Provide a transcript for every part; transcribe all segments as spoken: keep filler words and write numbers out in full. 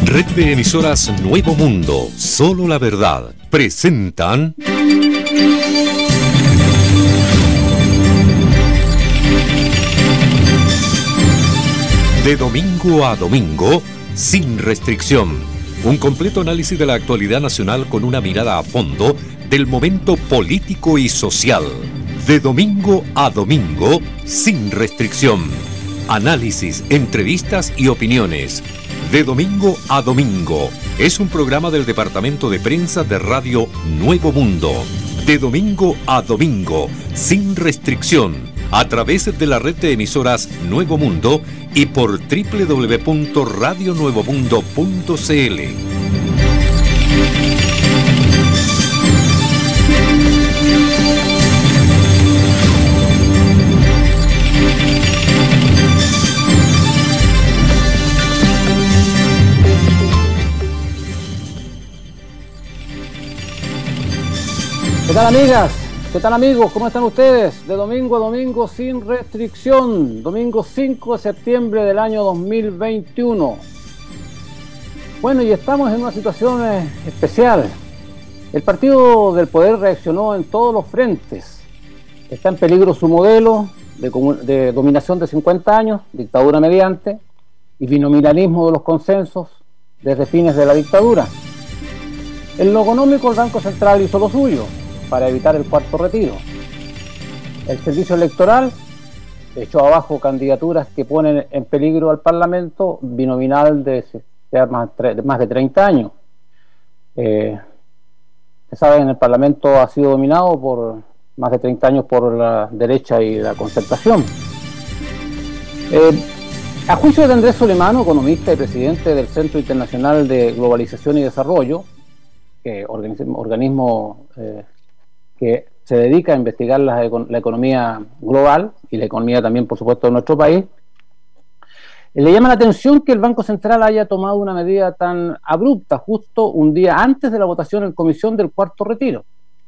Red de emisoras Nuevo Mundo, solo la verdad, presentan De domingo a domingo, sin restricción. Un completo análisis de la actualidad nacional con una mirada a fondo del momento político y social. De domingo a domingo, sin restricción. Análisis, entrevistas y opiniones. De domingo a domingo. Es un programa del Departamento de Prensa de Radio Nuevo Mundo. De domingo a domingo, sin restricción. A través de la red de emisoras Nuevo Mundo y por doble u doble u doble u punto radio nuevo mundo punto c l. ¿Qué tal, amigas? ¿Qué tal, amigos? ¿Cómo están ustedes? De domingo a domingo sin restricción. Domingo cinco de septiembre del año dos mil veintiuno. Bueno, y estamos en una situación eh, especial. El Partido del Poder reaccionó en todos los frentes. Está en peligro su modelo de, de dominación de cincuenta años, dictadura mediante, y binominalismo de los consensos desde fines de la dictadura. En lo económico, el Banco Central hizo lo suyo para evitar el cuarto retiro. El servicio electoral echó abajo candidaturas que ponen en peligro al Parlamento binominal de, de, más, de más de treinta años. Eh, saben, el Parlamento ha sido dominado por más de treinta años por la derecha y la concertación. Eh, a juicio de Andrés Solimano, economista y presidente del Centro Internacional de Globalización y Desarrollo, que organismo, organismo eh, que se dedica a investigar la, la economía global y la economía también, por supuesto, de nuestro país, le llama la atención que el Banco Central haya tomado una medida tan abrupta justo un día antes de la votación en comisión del cuarto retiro.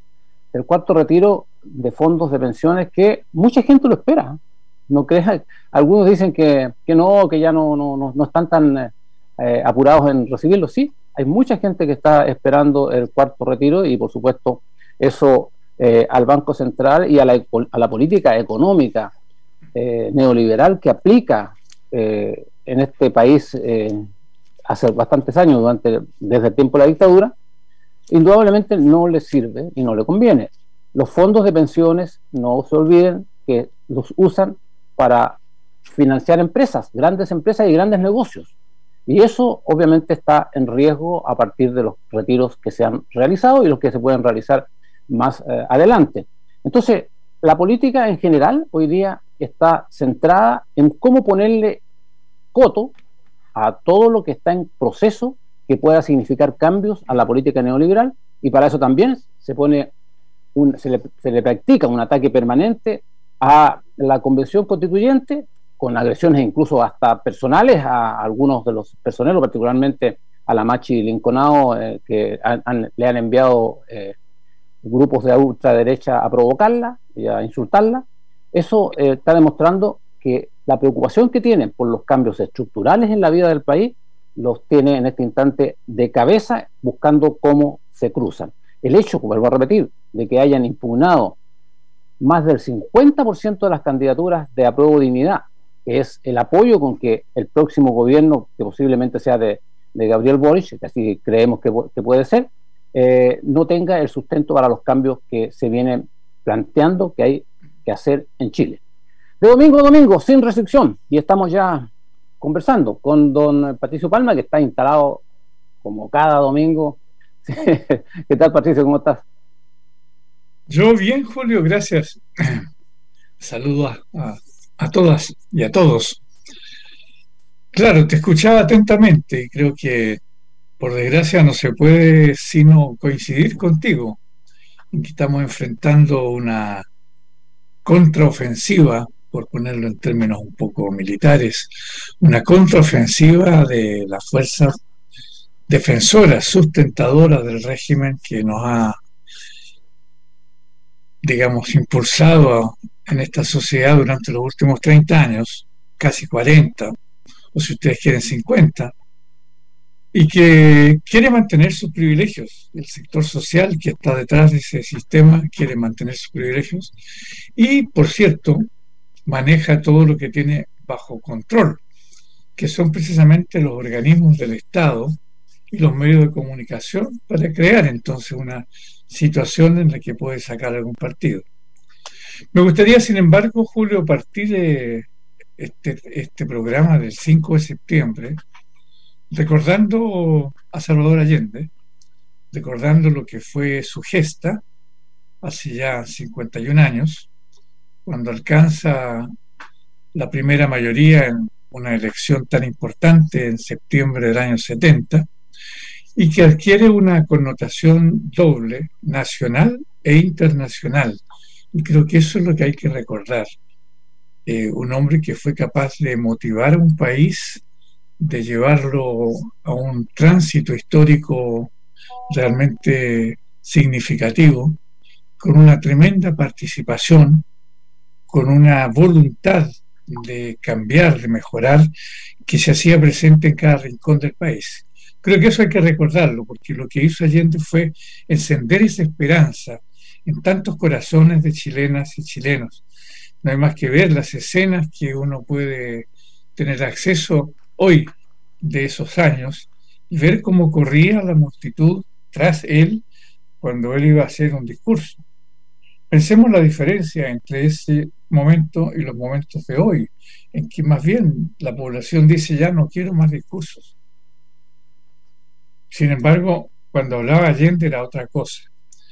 El cuarto retiro de fondos de pensiones que mucha gente lo espera. No crean, algunos dicen que, que no, que ya no, no, no, no están tan eh, apurados en recibirlo. Sí, hay mucha gente que está esperando el cuarto retiro y, por supuesto, eso eh, al Banco Central y a la, a la política económica eh, neoliberal que aplica eh, en este país eh, hace bastantes años, durante, desde el tiempo de la dictadura, indudablemente no le sirve y no le conviene. Los fondos de pensiones, no se olviden que los usan para financiar empresas, grandes empresas y grandes negocios. Y eso obviamente está en riesgo a partir de los retiros que se han realizado y los que se pueden realizar más eh, adelante. Entonces, la política en general hoy día está centrada en cómo ponerle coto a todo lo que está en proceso que pueda significar cambios a la política neoliberal, y para eso también se pone un, se le, se le practica un ataque permanente a la Convención Constituyente, con agresiones incluso hasta personales a algunos de los personeros, particularmente a la Machi Linconao, eh, que han, han, le han enviado eh, grupos de ultraderecha a provocarla y a insultarla. Eso eh, está demostrando que la preocupación que tienen por los cambios estructurales en la vida del país los tiene en este instante de cabeza, buscando cómo se cruzan. El hecho, vuelvo a repetir, de que hayan impugnado más del cincuenta por ciento de las candidaturas de Apruebo Dignidad, que es el apoyo con que el próximo gobierno, que posiblemente sea de, de Gabriel Boric, que así creemos que, que puede ser, eh, no tenga el sustento para los cambios que se vienen planteando que hay que hacer en Chile. De domingo a domingo, sin restricción, y estamos ya conversando con don Patricio Palma, que está instalado como cada domingo. ¿Qué tal, Patricio? ¿Cómo estás? Yo bien, Julio, gracias. Saludos a, a a todas y a todos. Claro, te escuchaba atentamente y creo que por desgracia no se puede sino coincidir contigo en que estamos enfrentando una contraofensiva, por ponerlo en términos un poco militares, una contraofensiva de las fuerzas defensoras, sustentadoras del régimen que nos ha, digamos, impulsado en esta sociedad durante los últimos treinta años, casi cuarenta, o si ustedes quieren cincuenta, y que quiere mantener sus privilegios. El sector social que está detrás de ese sistema quiere mantener sus privilegios y, por cierto, maneja todo lo que tiene bajo control, que son precisamente los organismos del Estado y los medios de comunicación para crear entonces una situación en la que puede sacar algún partido. Me gustaría, sin embargo, Julio, partir de este, este programa del cinco de septiembre recordando a Salvador Allende, recordando lo que fue su gesta hace ya cincuenta y un años, cuando alcanza la primera mayoría en una elección tan importante en septiembre del año setenta, y que adquiere una connotación doble, nacional e internacional. Y creo que eso es lo que hay que recordar. Eh, un hombre que fue capaz de motivar a un país, de llevarlo a un tránsito histórico realmente significativo, con una tremenda participación, con una voluntad de cambiar, de mejorar, que se hacía presente en cada rincón del país. Creo que eso hay que recordarlo, porque lo que hizo Allende fue encender esa esperanza en tantos corazones de chilenas y chilenos. No hay más que ver las escenas que uno puede tener acceso hoy de esos años y ver cómo corría la multitud tras él cuando él iba a hacer un discurso. Pensemos la diferencia entre ese momento y los momentos de hoy, en que más bien la población dice ya no quiero más discursos. Sin embargo, cuando hablaba Allende era otra cosa.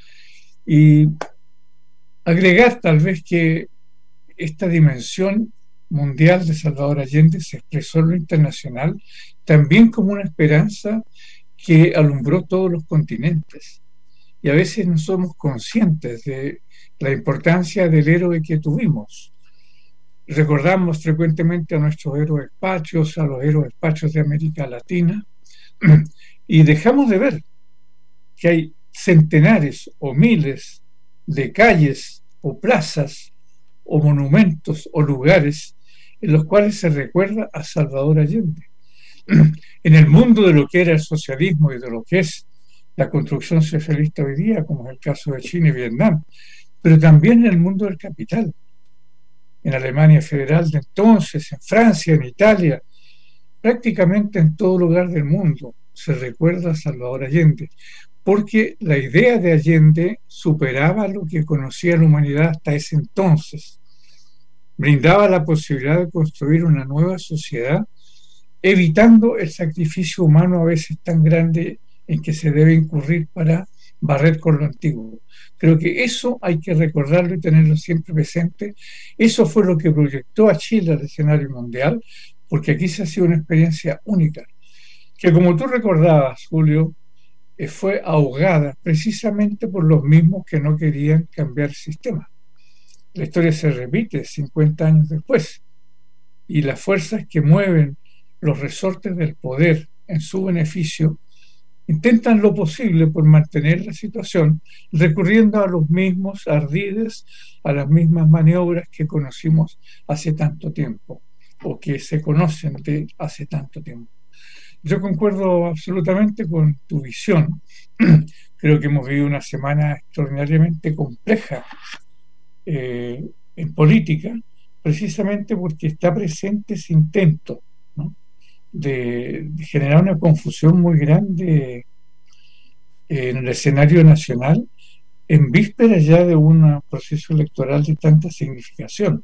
Y agregar tal vez que esta dimensión mundial de Salvador Allende se expresó en lo internacional también como una esperanza que alumbró todos los continentes. Y a veces no somos conscientes de la importancia del héroe que tuvimos. Recordamos frecuentemente a nuestros héroes patrios, a los héroes patrios de América Latina, y dejamos de ver que hay centenares o miles de calles o plazas o monumentos o lugares en los cuales se recuerda a Salvador Allende. En el mundo de lo que era el socialismo y de lo que es la construcción socialista hoy día, como es el caso de China y Vietnam, pero también en el mundo del capital, en Alemania Federal de entonces, en Francia, en Italia, prácticamente en todo lugar del mundo se recuerda a Salvador Allende, porque la idea de Allende superaba lo que conocía la humanidad hasta ese entonces, brindaba la posibilidad de construir una nueva sociedad, evitando el sacrificio humano a veces tan grande en que se debe incurrir para barrer con lo antiguo. Creo que eso hay que recordarlo y tenerlo siempre presente. Eso fue lo que proyectó a Chile al escenario mundial, porque aquí se ha sido una experiencia única, que como tú recordabas, Julio, eh, fue ahogada precisamente por los mismos que no querían cambiar el sistema. La historia se repite cincuenta años después, y las fuerzas que mueven los resortes del poder en su beneficio intentan lo posible por mantener la situación, recurriendo a los mismos ardides, a las mismas maniobras que conocimos hace tanto tiempo, o que se conocen de hace tanto tiempo. Yo concuerdo absolutamente con tu visión. Creo que hemos vivido una semana extraordinariamente compleja eh, en política, precisamente porque está presente ese intento, ¿no?, de, de generar una confusión muy grande en el escenario nacional en vísperas ya de un proceso electoral de tanta significación.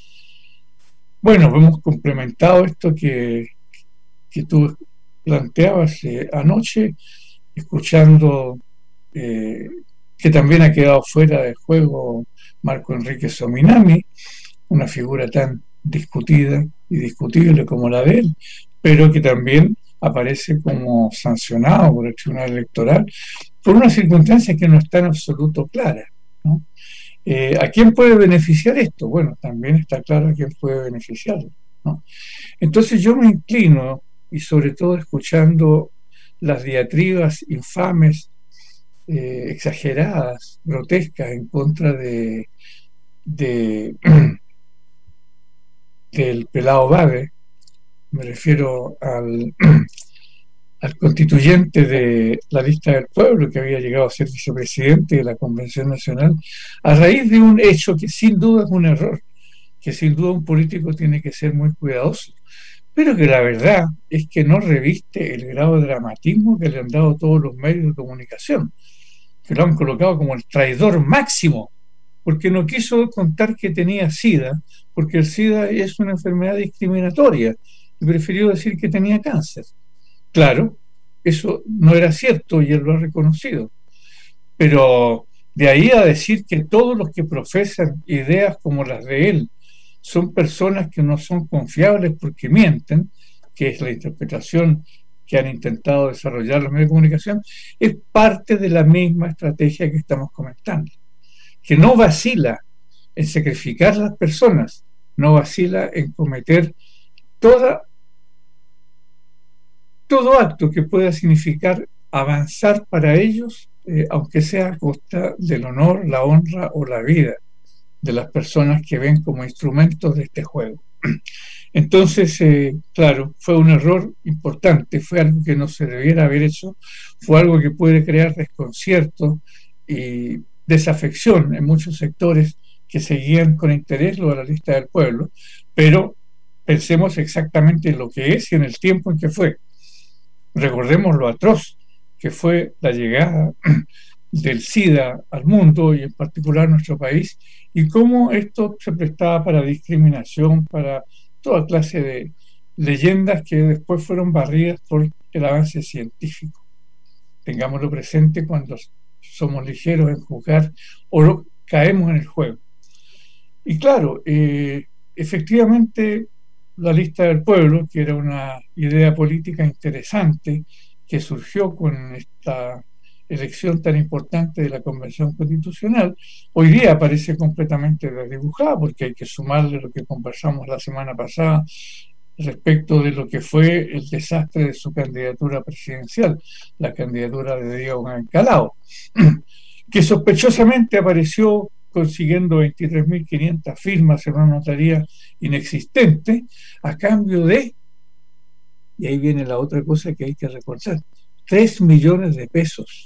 Bueno, hemos complementado esto que, que tú planteabas eh, anoche, escuchando eh, que también ha quedado fuera de juego Marco Enrique Sominami, una figura tan discutida y discutible como la de él, pero que también aparece como sancionado por el Tribunal Electoral por una circunstancia que no está en absoluto clara, ¿no? Eh, ¿A quién puede beneficiar esto? Bueno, también está claro a quién puede beneficiarlo, ¿no? Entonces yo me inclino, y sobre todo escuchando las diatribas infames, eh, exageradas, grotescas en contra de, de del pelado Bade, me refiero al, al constituyente de la Lista del Pueblo, que había llegado a ser vicepresidente de la Convención Nacional, a raíz de un hecho que sin duda es un error, que sin duda un político tiene que ser muy cuidadoso, pero que la verdad es que no reviste el grado de dramatismo que le han dado todos los medios de comunicación, que lo han colocado como el traidor máximo, porque no quiso contar que tenía SIDA, porque el SIDA es una enfermedad discriminatoria, y prefirió decir que tenía cáncer. Claro, eso no era cierto y él lo ha reconocido, pero de ahí a decir que todos los que profesan ideas como las de él son personas que no son confiables porque mienten, que es la interpretación que han intentado desarrollar los medios de comunicación, es parte de la misma estrategia que estamos comentando, que no vacila en sacrificar a las personas, no vacila en cometer toda, todo acto que pueda significar avanzar para ellos, eh, aunque sea a costa del honor, la honra o la vida de las personas que ven como instrumentos de este juego. Entonces, eh, claro, fue un error importante, fue algo que no se debiera haber hecho, fue algo que puede crear desconcierto y desafección en muchos sectores que seguían con interés lo de la Lista del Pueblo, pero pensemos exactamente en lo que es y en el tiempo en que fue. Recordemos lo atroz que fue la llegada del SIDA al mundo y en particular a nuestro país, y cómo esto se prestaba para discriminación, para toda clase de leyendas que después fueron barridas por el avance científico. Tengámoslo presente cuando somos ligeros en juzgar o caemos en el juego. Y claro, eh, efectivamente la Lista del Pueblo, que era una idea política interesante que surgió con esta elección tan importante de la Convención Constitucional, hoy día parece completamente desdibujada, porque hay que sumarle lo que conversamos la semana pasada respecto de lo que fue el desastre de su candidatura presidencial, la candidatura de Diego Encalado, que sospechosamente apareció consiguiendo veintitrés mil quinientas firmas en una notaría inexistente, a cambio de, y ahí viene la otra cosa que hay que recordar, tres millones de pesos.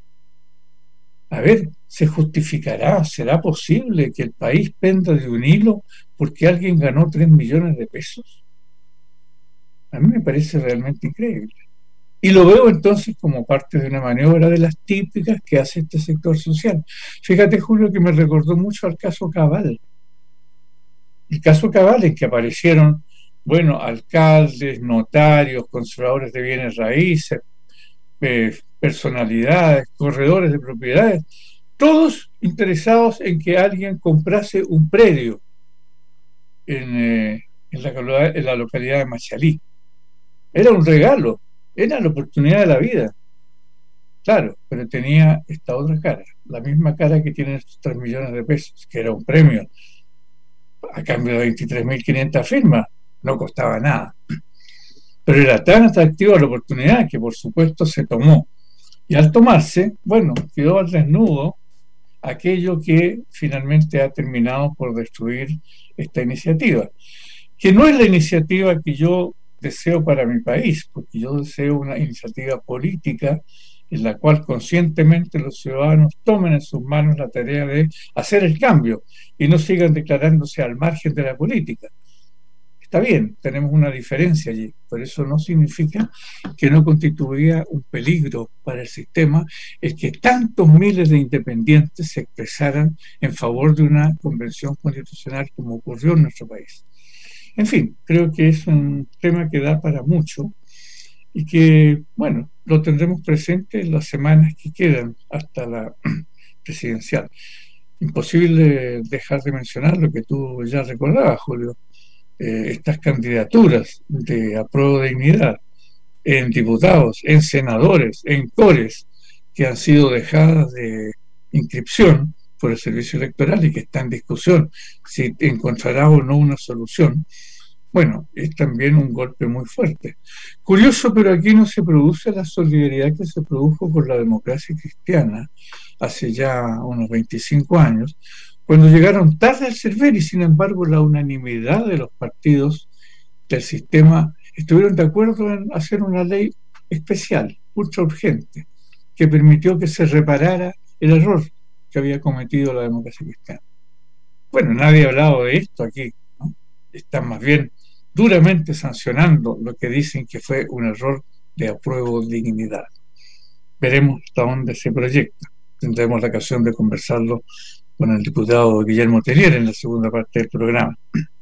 A ver, ¿se justificará? ¿Será posible que el país penda de un hilo porque alguien ganó tres millones de pesos? A mí me parece realmente increíble. Y lo veo entonces como parte de una maniobra de las típicas que hace este sector social. Fíjate, Julio, que me recordó mucho al caso Cabal. El caso Cabal, en que aparecieron, bueno, alcaldes, notarios, conservadores de bienes raíces, eh, personalidades, corredores de propiedades, todos interesados en que alguien comprase un predio en, eh, en, la, en la localidad de Machalí. Era un regalo, era la oportunidad de la vida. Claro, pero tenía esta otra cara, la misma cara que tienen estos tres millones de pesos, que era un premio a cambio de veintitrés mil quinientas firmas, no costaba nada. Pero era tan atractiva la oportunidad que por supuesto se tomó. Y al tomarse, bueno, quedó al desnudo aquello que finalmente ha terminado por destruir esta iniciativa, que no es la iniciativa que yo deseo para mi país, porque yo deseo una iniciativa política en la cual conscientemente los ciudadanos tomen en sus manos la tarea de hacer el cambio y no sigan declarándose al margen de la política. Está bien, tenemos una diferencia allí, pero eso no significa que no constituía un peligro para el sistema el que tantos miles de independientes se expresaran en favor de una convención constitucional como ocurrió en nuestro país. En fin, creo que es un tema que da para mucho y que, bueno, lo tendremos presente en las semanas que quedan hasta la presidencial. Imposible dejar de mencionar lo que tú ya recordabas, Julio, eh, estas candidaturas de apruebo dignidad en diputados, en senadores, en cores, que han sido dejadas de inscripción por el servicio electoral y que está en discusión si encontrará o no una solución. Bueno, es también un golpe muy fuerte. Curioso, pero aquí no se produce la solidaridad que se produjo por la democracia cristiana hace ya unos veinticinco años, cuando llegaron tarde al server y sin embargo la unanimidad de los partidos del sistema estuvieron de acuerdo en hacer una ley especial, ultra urgente, que permitió que se reparara el error que había cometido la democracia cristiana. Bueno, nadie ha hablado de esto aquí, ¿no? Están más bien duramente sancionando lo que dicen que fue un error de apruebo de dignidad. Veremos hasta dónde se proyecta. Tendremos la ocasión de conversarlo con el diputado Guillermo Tellier en la segunda parte del programa.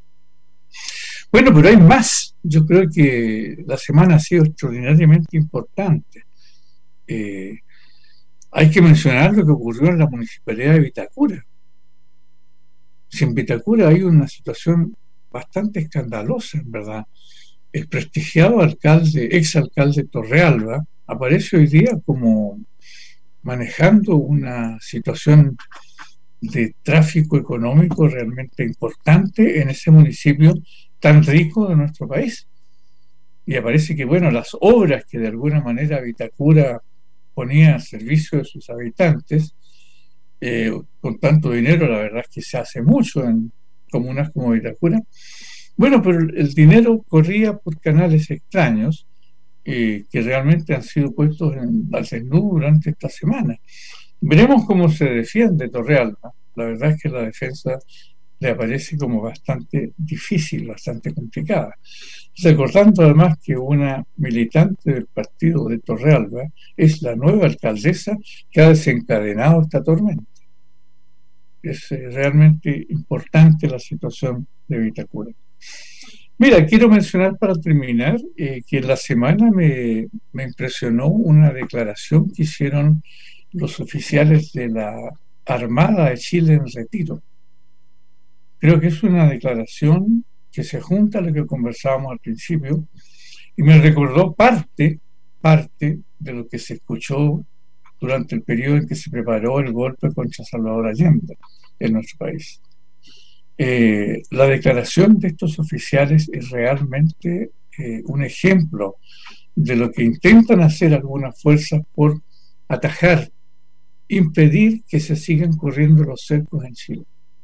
Bueno, pero hay más. Yo creo que la semana ha sido extraordinariamente importante. Eh, hay que mencionar lo que ocurrió en la municipalidad de Vitacura. Si en Vitacura hay una situación bastante escandalosa, en verdad. El prestigiado alcalde, exalcalde Torrealba, aparece hoy día como manejando una situación de tráfico económico realmente importante en ese municipio tan rico de nuestro país. Y aparece que, bueno, las obras que de alguna manera Vitacura ponía a servicio de sus habitantes, eh, con tanto dinero, la verdad es que se hace mucho en comunas como Vitacura. Bueno, pero el dinero corría por canales extraños eh, que realmente han sido puestos en, al desnudo durante esta semana. Veremos cómo se defiende Torrealba. La verdad es que la defensa le aparece como bastante difícil, bastante complicada. Recordando además que una militante del partido de Torrealba es la nueva alcaldesa que ha desencadenado esta tormenta. Es eh, realmente importante la situación de Vitacura. Mira, quiero mencionar para terminar eh, que en la semana me, me impresionó una declaración que hicieron los oficiales de la Armada de Chile en retiro. Creo que es una declaración que se junta a lo que conversábamos al principio y me recordó parte, parte de lo que se escuchó durante el periodo en que se preparó el golpe contra Salvador Allende en nuestro país. Eh, la declaración de estos oficiales es realmente eh, un ejemplo de lo que intentan hacer algunas fuerzas por atajar, impedir que se sigan corriendo los cercos en Chile.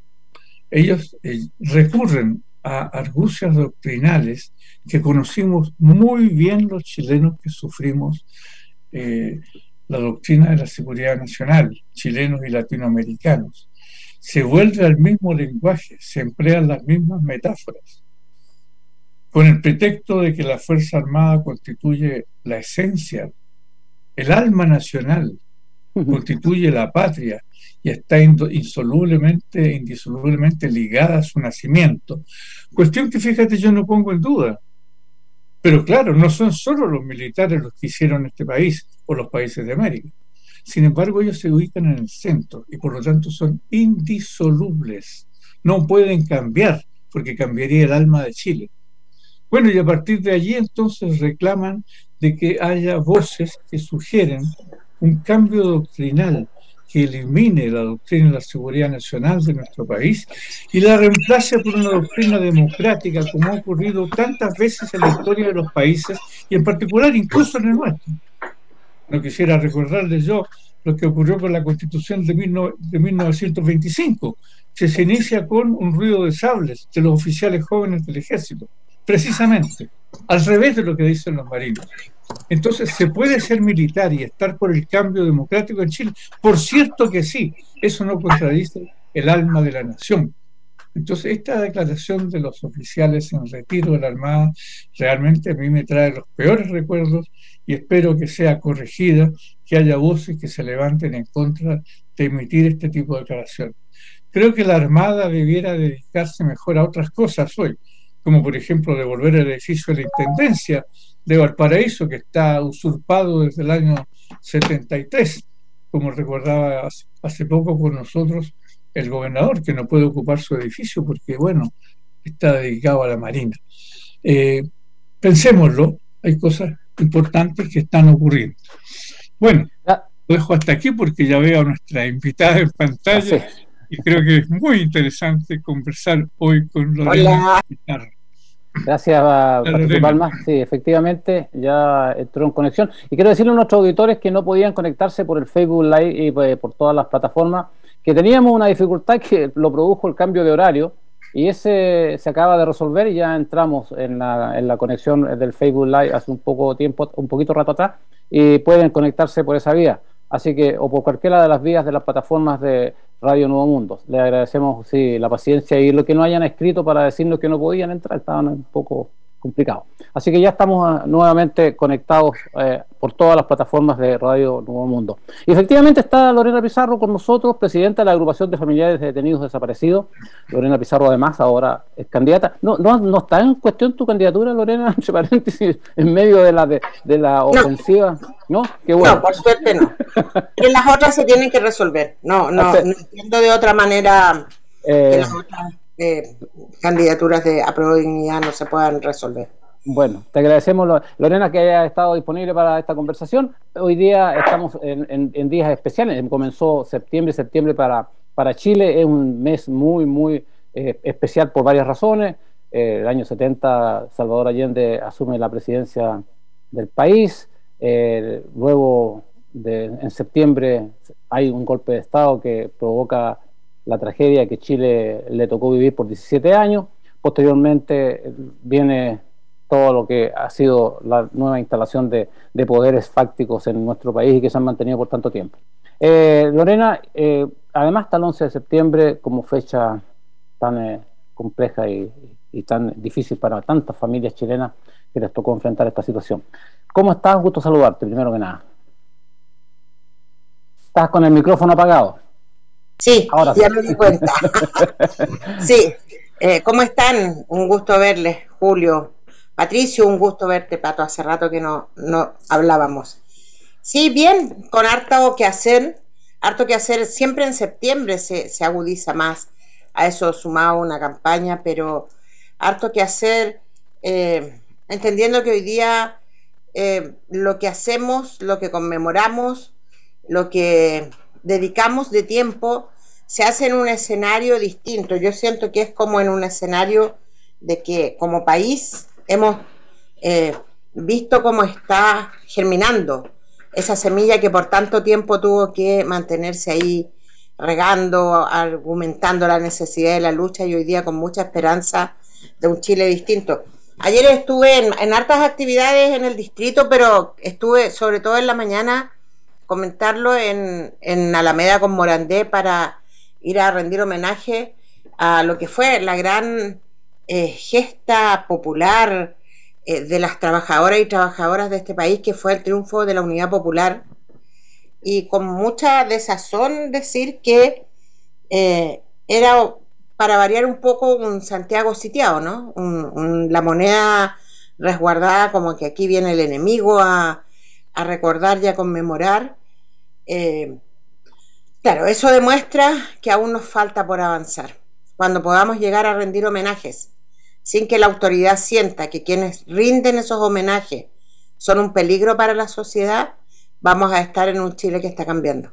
Ellos eh, recurren a argucias doctrinales que conocimos muy bien los chilenos que sufrimos eh, la doctrina de la seguridad nacional, chilenos y latinoamericanos. Se vuelve al mismo lenguaje, se emplean las mismas metáforas, con el pretexto de que la Fuerza Armada constituye la esencia, el alma nacional, constituye la patria y está insolublemente, indisolublemente ligada a su nacimiento. Cuestión que, fíjate, yo no pongo en duda. Pero claro, no son solo los militares los que hicieron este país o los países de América. Sin embargo, ellos se ubican en el centro y por lo tanto son indisolubles. No pueden cambiar porque cambiaría el alma de Chile. Bueno, y a partir de allí entonces reclaman de que haya voces que sugieren un cambio doctrinal que elimine la doctrina de la seguridad nacional de nuestro país y la reemplace por una doctrina democrática, como ha ocurrido tantas veces en la historia de los países y en particular incluso en el nuestro. No quisiera recordarles yo lo que ocurrió con la Constitución de, de mil novecientos veinticinco, que se inicia con un ruido de sables de los oficiales jóvenes del ejército, precisamente al revés de lo que dicen los marinos. Entonces, ¿se puede ser militar y estar por el cambio democrático en Chile? Por cierto que sí, eso no contradice el alma de la nación. Entonces, esta declaración de los oficiales en retiro de la Armada realmente a mí me trae los peores recuerdos y espero que sea corregida, que haya voces que se levanten en contra de emitir este tipo de declaración. Creo que la Armada debiera dedicarse mejor a otras cosas hoy, como por ejemplo devolver el edificio de la Intendencia de Valparaíso, que está usurpado desde el año setenta y tres, como recordaba hace poco con nosotros el gobernador, que no puede ocupar su edificio porque, bueno, está dedicado a la Marina. Eh, pensémoslo, hay cosas importantes que están ocurriendo. Bueno, lo dejo hasta aquí porque ya veo a nuestra invitada en pantalla y creo que es muy interesante conversar hoy con Lorena Pizarro. Gracias, Patricio Palma. Sí, efectivamente, ya entró en conexión. Y quiero decirle a nuestros auditores que no podían conectarse por el Facebook Live y por todas las plataformas, que teníamos una dificultad que lo produjo el cambio de horario, Y ese se acaba de resolver y ya entramos en la, en la conexión del Facebook Live hace un poco tiempo, un poquito rato atrás, y pueden conectarse por esa vía. Así que, o por cualquiera de las vías de las plataformas de Radio Nuevo Mundo. Le agradecemos, sí, la paciencia y lo que no hayan escrito para decirnos que no podían entrar, estaban un poco complicados. Así que ya estamos uh, nuevamente conectados eh, por todas las plataformas de Radio Nuevo Mundo. Y efectivamente está Lorena Pizarro con nosotros, presidenta de la agrupación de familiares de detenidos desaparecidos. Lorena Pizarro además ahora es candidata. ¿No, no, no está en cuestión tu candidatura, Lorena, entre paréntesis, en medio de la, de, de la ofensiva? ¿No? Qué bueno. No, por suerte no. Que las otras se tienen que resolver. No, no, no entiendo de otra manera eh, que las otras eh, candidaturas de apruebo de dignidad no se puedan resolver. Bueno, te agradecemos, Lorena, que haya estado disponible para esta conversación. Hoy día estamos en, en, en días especiales. Comenzó septiembre, septiembre para, para Chile. Es un mes muy, muy eh, especial por varias razones. Eh, el año setenta, Salvador Allende asume la presidencia del país. Eh, luego, de, en septiembre, hay un golpe de Estado que provoca la tragedia que Chile le tocó vivir por diecisiete años. Posteriormente viene todo lo que ha sido la nueva instalación de, de poderes fácticos en nuestro país y que se han mantenido por tanto tiempo. Eh, Lorena, eh, además está el once de septiembre como fecha tan eh, compleja y, y tan difícil para tantas familias chilenas que les tocó enfrentar esta situación. ¿Cómo estás? Gusto saludarte, primero que nada. ¿Estás con el micrófono apagado? Sí, ahora ya sí. Me di cuenta. Sí, eh, ¿cómo están? Un gusto verles, Julio. Patricio, un gusto verte, Pato, hace rato que no, no hablábamos. Sí, bien, con harto que hacer, harto que hacer, siempre en septiembre se, se agudiza más, a eso sumado una campaña, pero harto que hacer, eh, entendiendo que hoy día eh, lo que hacemos, lo que conmemoramos, lo que dedicamos de tiempo, se hace en un escenario distinto. Yo siento que es como en un escenario de que como país hemos eh, visto cómo está germinando esa semilla que por tanto tiempo tuvo que mantenerse ahí regando, argumentando la necesidad de la lucha y hoy día con mucha esperanza de un Chile distinto. Ayer estuve en, en hartas actividades en el distrito, pero estuve sobre todo en la mañana comentarlo en, en Alameda con Morandé para ir a rendir homenaje a lo que fue la gran Eh, gesta popular eh, de las trabajadoras y trabajadoras de este país, que fue el triunfo de la Unidad Popular, y con mucha desazón decir que eh, era, para variar un poco, un Santiago sitiado, ¿no? Un, un, la moneda resguardada, como que aquí viene el enemigo a, a recordar y a conmemorar. Eh, claro, eso demuestra que aún nos falta por avanzar. Cuando podamos llegar a rendir homenajes sin que la autoridad sienta que quienes rinden esos homenajes son un peligro para la sociedad, vamos a estar en un Chile que está cambiando.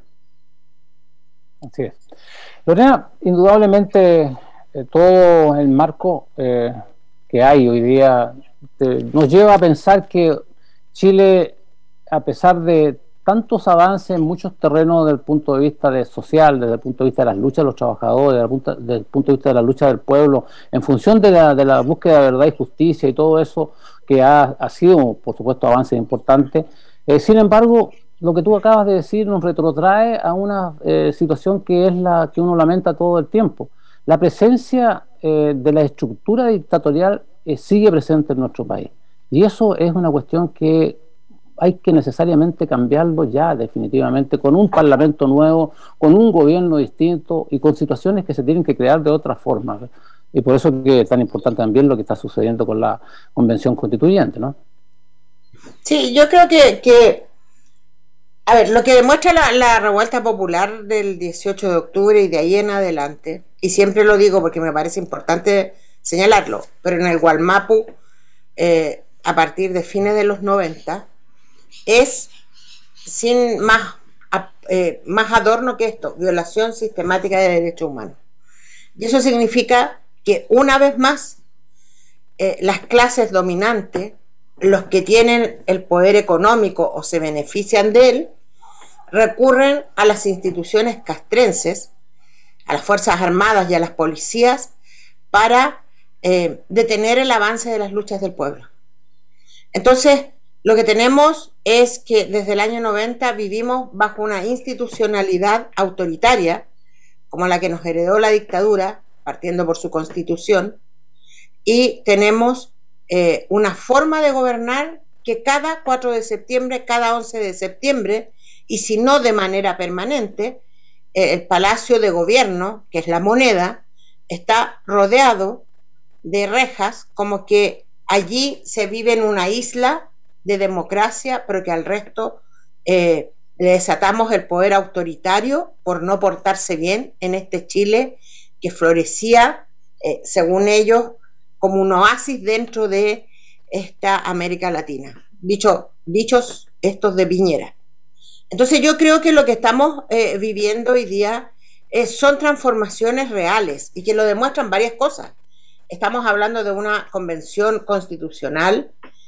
Así es. Lorena, indudablemente eh, todo el marco eh, que hay hoy día te, nos lleva a pensar que Chile, a pesar de tantos avances en muchos terrenos desde el punto de vista de social, desde el punto de vista de las luchas de los trabajadores, desde el punto, desde el punto de vista de la lucha del pueblo, en función de la, de la búsqueda de verdad y justicia y todo eso que ha, ha sido, por supuesto, avances importantes. Eh, sin embargo, lo que tú acabas de decir nos retrotrae a una eh, situación que es la que uno lamenta todo el tiempo. La presencia eh, de la estructura dictatorial eh, sigue presente en nuestro país. Y eso es una cuestión que hay que necesariamente cambiarlo ya definitivamente, con un parlamento nuevo, con un gobierno distinto y con situaciones que se tienen que crear de otra forma. Y por eso que es tan importante también lo que está sucediendo con la Convención Constituyente, ¿no? Sí, yo creo que, que a ver, lo que demuestra la, la revuelta popular del dieciocho de octubre y de ahí en adelante, y siempre lo digo porque me parece importante señalarlo, pero en el Gualmapu, eh, a partir de fines de los noventa, es sin más, eh, más adorno que esto, violación sistemática de derechos humanos. Y eso significa que una vez más eh, las clases dominantes, los que tienen el poder económico o se benefician de él, recurren a las instituciones castrenses, a las Fuerzas Armadas y a las policías para eh, detener el avance de las luchas del pueblo. Entonces, lo que tenemos es que desde el año noventa vivimos bajo una institucionalidad autoritaria, como la que nos heredó la dictadura, partiendo por su constitución, y tenemos eh, una forma de gobernar que cada cuatro de septiembre, cada once de septiembre, y si no de manera permanente, eh, el Palacio de Gobierno, que es la Moneda, está rodeado de rejas, como que allí se vive en una isla de democracia, pero que al resto eh, le desatamos el poder autoritario por no portarse bien en este Chile que florecía, eh, según ellos, como un oasis dentro de esta América Latina. Dicho, dichos estos de Piñera. Entonces yo creo que lo que estamos eh, viviendo hoy día eh, son transformaciones reales y que lo demuestran varias cosas. Estamos hablando de una convención constitucional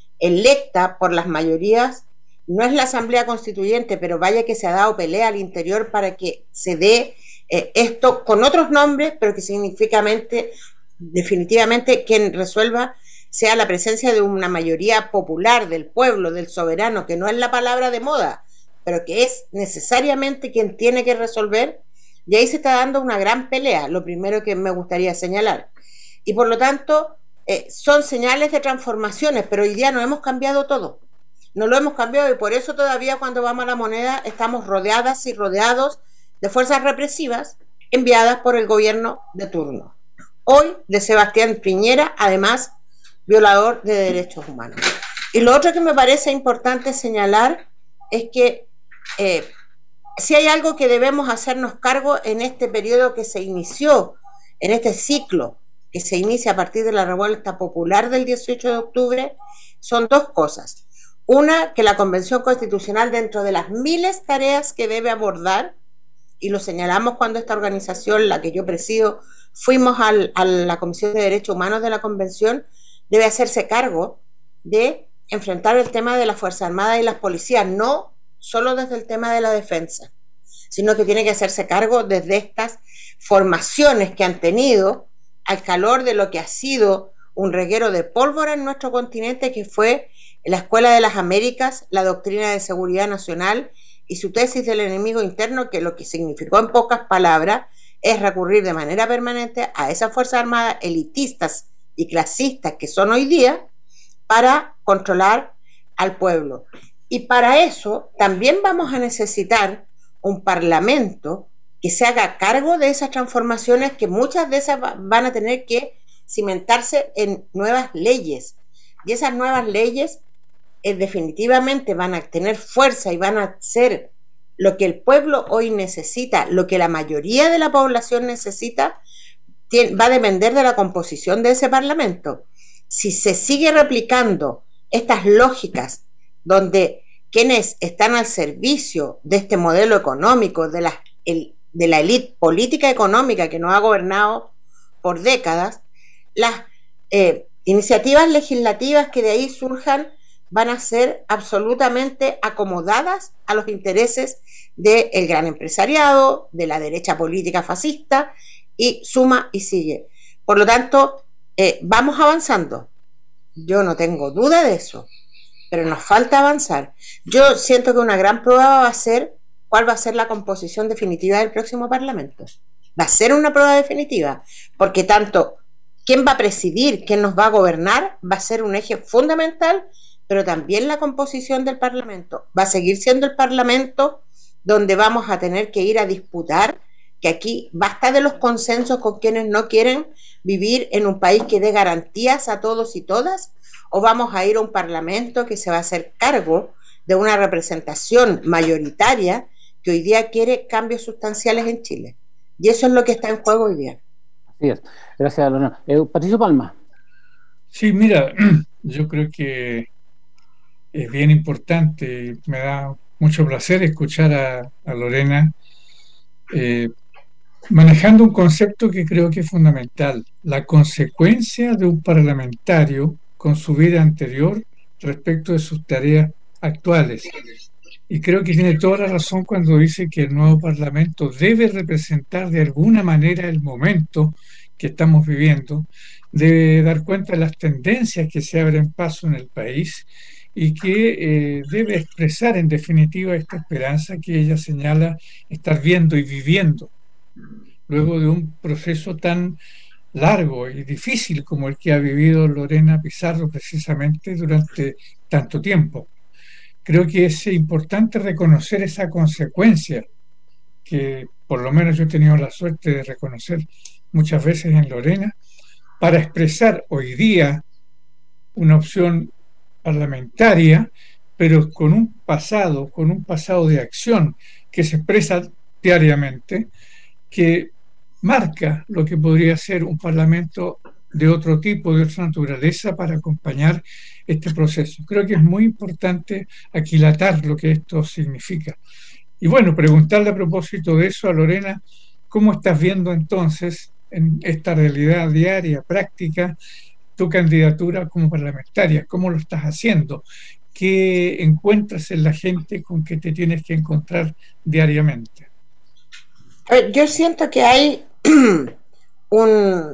electa por las mayorías. No es la Asamblea Constituyente, pero vaya que se ha dado pelea al interior para que se dé eh, esto con otros nombres, pero que significativamente, definitivamente quien resuelva sea la presencia de una mayoría popular del pueblo, del soberano, que no es la palabra de moda, pero que es necesariamente quien tiene que resolver. Y ahí se está dando una gran pelea, lo primero que me gustaría señalar. Y por lo tanto, eh, son señales de transformaciones, pero hoy día no hemos cambiado todo. No lo hemos cambiado y por eso todavía cuando vamos a la Moneda estamos rodeadas y rodeados de fuerzas represivas enviadas por el gobierno de turno. Hoy de Sebastián Piñera, además violador de derechos humanos. Y lo otro que me parece importante señalar es que eh, si hay algo que debemos hacernos cargo en este periodo que se inició, en este ciclo que se inicia a partir de la revuelta popular del dieciocho de octubre, son dos cosas. Una, que la Convención Constitucional, dentro de las miles de tareas que debe abordar, y lo señalamos cuando esta organización, la que yo presido, fuimos al, a la Comisión de Derechos Humanos de la Convención, debe hacerse cargo de enfrentar el tema de las Fuerzas Armadas y las policías, no solo desde el tema de la defensa, sino que tiene que hacerse cargo desde estas formaciones que han tenido al calor de lo que ha sido un reguero de pólvora en nuestro continente, que fue la Escuela de las Américas, la Doctrina de Seguridad Nacional y su tesis del enemigo interno, que lo que significó en pocas palabras es recurrir de manera permanente a esas Fuerzas Armadas elitistas y clasistas que son hoy día para controlar al pueblo. Y para eso también vamos a necesitar un parlamento que se haga cargo de esas transformaciones, que muchas de esas van a tener que cimentarse en nuevas leyes. Y esas nuevas leyes eh, definitivamente van a tener fuerza y van a ser lo que el pueblo hoy necesita, lo que la mayoría de la población necesita, tiene, va a depender de la composición de ese parlamento. Si se sigue replicando estas lógicas donde quienes están al servicio de este modelo económico, de la, el, de la élite política económica que nos ha gobernado por décadas, las eh, iniciativas legislativas que de ahí surjan van a ser absolutamente acomodadas a los intereses del gran empresariado, de la derecha política fascista, y suma y sigue. Por lo tanto, eh, vamos avanzando. Yo no tengo duda de eso, pero nos falta avanzar. Yo siento que una gran prueba va a ser cuál va a ser la composición definitiva del próximo Parlamento. Va a ser una prueba definitiva, porque tanto quién va a presidir, quién nos va a gobernar, va a ser un eje fundamental, pero también la composición del Parlamento. Va a seguir siendo el Parlamento donde vamos a tener que ir a disputar, que aquí basta de los consensos con quienes no quieren vivir en un país que dé garantías a todos y todas, o vamos a ir a un Parlamento que se va a hacer cargo de una representación mayoritaria que hoy día quiere cambios sustanciales en Chile. Y eso es lo que está en juego hoy día. Así es. Gracias, Lorena. Eh, Patricio Palma. Sí, mira, yo creo que es bien importante, me da mucho placer escuchar a, a Lorena eh, manejando un concepto que creo que es fundamental, la consecuencia de un parlamentario con su vida anterior respecto de sus tareas actuales. Y creo que tiene toda la razón cuando dice que el nuevo Parlamento debe representar de alguna manera el momento que estamos viviendo, debe dar cuenta de las tendencias que se abren paso en el país y que eh, debe expresar en definitiva esta esperanza que ella señala estar viendo y viviendo luego de un proceso tan largo y difícil como el que ha vivido Lorena Pizarro precisamente durante tanto tiempo. Creo que es importante reconocer esa consecuencia que por lo menos yo he tenido la suerte de reconocer muchas veces en Lorena, para expresar hoy día una opción parlamentaria, pero con un pasado, con un pasado de acción que se expresa diariamente, que marca lo que podría ser un parlamento de otro tipo, de otra naturaleza, para acompañar este proceso. Creo que es muy importante aquilatar lo que esto significa. Y bueno, preguntarle a propósito de eso a Lorena, ¿cómo estás viendo entonces en esta realidad diaria, práctica, tu candidatura como parlamentaria? ¿Cómo lo estás haciendo? ¿Qué encuentras en la gente con que te tienes que encontrar diariamente? Yo siento que hay un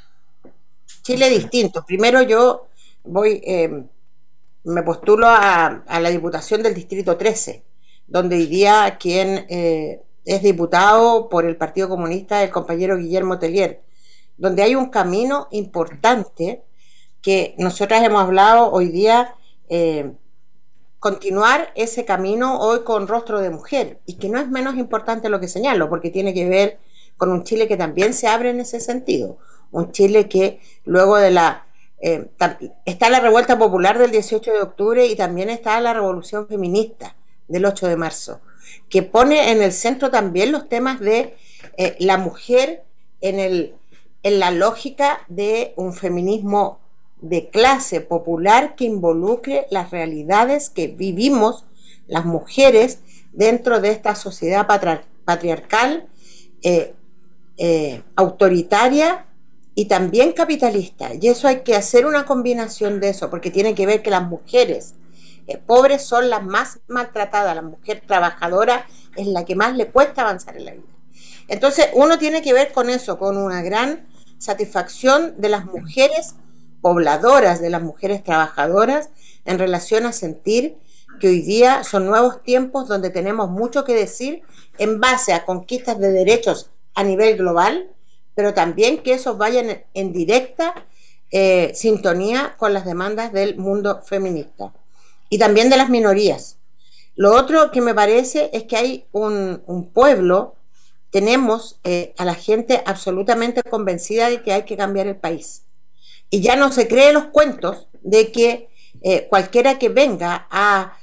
Chile distinto. Primero yo voy, eh, me postulo a, a la Diputación del Distrito trece, donde hoy día quien eh, es diputado por el Partido Comunista, el compañero Guillermo Tellier, donde hay un camino importante que nosotras hemos hablado hoy día, eh, continuar ese camino hoy con rostro de mujer, y que no es menos importante lo que señalo, porque tiene que ver con un Chile que también se abre en ese sentido, un Chile que luego de la eh, está la revuelta popular del dieciocho de octubre y también está la revolución feminista del ocho de marzo, que pone en el centro también los temas de eh, la mujer en, el, en la lógica de un feminismo de clase popular que involucre las realidades que vivimos las mujeres dentro de esta sociedad patri patriarcal, eh, eh, autoritaria y también capitalista. Y eso hay que hacer una combinación de eso, porque tiene que ver que las mujeres eh, pobres son las más maltratadas, la mujer trabajadora es la que más le cuesta avanzar en la vida. Entonces uno tiene que ver con eso, con una gran satisfacción de las mujeres pobladoras, de las mujeres trabajadoras, en relación a sentir que hoy día son nuevos tiempos donde tenemos mucho que decir en base a conquistas de derechos a nivel global, pero también que esos vayan en directa eh, sintonía con las demandas del mundo feminista y también de las minorías. Lo otro que me parece es que hay un, un pueblo, tenemos eh, a la gente absolutamente convencida de que hay que cambiar el país. Y ya no se cree los cuentos de que eh, cualquiera que venga a,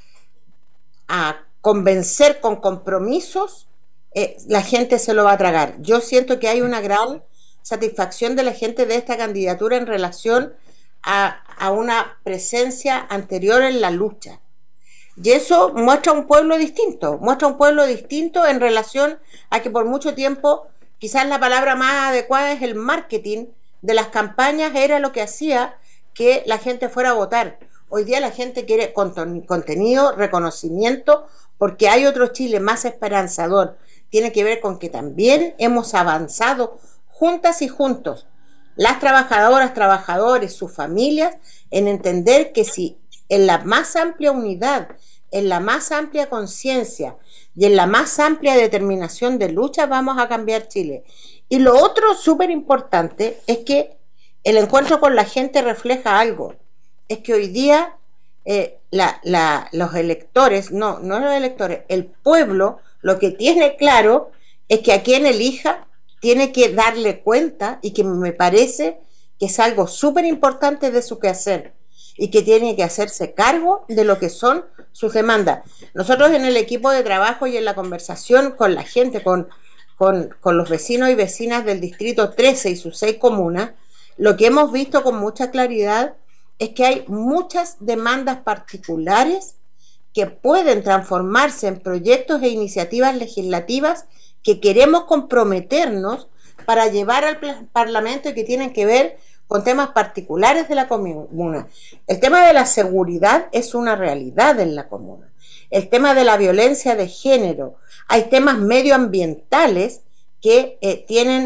a convencer con compromisos, eh, la gente se lo va a tragar. Yo siento que hay una gran satisfacción de la gente de esta candidatura en relación a, a una presencia anterior en la lucha. Y eso muestra un pueblo distinto, muestra un pueblo distinto en relación a que por mucho tiempo, quizás la palabra más adecuada es el marketing de las campañas, era lo que hacía que la gente fuera a votar. Hoy día la gente quiere contenido, reconocimiento, porque hay otro Chile más esperanzador. Tiene que ver con que también hemos avanzado juntas y juntos, las trabajadoras, trabajadores, sus familias, en entender que si en la más amplia unidad, en la más amplia conciencia y en la más amplia determinación de lucha vamos a cambiar Chile. Y lo otro súper importante es que el encuentro con la gente refleja algo. Es que hoy día eh, la, la, los electores, no, no los electores, el pueblo lo que tiene claro es que a quien elija tiene que darle cuenta, y que me parece que es algo súper importante de su quehacer y que tiene que hacerse cargo de lo que son sus demandas. Nosotros en el equipo de trabajo y en la conversación con la gente, con Con, con los vecinos y vecinas del Distrito trece y sus seis comunas, lo que hemos visto con mucha claridad es que hay muchas demandas particulares que pueden transformarse en proyectos e iniciativas legislativas que queremos comprometernos para llevar al Parlamento y que tienen que ver con temas particulares de la comuna. El tema de la seguridad es una realidad en la comuna. El tema de la violencia de género, hay temas medioambientales que eh, tienen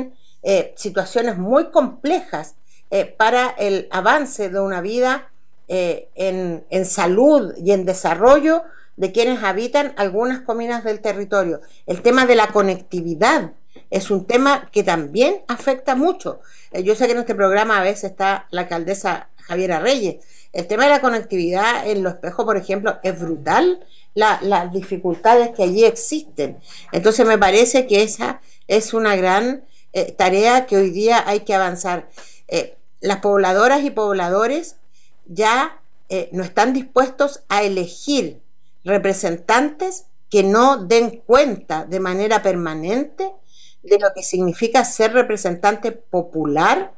eh, situaciones muy complejas eh, para el avance de una vida eh, en, en salud y en desarrollo de quienes habitan algunas comunas del territorio. El tema de la conectividad es un tema que también afecta mucho. Eh, yo sé que en este programa a veces está la alcaldesa Javiera Reyes. El tema de la conectividad en Los Espejos, por ejemplo, es brutal, la, las dificultades que allí existen. Entonces me parece que esa es una gran eh, tarea que hoy día hay que avanzar. Eh, las pobladoras y pobladores ya eh, no están dispuestos a elegir representantes que no den cuenta de manera permanente de lo que significa ser representante popular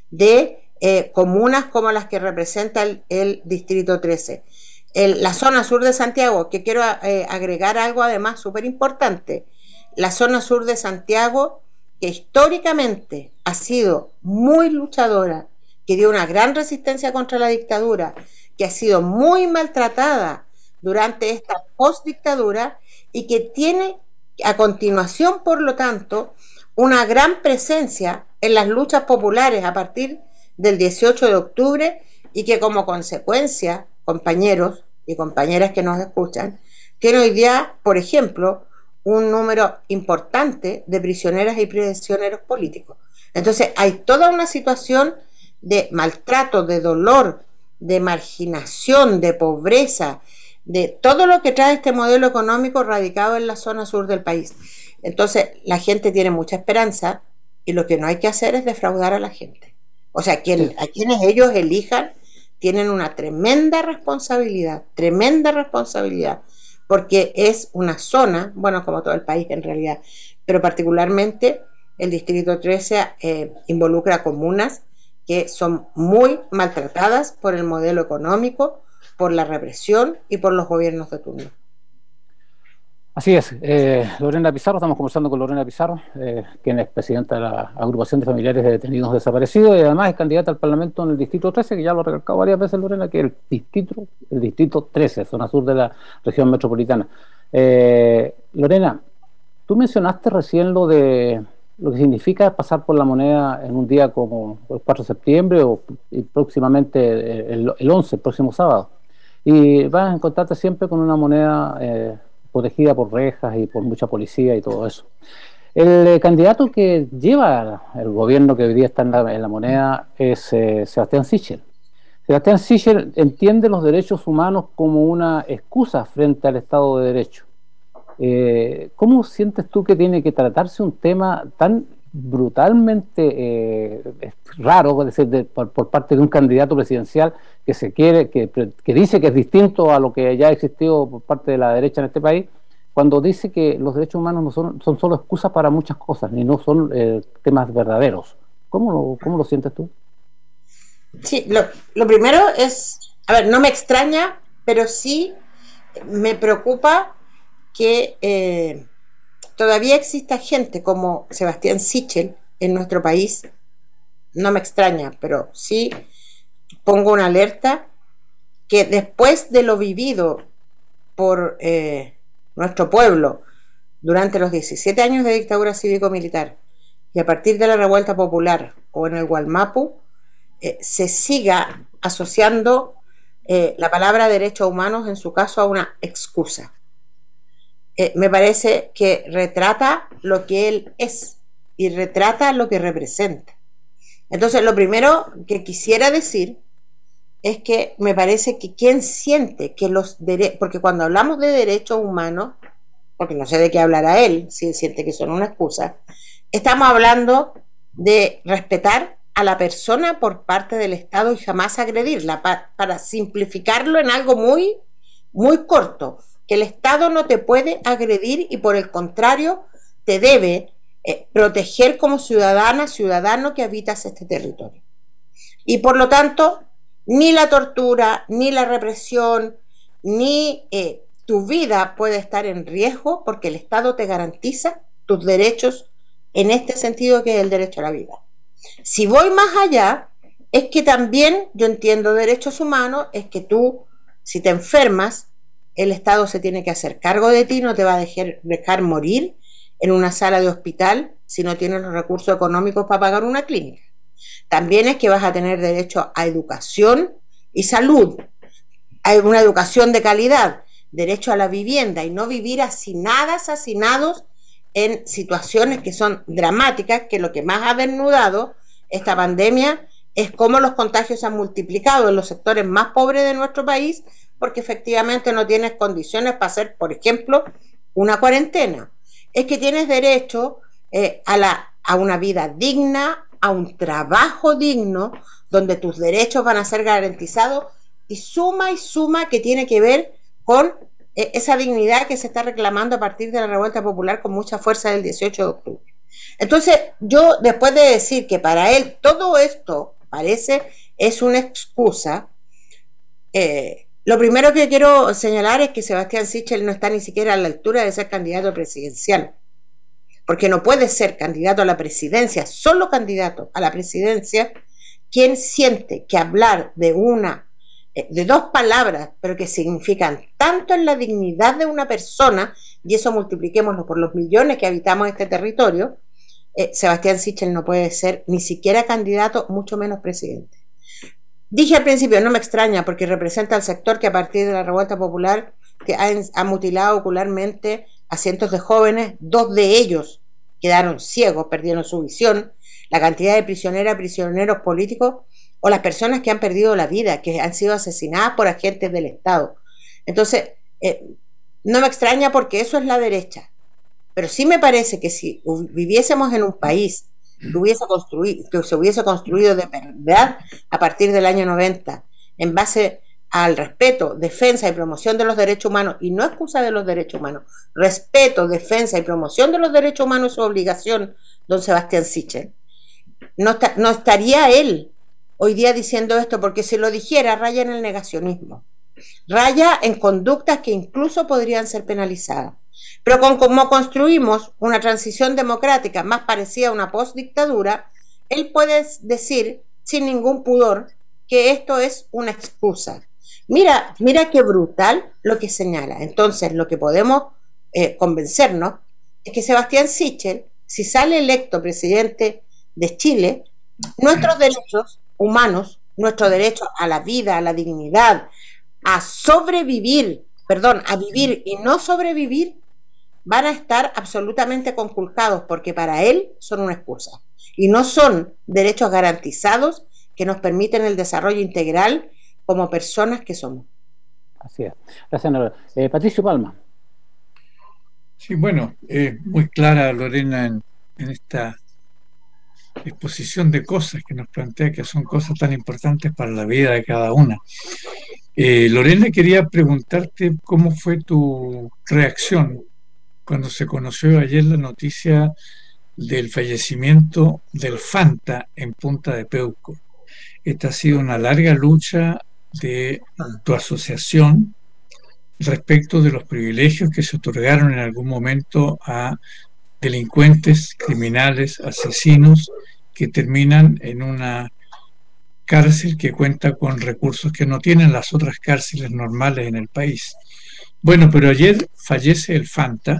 de eh, comunas como las que representa el, el Distrito trece. El, la zona sur de Santiago, que quiero eh, agregar algo además súper importante, la zona sur de Santiago, que históricamente ha sido muy luchadora, que dio una gran resistencia contra la dictadura, que ha sido muy maltratada durante esta postdictadura y que tiene a continuación, por lo tanto, una gran presencia en las luchas populares a partir del dieciocho de octubre y que como consecuencia, compañeros y compañeras que nos escuchan, tiene hoy día, por ejemplo, un número importante de prisioneras y prisioneros políticos. Entonces hay toda una situación de maltrato, de dolor, de marginación, de pobreza, de todo lo que trae este modelo económico radicado en la zona sur del país. Entonces la gente tiene mucha esperanza y lo que no hay que hacer es defraudar a la gente. O sea, quien, a quienes ellos elijan tienen una tremenda responsabilidad, tremenda responsabilidad, porque es una zona, bueno, como todo el país en realidad, pero particularmente el Distrito trece eh, involucra comunas que son muy maltratadas por el modelo económico, por la represión y por los gobiernos de turno. Así es, eh, Lorena Pizarro, estamos conversando con Lorena Pizarro, eh, quien es presidenta de la agrupación de familiares de detenidos desaparecidos y además es candidata al Parlamento en el Distrito trece, que ya lo ha recalcado varias veces Lorena, que es el distrito, el Distrito trece, zona sur de la región metropolitana. Eh, Lorena, tú mencionaste recién lo de lo que significa pasar por la moneda en un día como el cuatro de septiembre o y próximamente el, el once, el próximo sábado. Y vas a encontrarte siempre con una moneda eh, protegida por rejas y por mucha policía y todo eso. El eh, candidato que lleva el gobierno que hoy día está en la, en la moneda es eh, Sebastián Sichel. Sebastián Sichel entiende los derechos humanos como una excusa frente al Estado de Derecho. Eh, ¿Cómo sientes tú que tiene que tratarse un tema tan brutalmente eh, raro, es decir, de, por, por parte de un candidato presidencial que se quiere, que, que dice que es distinto a lo que ya ha existido por parte de la derecha en este país, cuando dice que los derechos humanos no son, son solo excusas para muchas cosas, ni no son eh, temas verdaderos? ¿Cómo lo, cómo lo sientes tú? Sí, lo, lo primero es, a ver, no me extraña, pero sí me preocupa que eh, todavía exista gente como Sebastián Sichel en nuestro país. No me extraña, pero sí pongo una alerta que después de lo vivido por eh, nuestro pueblo durante los diecisiete años de dictadura cívico-militar y a partir de la revuelta popular o en el Gualmapu, eh, se siga asociando eh, la palabra derechos humanos en su caso a una excusa. Eh, me parece que retrata lo que él es y retrata lo que representa. Entonces, lo primero que quisiera decir es que me parece que quien siente que los derechos, porque cuando hablamos de derechos humanos, porque no sé de qué hablará él, si él siente que son una excusa, estamos hablando de respetar a la persona por parte del Estado y jamás agredirla, pa, para simplificarlo en algo muy, muy corto. Que el Estado no te puede agredir y por el contrario te debe eh, proteger como ciudadana, ciudadano que habitas este territorio. Y por lo tanto, ni la tortura, ni la represión, ni eh, tu vida puede estar en riesgo porque el Estado te garantiza tus derechos en este sentido que es el derecho a la vida. Si voy más allá, es que también yo entiendo derechos humanos, es que tú, si te enfermas, el Estado se tiene que hacer cargo de ti, no te va a dejar, dejar morir en una sala de hospital si no tienes los recursos económicos para pagar una clínica. También es que vas a tener derecho a educación y salud, a una educación de calidad, derecho a la vivienda y no vivir hacinadas, hacinados en situaciones que son dramáticas, que lo que más ha desnudado esta pandemia es cómo los contagios se han multiplicado en los sectores más pobres de nuestro país, porque efectivamente no tienes condiciones para hacer, por ejemplo, una cuarentena. Es que tienes derecho eh, a, la, a una vida digna, a un trabajo digno, donde tus derechos van a ser garantizados, y suma y suma que tiene que ver con eh, esa dignidad que se está reclamando a partir de la revuelta popular con mucha fuerza del dieciocho de octubre. Entonces, yo, después de decir que para él todo esto parece es una excusa, eh, lo primero que quiero señalar es que Sebastián Sichel no está ni siquiera a la altura de ser candidato presidencial, porque no puede ser candidato a la presidencia, solo candidato a la presidencia, quien siente que hablar de una, de dos palabras, pero que significan tanto en la dignidad de una persona, y eso multipliquémoslo por los millones que habitamos este territorio, eh, Sebastián Sichel no puede ser ni siquiera candidato, mucho menos presidente. Dije al principio, no me extraña, porque representa al sector que a partir de la revuelta popular que ha, ha mutilado ocularmente a cientos de jóvenes, dos de ellos quedaron ciegos, perdieron su visión, la cantidad de prisioneras, prisioneros políticos, o las personas que han perdido la vida, que han sido asesinadas por agentes del Estado. Entonces, eh, no me extraña porque eso es la derecha, pero sí me parece que si viviésemos en un país que, hubiese construido, que se hubiese construido de verdad a partir del año noventa, en base al respeto, defensa y promoción de los derechos humanos, y no excusa de los derechos humanos, respeto, defensa y promoción de los derechos humanos es su obligación, don Sebastián Sichel, no, está, no estaría él hoy día diciendo esto, porque si lo dijera raya en el negacionismo, raya en conductas que incluso podrían ser penalizadas. Pero con cómo construimos una transición democrática más parecida a una postdictadura, él puede decir sin ningún pudor que esto es una excusa. Mira, mira qué brutal lo que señala. Entonces, lo que podemos eh, convencernos es que Sebastián Sichel, si sale electo presidente de Chile, nuestros derechos humanos, nuestro derecho a la vida, a la dignidad, a sobrevivir, perdón, a vivir y no sobrevivir, van a estar absolutamente conculcados, porque para él son una excusa y no son derechos garantizados que nos permiten el desarrollo integral como personas que somos. Así es. Gracias, Nora. Eh, Patricio Palma. Sí, bueno, eh, muy clara Lorena en, en esta exposición de cosas que nos plantea, que son cosas tan importantes para la vida de cada una. Eh, Lorena, quería preguntarte cómo fue tu reacción cuando se conoció ayer la noticia del fallecimiento del Fanta en Punta de Peuco. Esta ha sido una larga lucha de tu asociación respecto de los privilegios que se otorgaron en algún momento a delincuentes, criminales, asesinos que terminan en una cárcel que cuenta con recursos que no tienen las otras cárceles normales en el país. Bueno, pero ayer fallece el Fanta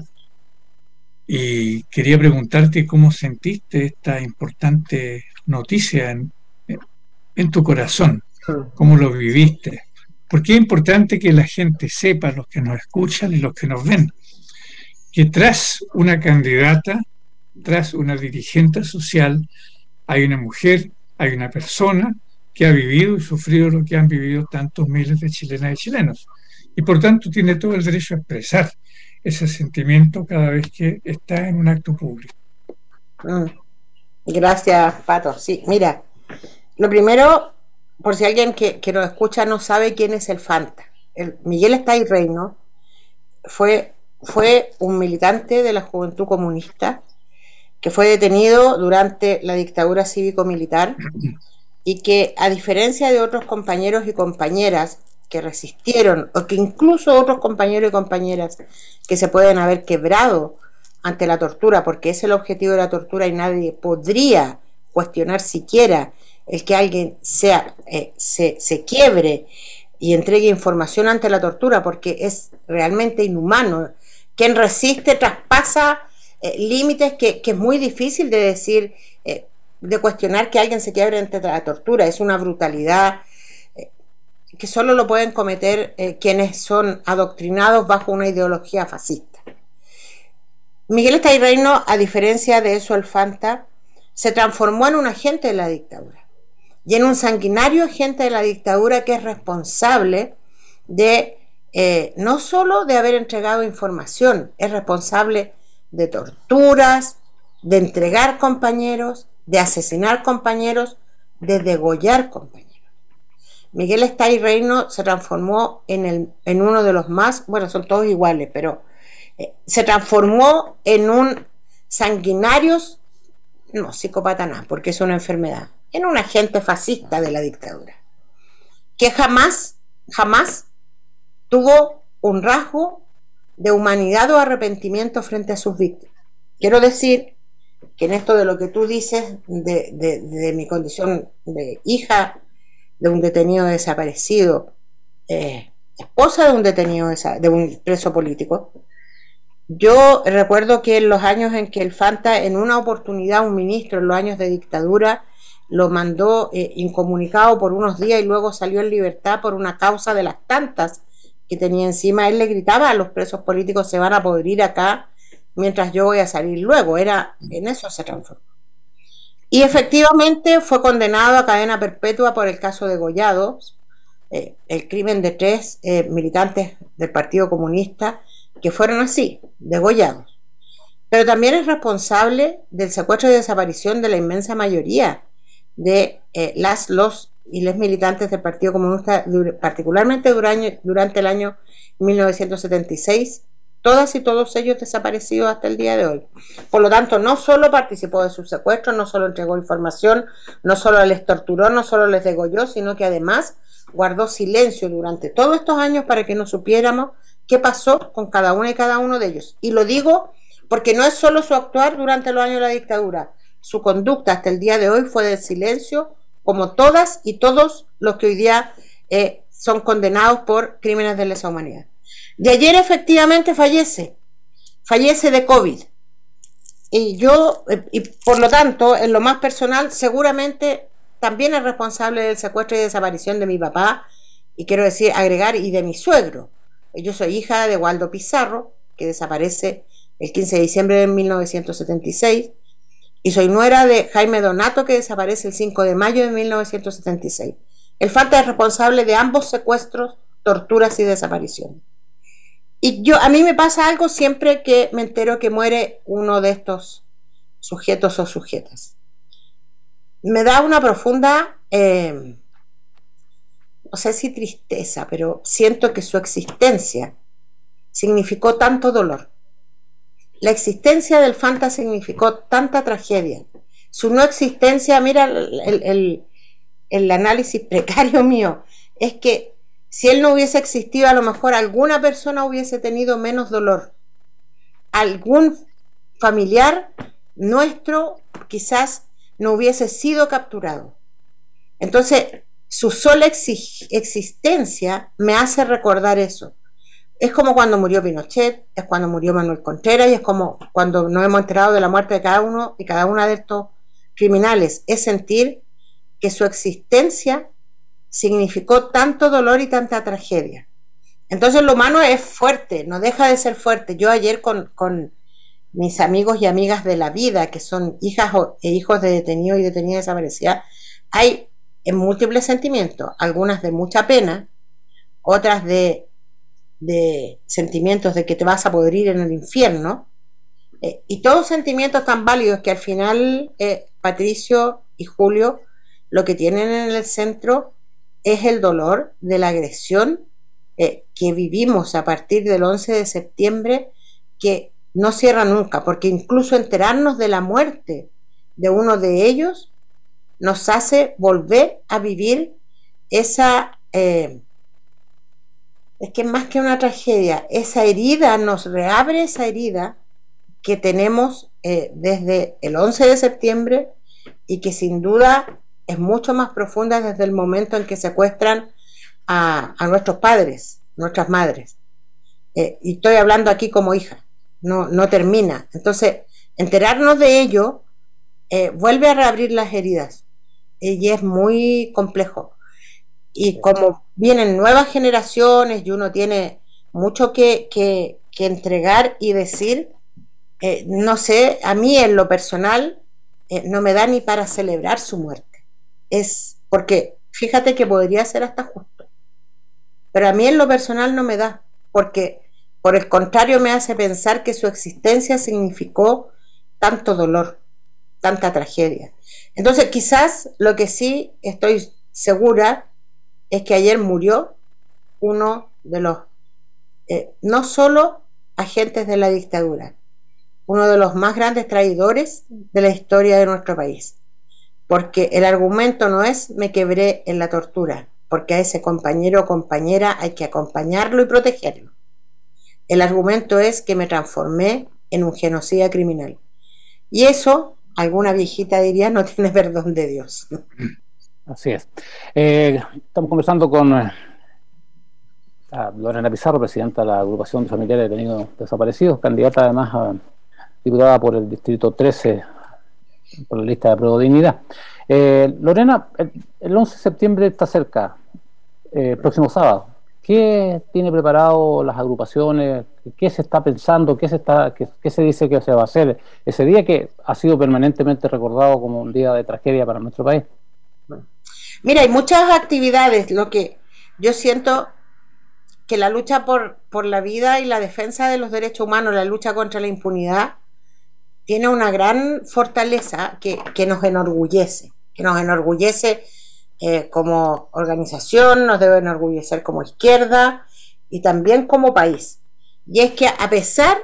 y quería preguntarte cómo sentiste esta importante noticia en, en tu corazón, cómo lo viviste. Porque es importante que la gente sepa, los que nos escuchan y los que nos ven, que tras una candidata, tras una dirigente social, hay una mujer, hay una persona que ha vivido y sufrido lo que han vivido tantos miles de chilenas y chilenos. Y por tanto tiene todo el derecho a expresar ese sentimiento cada vez que está en un acto público. Mm. Gracias, Pato. Sí, mira, lo primero, por si alguien que, que nos escucha no sabe quién es el Fanta. El Miguel Estay Reino fue, fue un militante de la Juventud Comunista que fue detenido durante la dictadura cívico-militar y que, a diferencia de otros compañeros y compañeras que resistieron, o que incluso otros compañeros y compañeras que se pueden haber quebrado ante la tortura, porque es el objetivo de la tortura y nadie podría cuestionar siquiera el que alguien sea, eh, se, se quiebre y entregue información ante la tortura, porque es realmente inhumano. Quien resiste traspasa eh, límites que, que es muy difícil de decir, eh, de cuestionar que alguien se quiebre ante la tortura. Es una brutalidad eh, que solo lo pueden cometer eh, quienes son adoctrinados bajo una ideología fascista. Miguel Esterreino, a diferencia de eso, el Fanta, se transformó en un agente de la dictadura y en un sanguinario agente de la dictadura que es responsable de, eh, no solo de haber entregado información, es responsable de torturas, de entregar compañeros, de asesinar compañeros, de degollar compañeros. Miguel Esterreino se transformó en, el, en uno de los más, bueno, son todos iguales, pero eh, se transformó en un sanguinario, no, psicópata nada, porque es una enfermedad, en un agente fascista de la dictadura, que jamás, jamás tuvo un rasgo de humanidad o arrepentimiento frente a sus víctimas. Quiero decir que en esto de lo que tú dices de, de, de mi condición de hija de un detenido desaparecido, eh, esposa de un detenido de un preso político, yo recuerdo que en los años en que el Fanta, en una oportunidad, un ministro en los años de dictadura lo mandó eh, incomunicado por unos días y luego salió en libertad por una causa de las tantas que tenía encima. Él le gritaba a los presos políticos: se van a podrir acá mientras yo voy a salir luego. Era, en eso se transformó. Y efectivamente fue condenado a cadena perpetua por el caso de Gollados, eh, el crimen de tres eh, militantes del Partido Comunista que fueron así, degollados. Pero también es responsable del secuestro y desaparición de la inmensa mayoría de eh, las, los y les militantes del Partido Comunista, particularmente durante, durante el año mil novecientos setenta y seis, todas y todos ellos desaparecidos hasta el día de hoy. Por lo tanto, no solo participó de sus secuestros, no solo entregó información, no solo les torturó, no solo les degolló, sino que además guardó silencio durante todos estos años para que no supiéramos qué pasó con cada una y cada uno de ellos. Y lo digo porque no es solo su actuar durante los años de la dictadura, su conducta hasta el día de hoy fue de silencio, como todas y todos los que hoy día eh, son condenados por crímenes de lesa humanidad. De ayer efectivamente fallece, fallece de COVID. Y yo, eh, y por lo tanto, en lo más personal, seguramente también es responsable del secuestro y desaparición de mi papá, y quiero decir, agregar, y de mi suegro. Yo soy hija de Waldo Pizarro, que desaparece el quince de diciembre de mil novecientos setenta y seis, y soy nuera de Jaime Donato, que desaparece el cinco de mayo de mil novecientos setenta y seis. El Fanta es responsable de ambos secuestros, torturas y desapariciones. Y yo, a mí me pasa algo siempre que me entero que muere uno de estos sujetos o sujetas. Me da una profunda... Eh, no sé si tristeza, pero siento que su existencia significó tanto dolor. La existencia del Fanta significó tanta tragedia. Su no existencia, mira el, el, el análisis precario mío, es que si él no hubiese existido, a lo mejor alguna persona hubiese tenido menos dolor. Algún familiar nuestro quizás no hubiese sido capturado. Entonces, su sola existencia me hace recordar eso. Es como cuando murió Pinochet, es cuando murió Manuel Contreras, y es como cuando nos hemos enterado de la muerte de cada uno y cada una de estos criminales. Es sentir que su existencia significó tanto dolor y tanta tragedia. Entonces lo humano es fuerte, no deja de ser fuerte. Yo ayer con, con mis amigos y amigas de la vida, que son hijas e hijos de detenidos y detenidas desaparecidas, hay en múltiples sentimientos, algunas de mucha pena, otras de, de sentimientos de que te vas a podrir en el infierno, eh, y todos sentimientos tan válidos que al final, eh, Patricio y Julio, lo que tienen en el centro es el dolor de la agresión eh, que vivimos a partir del once de septiembre, que no cierra nunca, porque incluso enterarnos de la muerte de uno de ellos nos hace volver a vivir esa, eh, es que más que una tragedia, esa herida, nos reabre esa herida que tenemos eh, desde el once de septiembre y que sin duda es mucho más profunda desde el momento en que secuestran a, a nuestros padres, nuestras madres. Eh, y estoy hablando aquí como hija. no, no termina. Entonces, enterarnos de ello eh, vuelve a reabrir las heridas eh, y es muy complejo. Y como vienen nuevas generaciones y uno tiene mucho que, que, que entregar y decir, eh, no sé, a mí en lo personal eh, no me da ni para celebrar su muerte. Es porque, fíjate que podría ser hasta justo, pero a mí en lo personal no me da, porque por el contrario me hace pensar que su existencia significó tanto dolor, tanta tragedia. Entonces quizás lo que sí estoy segura es que ayer murió uno de los, eh, no solo agentes de la dictadura, uno de los más grandes traidores de la historia de nuestro país, porque el argumento no es me quebré en la tortura, porque a ese compañero o compañera hay que acompañarlo y protegerlo. El argumento es que me transformé en un genocida criminal. Y eso, alguna viejita diría, no tiene perdón de Dios. Así es. Eh, estamos conversando con eh, Lorena Pizarro, presidenta de la agrupación de familiares de detenidos desaparecidos, candidata además a diputada por el distrito trece, por la lista de Apruebo Dignidad. Eh, Lorena, el, el once de septiembre está cerca, eh, el próximo sábado. ¿Qué tiene preparado las agrupaciones? ¿Qué se está pensando? ¿Qué se está, qué, qué se dice que se va a hacer ese día que ha sido permanentemente recordado como un día de tragedia para nuestro país? Mira, hay muchas actividades. Lo que yo siento que la lucha por, por la vida y la defensa de los derechos humanos, la lucha contra la impunidad, tiene una gran fortaleza que, que nos enorgullece, que nos enorgullece eh, como organización, nos debe enorgullecer como izquierda y también como país. Y es que a pesar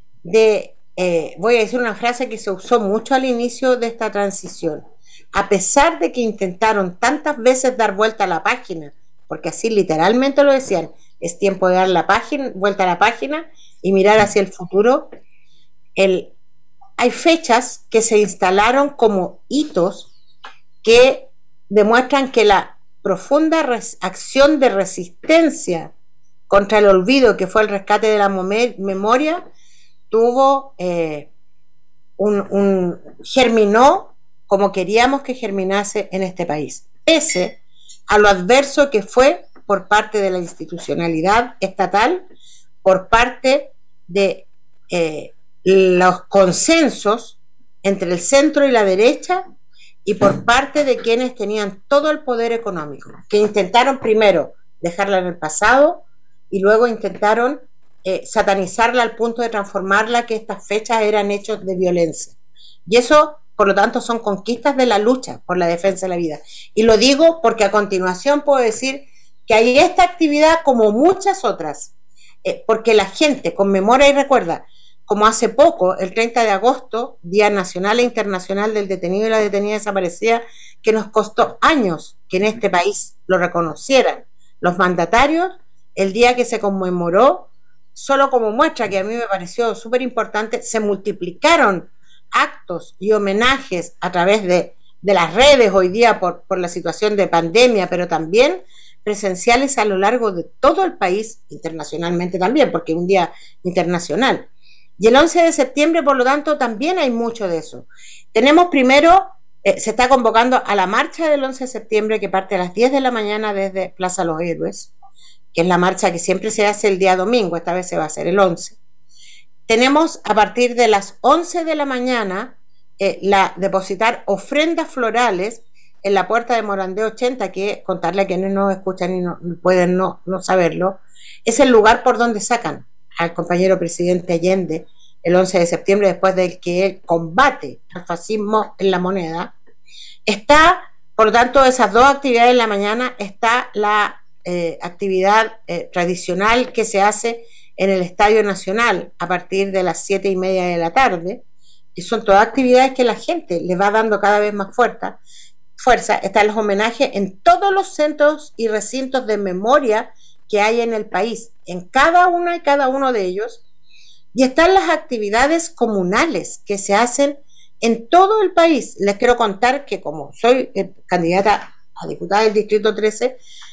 de, eh, voy a decir una frase que se usó mucho al inicio de esta transición, a pesar de que intentaron tantas veces dar vuelta a la página, porque así literalmente lo decían, es tiempo de dar la página, vuelta a la página y mirar hacia el futuro, el, hay fechas que se instalaron como hitos que demuestran que la profunda res, acción de resistencia contra el olvido, que fue el rescate de la memoria, tuvo eh, un, un germinó como queríamos que germinase en este país, pese a lo adverso que fue por parte de la institucionalidad estatal, por parte de eh, los consensos entre el centro y la derecha y por parte de quienes tenían todo el poder económico, que intentaron primero dejarla en el pasado y luego intentaron eh, satanizarla al punto de transformarla que estas fechas eran hechos de violencia. Y eso, por lo tanto, son conquistas de la lucha por la defensa de la vida. Y lo digo porque a continuación puedo decir que hay esta actividad como muchas otras, eh, porque la gente conmemora y recuerda, como hace poco, el treinta de agosto, Día Nacional e Internacional del Detenido y la Detenida Desaparecida, que nos costó años que en este país lo reconocieran los mandatarios, el día que se conmemoró, solo como muestra que a mí me pareció súper importante, se multiplicaron actos y homenajes a través de, de las redes hoy día por, por la situación de pandemia, pero también presenciales a lo largo de todo el país, internacionalmente también, porque es un día internacional. Y el once de septiembre, por lo tanto, también hay mucho de eso. Tenemos primero, eh, se está convocando a la marcha del once de septiembre, que parte a las diez de la mañana desde Plaza Los Héroes, que es la marcha que siempre se hace el día domingo, esta vez se va a hacer el once. Tenemos a partir de las once de la mañana eh, la depositar ofrendas florales en la puerta de Morandé ochenta, que contarle a quienes no escuchan y no pueden no, no saberlo, es el lugar por donde sacan al compañero presidente Allende el once de septiembre, después de que él combate al fascismo en la moneda. Está, por lo tanto, esas dos actividades en la mañana, está la eh, actividad eh, tradicional que se hace en el Estadio Nacional a partir de las siete y media de la tarde, y son todas actividades que la gente le va dando cada vez más fuerza. fuerza. Están los homenajes en todos los centros y recintos de memoria que hay en el país, en cada uno y cada uno de ellos, y están las actividades comunales que se hacen en todo el país. Les quiero contar que como soy eh, candidata a diputada del distrito trece,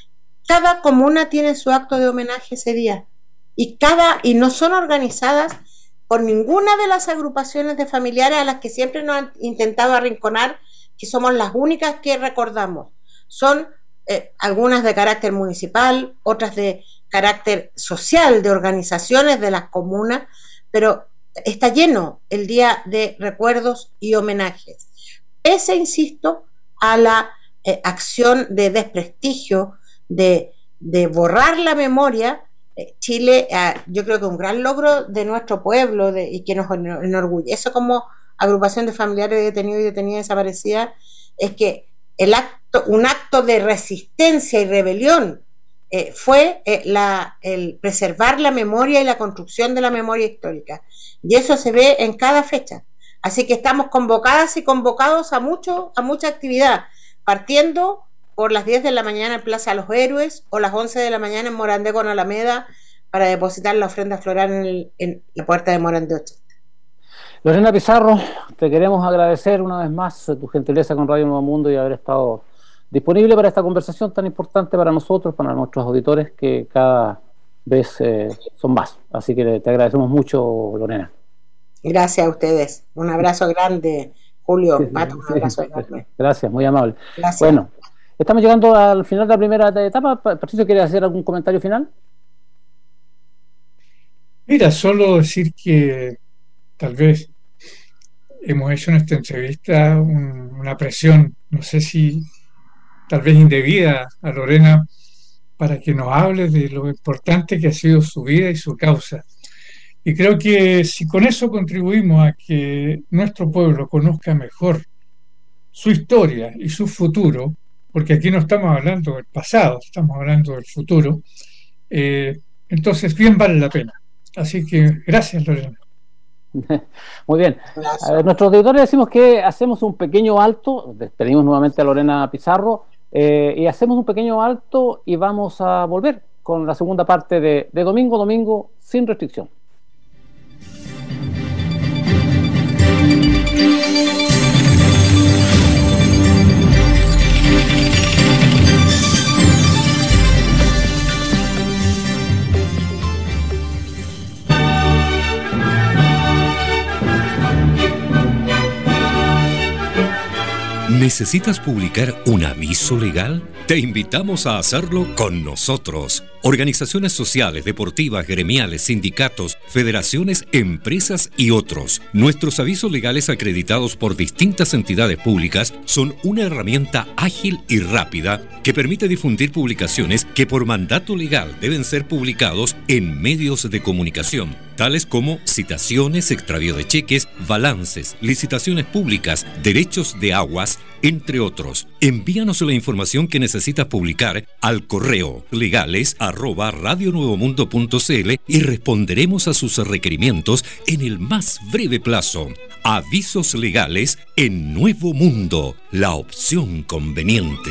cada comuna tiene su acto de homenaje ese día, y cada y no son organizadas por ninguna de las agrupaciones de familiares a las que siempre nos han intentado arrinconar, que somos las únicas que recordamos. Son eh, algunas de carácter municipal, otras de carácter social, de organizaciones de las comunas, pero está lleno el día de recuerdos y homenajes. Pese, insisto, a la eh, acción de desprestigio, de, de borrar la memoria, eh, Chile, eh, yo creo que un gran logro de nuestro pueblo de, y que nos enorgullece como agrupación de familiares de detenidos y detenidas desaparecidas, es que el acto, un acto de resistencia y rebelión eh, fue eh, la, el preservar la memoria y la construcción de la memoria histórica. Y eso se ve en cada fecha. Así que estamos convocadas y convocados a mucho, a mucha actividad, partiendo por las diez de la mañana en Plaza de los Héroes o las once de la mañana en Morandé con Alameda para depositar la ofrenda floral en, el, en la puerta de Morandé ochenta. Lorena Pizarro, te queremos agradecer una vez más tu gentileza con Radio Nuevo Mundo y haber estado disponible para esta conversación tan importante para nosotros, para nuestros auditores, que cada vez eh, son más. Así que te agradecemos mucho, Lorena. Gracias a ustedes. Un abrazo grande, Julio. Sí, Pato, un abrazo sí, enorme. Gracias, muy amable. Gracias. Bueno, estamos llegando al final de la primera etapa. Patricio, ¿quiere hacer algún comentario final? Mira, solo decir que tal vez hemos hecho en esta entrevista un, una presión, no sé si tal vez indebida, a Lorena para que nos hable de lo importante que ha sido su vida y su causa. Y creo que si con eso contribuimos a que nuestro pueblo conozca mejor su historia y su futuro, porque aquí no estamos hablando del pasado, estamos hablando del futuro, eh, entonces bien vale la pena. Así que gracias, Lorena. Muy bien. A ver, nuestros auditores decimos que hacemos un pequeño alto, despedimos nuevamente a Lorena Pizarro, eh, y hacemos un pequeño alto y vamos a volver con la segunda parte de, de Domingo Domingo sin restricción. ¿Necesitas publicar un aviso legal? Te invitamos a hacerlo con nosotros. Organizaciones sociales, deportivas, gremiales, sindicatos, federaciones, empresas y otros. Nuestros avisos legales acreditados por distintas entidades públicas son una herramienta ágil y rápida que permite difundir publicaciones que por mandato legal deben ser publicados en medios de comunicación, tales como citaciones, extravío de cheques, balances, licitaciones públicas, derechos de aguas, entre otros. Envíanos la información que necesitas publicar al correo legales arroba radionuevomundo punto cl y responderemos a sus requerimientos en el más breve plazo. Avisos legales en Nuevo Mundo, la opción conveniente.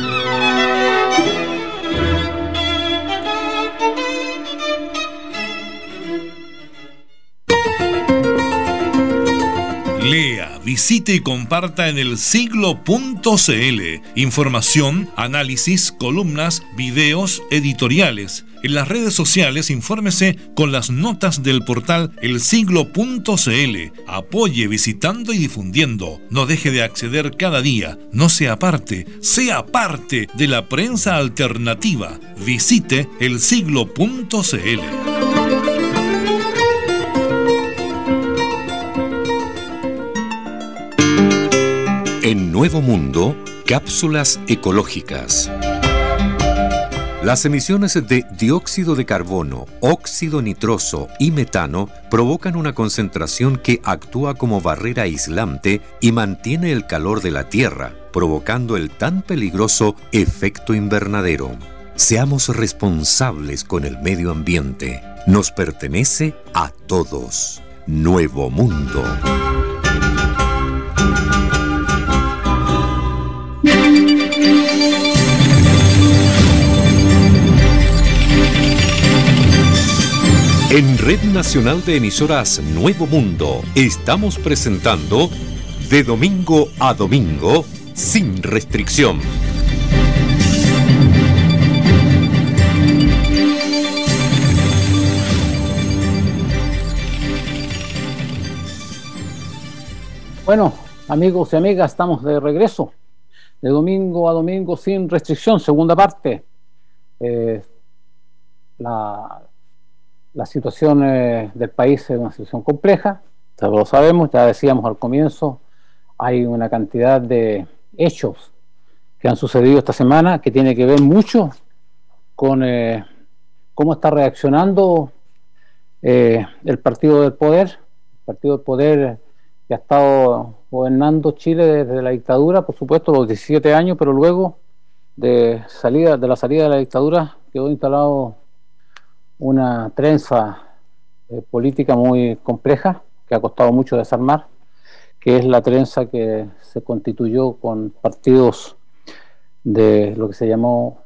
Lea, visite y comparta en el siglo punto cl. Información, análisis, columnas, videos, editoriales. En las redes sociales, infórmese con las notas del portal el siglo punto cl. Apoye visitando y difundiendo. No deje de acceder cada día. No sea parte, sea parte de la prensa alternativa. Visite el siglo punto cl. En Nuevo Mundo, cápsulas ecológicas. Las emisiones de dióxido de carbono, óxido nitroso y metano provocan una concentración que actúa como barrera aislante y mantiene el calor de la Tierra, provocando el tan peligroso efecto invernadero. Seamos responsables con el medio ambiente. Nos pertenece a todos. Nuevo Mundo. En Red Nacional de Emisoras Nuevo Mundo estamos presentando De Domingo a Domingo sin restricción. Bueno, amigos y amigas, estamos de regreso, de domingo a domingo sin restricción, segunda parte. Eh, la, la situación eh, del país es una situación compleja, ya lo sabemos, ya decíamos al comienzo, hay una cantidad de hechos que han sucedido esta semana que tiene que ver mucho con eh, cómo está reaccionando eh, el partido del poder, el partido del poder que ha estado gobernando Chile desde la dictadura, por supuesto, los diecisiete años, pero luego de salida de la salida de la dictadura quedó instalado una trenza eh, política muy compleja que ha costado mucho desarmar, que es la trenza que se constituyó con partidos de lo que se llamó,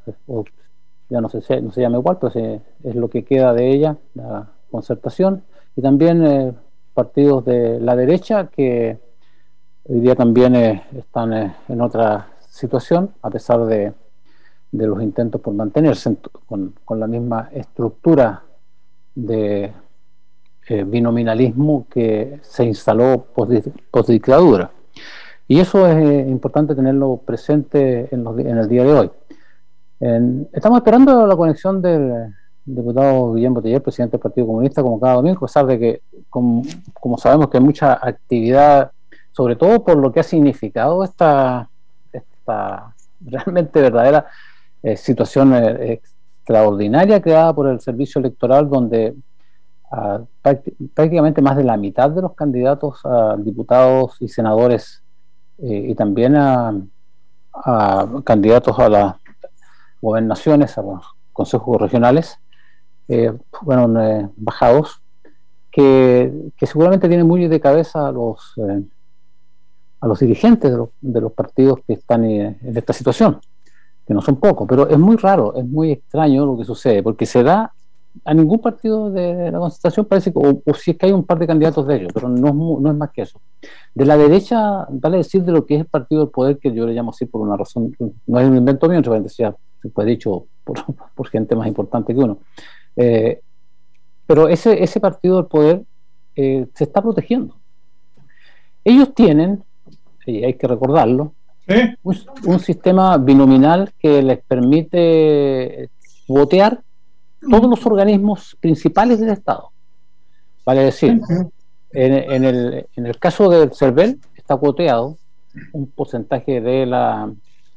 ya no se, no se llama igual, pero se, es lo que queda de ella, la Concertación, y también eh, partidos de la derecha que hoy día también eh, están eh, en otra situación, a pesar de, de los intentos por mantenerse con, con la misma estructura de eh, binominalismo que se instaló post-dictadura. Y eso es eh, importante tenerlo presente en, los, en el día de hoy. En, estamos esperando la conexión del diputado Guillén Botiller, presidente del Partido Comunista, como cada domingo, a pesar de que, como, como sabemos que hay mucha actividad, sobre todo por lo que ha significado esta, esta realmente verdadera eh, situación eh, extraordinaria creada por el servicio electoral, donde uh, prácticamente más de la mitad de los candidatos a diputados y senadores eh, y también a, a candidatos a las gobernaciones, a los consejos regionales, eh, fueron eh, bajados, que, que seguramente tienen muy de cabeza a los eh, a los dirigentes de los, de los partidos que están eh, en esta situación, que no son pocos, pero es muy raro, es muy extraño lo que sucede, porque se da a ningún partido de la Concertación, parece que, o, o si es que hay un par de candidatos de ellos, pero no es, no es más que eso. De la derecha, vale decir de lo que es el partido del poder, que yo le llamo así por una razón, no es un invento mío, entre paréntesis, fue dicho por, por gente más importante que uno. Eh, pero ese, ese partido del poder eh, se está protegiendo. Ellos tienen, y hay que recordarlo, ¿Eh? un, un sistema binominal que les permite votear todos los organismos principales del Estado. Vale decir, uh-huh. en, en, el, en el caso del CERVEL está cuoteado un porcentaje de la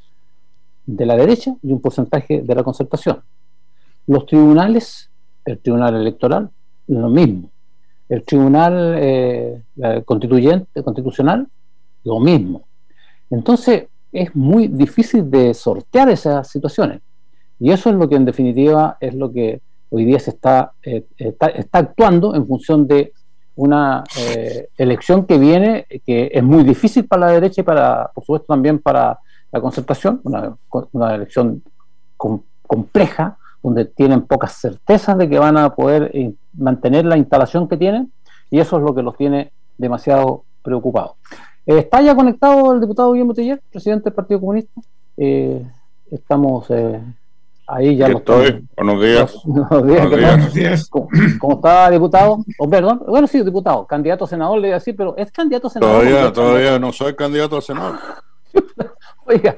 de la derecha y un porcentaje de la Concertación. Los tribunales, el Tribunal Electoral, lo mismo. El Tribunal eh, Constituyente, Constitucional, lo mismo. Entonces, es muy difícil de sortear esas situaciones. Y eso es lo que, en definitiva, es lo que hoy día se está, eh, está, está actuando en función de una eh, elección que viene, que es muy difícil para la derecha y, para, por supuesto, también para la Concertación, una, una elección com, compleja, donde tienen pocas certezas de que van a poder eh, mantener la instalación que tienen, y eso es lo que los tiene demasiado preocupados. Eh, ¿Está ya conectado el diputado Guillén Botiller, presidente del Partido Comunista? Eh, estamos eh, ahí ya. Lo estoy. Estamos, buenos días. Buenos días. Buenos días. Buenos días. ¿Cómo, ¿Cómo está, diputado? Oh, perdón, bueno, sí, diputado, candidato a senador, le voy a decir, pero ¿es candidato a senador? Todavía, todavía no soy candidato a senador. Oiga.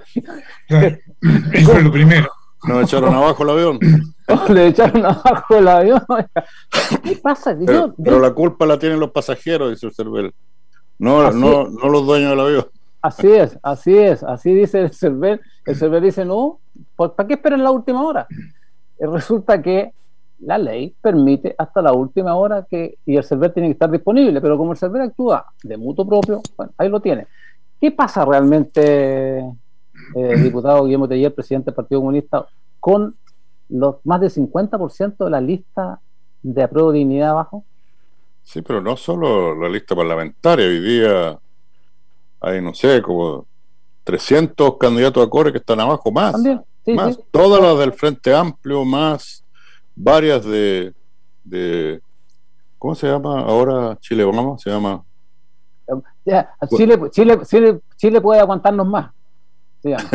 Eso es lo primero. Nos echaron abajo el avión. Le echaron abajo el avión. ¿Qué pasa? Pero, yo, pero yo... la culpa la tienen los pasajeros, dice el CERVEL. No, no, no los dueños del avión. Así es, así es, así dice el CERVEL. El CERVEL dice, no, ¿para qué esperan la última hora? Y resulta que la ley permite hasta la última hora que, y el CERVEL tiene que estar disponible, pero como el CERVEL actúa de mutuo propio, bueno, ahí lo tiene. ¿Qué pasa realmente, eh, diputado Guillén Botiller, presidente del Partido Comunista, con los más del cincuenta por ciento de la lista de apruebo de dignidad abajo? Sí, pero no solo la lista parlamentaria, hoy día hay, no sé, como trescientos candidatos a core que están abajo, más, ¿También? Sí, más sí. Todas las del Frente Amplio, más varias de, de ¿cómo se llama ahora Chile Vamos? Se llama ya, Chile, Chile, Chile, Chile puede aguantarnos más. Se llama,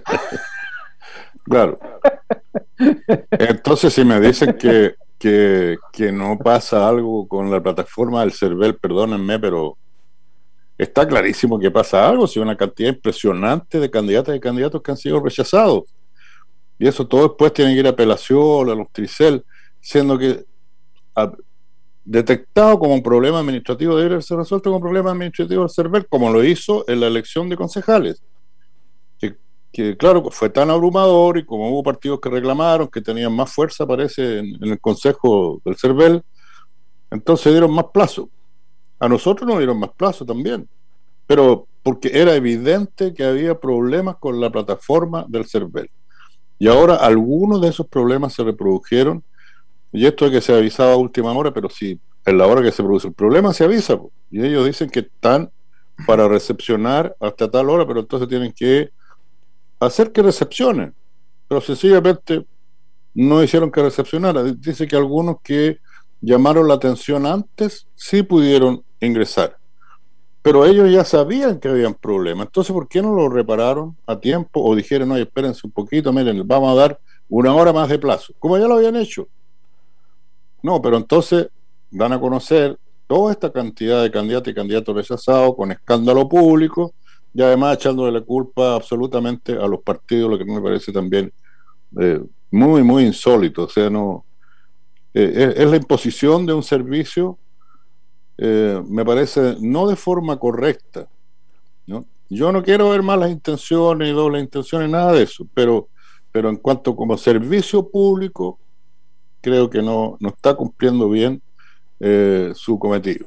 claro. Entonces, si me dicen que, que, que no pasa algo con la plataforma del CERVEL, perdónenme, pero está clarísimo que pasa algo, si hay una cantidad impresionante de candidatas y candidatos que han sido rechazados. Y eso todo después tiene que ir a apelación, a los tricel, siendo que a, detectado como un problema administrativo debe ser resuelto como un problema administrativo del CERVEL, como lo hizo en la elección de concejales. Que, que claro, fue tan abrumador y como hubo partidos que reclamaron, que tenían más fuerza, parece, en, en el consejo del CERVEL, entonces dieron más plazo. A nosotros nos dieron más plazo también, pero porque era evidente que había problemas con la plataforma del CERVEL. Y ahora algunos de esos problemas se reprodujeron, y esto es que se avisaba a última hora, pero si en la hora que se produce el problema se avisa, y ellos dicen que están para recepcionar hasta tal hora, pero entonces tienen que hacer que recepcionen, pero sencillamente no hicieron que recepcionara. Dice que algunos que llamaron la atención antes sí pudieron ingresar, pero ellos ya sabían que habían problemas. Entonces, ¿por qué no lo repararon a tiempo o dijeron, oye, espérense un poquito, miren, vamos a dar una hora más de plazo, como ya lo habían hecho? No, pero entonces dan a conocer toda esta cantidad de candidatos y candidatos rechazados con escándalo público y además echándole la culpa absolutamente a los partidos, lo que me parece también eh, muy, muy insólito. O sea, no eh, es, es la imposición de un servicio, eh, me parece, no de forma correcta, ¿no? Yo no quiero ver malas intenciones y dobles intenciones, nada de eso, pero, pero en cuanto como servicio público, creo que no, no está cumpliendo bien eh, su cometido.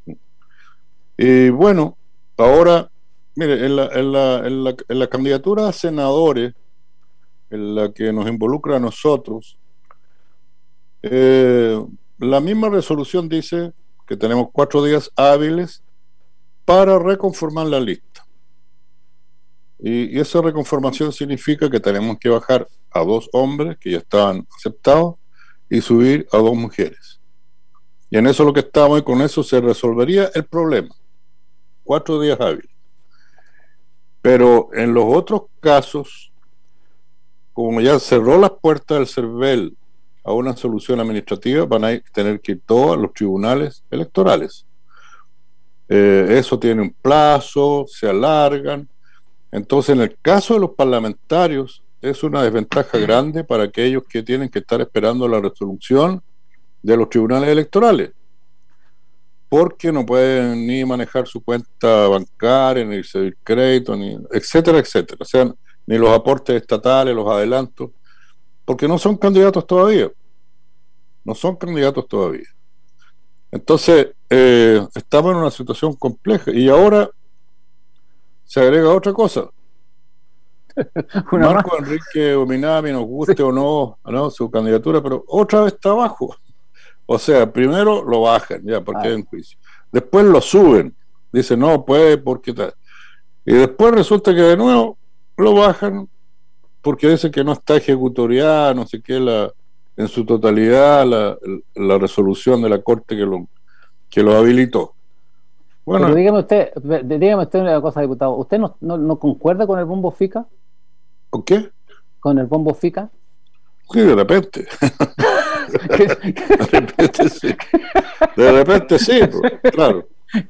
Y bueno, ahora, mire, en la, en la, en la, en la candidatura a senadores, en la que nos involucra a nosotros, eh, la misma resolución dice que tenemos cuatro días hábiles para reconformar la lista. Y, y esa reconformación significa que tenemos que bajar a dos hombres que ya estaban aceptados y subir a dos mujeres. Y en eso lo que estamos, y con eso se resolvería el problema. Cuatro días hábiles. Pero en los otros casos, como ya cerró las puertas del CERVEL a una solución administrativa, van a tener que ir todos a los tribunales electorales. Eh, eso tiene un plazo, se alargan. Entonces, en el caso de los parlamentarios, es una desventaja grande para aquellos que tienen que estar esperando la resolución de los tribunales electorales, porque no pueden ni manejar su cuenta bancaria, ni recibir crédito, ni etcétera, etcétera. O sea, ni los aportes estatales, los adelantos, porque no son candidatos todavía. No son candidatos todavía. Entonces, eh, estamos en una situación compleja. Y ahora se agrega otra cosa. Marco más. Enrique Ominami, nos guste sí. o no, no su candidatura, pero otra vez está abajo. O sea, primero lo bajan, ya, porque hay un juicio. Después lo suben. Dicen, no puede, porque tal. Y después resulta que de nuevo lo bajan porque dicen que no está ejecutoriada, no sé qué, la, en su totalidad, la, la resolución de la Corte que lo, que lo habilitó. Bueno, pero dígame usted, dígame usted una cosa, diputado. ¿Usted no, no, no concuerda con el bombo FICA? ¿Con qué? ¿Con el bombo FICA? Sí, de repente. de repente sí. De repente sí, pues, claro.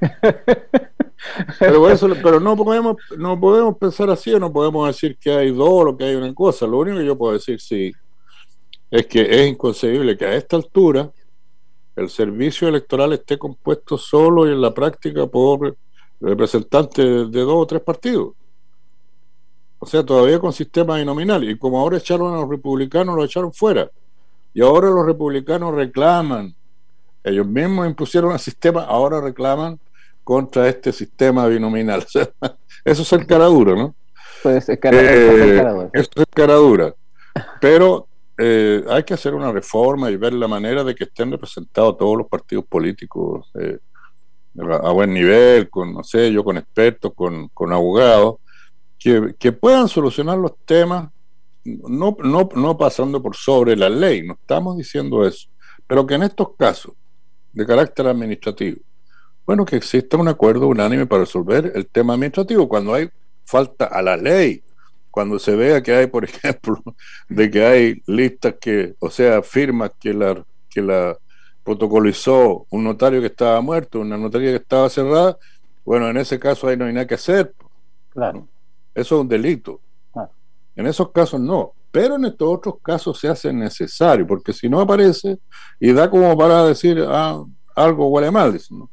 Pero, eso, pero no podemos no podemos pensar así, o no podemos decir que hay dos o que hay una cosa. Lo único que yo puedo decir sí es que es inconcebible que a esta altura el servicio electoral esté compuesto solo y en la práctica por representantes de dos o tres partidos. O sea, todavía con sistema binominal. Y como ahora echaron a los republicanos, los echaron fuera. Y ahora los republicanos reclaman, ellos mismos impusieron el sistema, ahora reclaman contra este sistema binominal. O sea, eso es el cara dura, ¿no? Pues es cara, eh, cara dura. Eso es cara dura. Pero eh, hay que hacer una reforma y ver la manera de que estén representados todos los partidos políticos eh, a, a buen nivel, con, no sé, yo con expertos, con, con abogados, que, que puedan solucionar los temas, no, no, no pasando por sobre la ley, no estamos diciendo eso, pero que en estos casos de carácter administrativo, bueno, que exista un acuerdo unánime para resolver el tema administrativo cuando hay falta a la ley, cuando se vea que hay, por ejemplo, de que hay listas que, o sea, firmas que la, que la protocolizó un notario que estaba muerto, una notaría que estaba cerrada, Bueno, en ese caso ahí no hay nada que hacer. Claro. Eso es un delito. Claro. En esos casos no. Pero en estos otros casos se hace necesario, porque si no aparece y da como para decir, ah, algo huele mal, ¿no?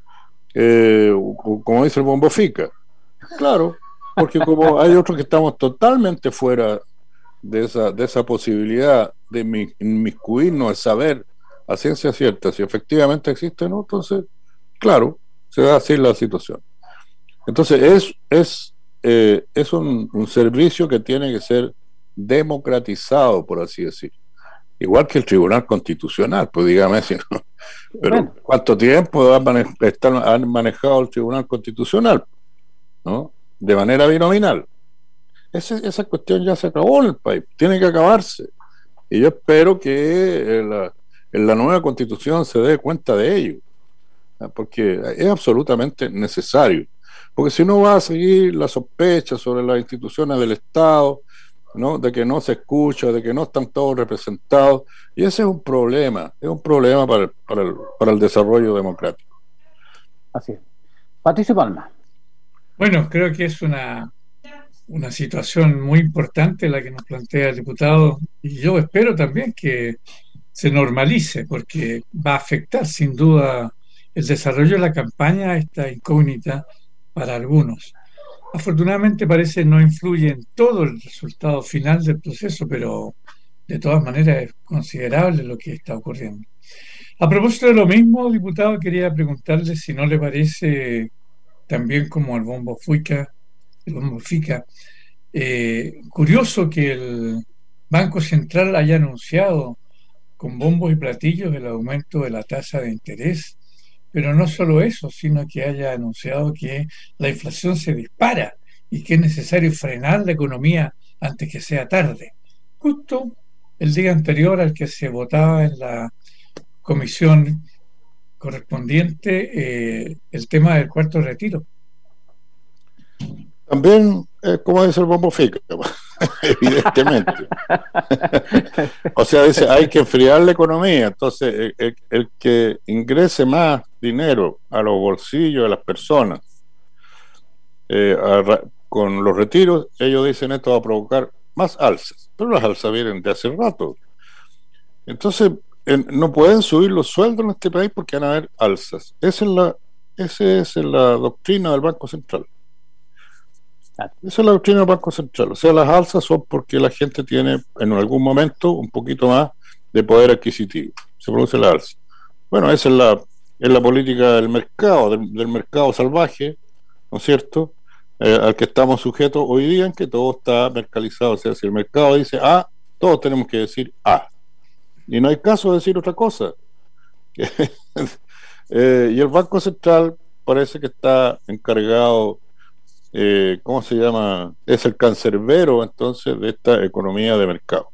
Eh, como dice el Bombo Fica. Claro, porque como hay otros que estamos totalmente fuera de esa, de esa posibilidad de inmiscuirnos, de saber a ciencia cierta si efectivamente existe o no, entonces, claro, se da así la situación. Entonces, es, es, eh, es un, un servicio que tiene que ser democratizado, por así decir. Igual que el Tribunal Constitucional, pues dígame si no. Pero bueno, ¿cuánto tiempo han manejado, están, han manejado el Tribunal Constitucional? ¿No? De manera binominal. Ese, esa cuestión ya se acabó en el país, tiene que acabarse. Y yo espero que en la, en la nueva Constitución se dé cuenta de ello, porque es absolutamente necesario. Porque si no va a seguir la sospecha sobre las instituciones del Estado, ¿no? De que no se escucha, de que no están todos representados, y ese es un problema, es un problema para el, para el, para el desarrollo democrático. Así es. Patricio Palma. Bueno, creo que es una, una situación muy importante la que nos plantea el diputado, y yo espero también que se normalice, porque va a afectar sin duda el desarrollo de la campaña, esta incógnita para algunos. Afortunadamente parece no influye en todo el resultado final del proceso, pero de todas maneras es considerable lo que está ocurriendo. A propósito de lo mismo, diputado, quería preguntarle si no le parece, también como el Bombo Fica, el Bombo Fica, eh, curioso que el Banco Central haya anunciado con bombos y platillos el aumento de la tasa de interés. Pero no solo eso, sino que haya anunciado que la inflación se dispara y que es necesario frenar la economía antes que sea tarde. Justo el día anterior al que se votaba en la comisión correspondiente eh, el tema del cuarto retiro. También, eh, como dice el Bombo Fica, evidentemente. O sea, dice, hay que enfriar la economía. Entonces, el, el, el que ingrese más dinero a los bolsillos de las personas eh, a, con los retiros, ellos dicen esto va a provocar más alzas. Pero las alzas vienen de hace rato. Entonces, en, no pueden subir los sueldos en este país porque van a haber alzas. Esa es la, esa es la doctrina del Banco Central. Esa es la doctrina del Banco Central. O sea, las alzas son porque la gente tiene en algún momento un poquito más de poder adquisitivo. Se produce la alza. Bueno, esa es la, es la política del mercado, del, del mercado salvaje, ¿no es cierto? Eh, al que estamos sujetos hoy día, en que todo está mercantilizado. O sea, si el mercado dice A, todos tenemos que decir A. Y no hay caso de decir otra cosa. eh, y el Banco Central parece que está encargado, eh, ¿cómo se llama? Es el cancerbero entonces de esta economía de mercado.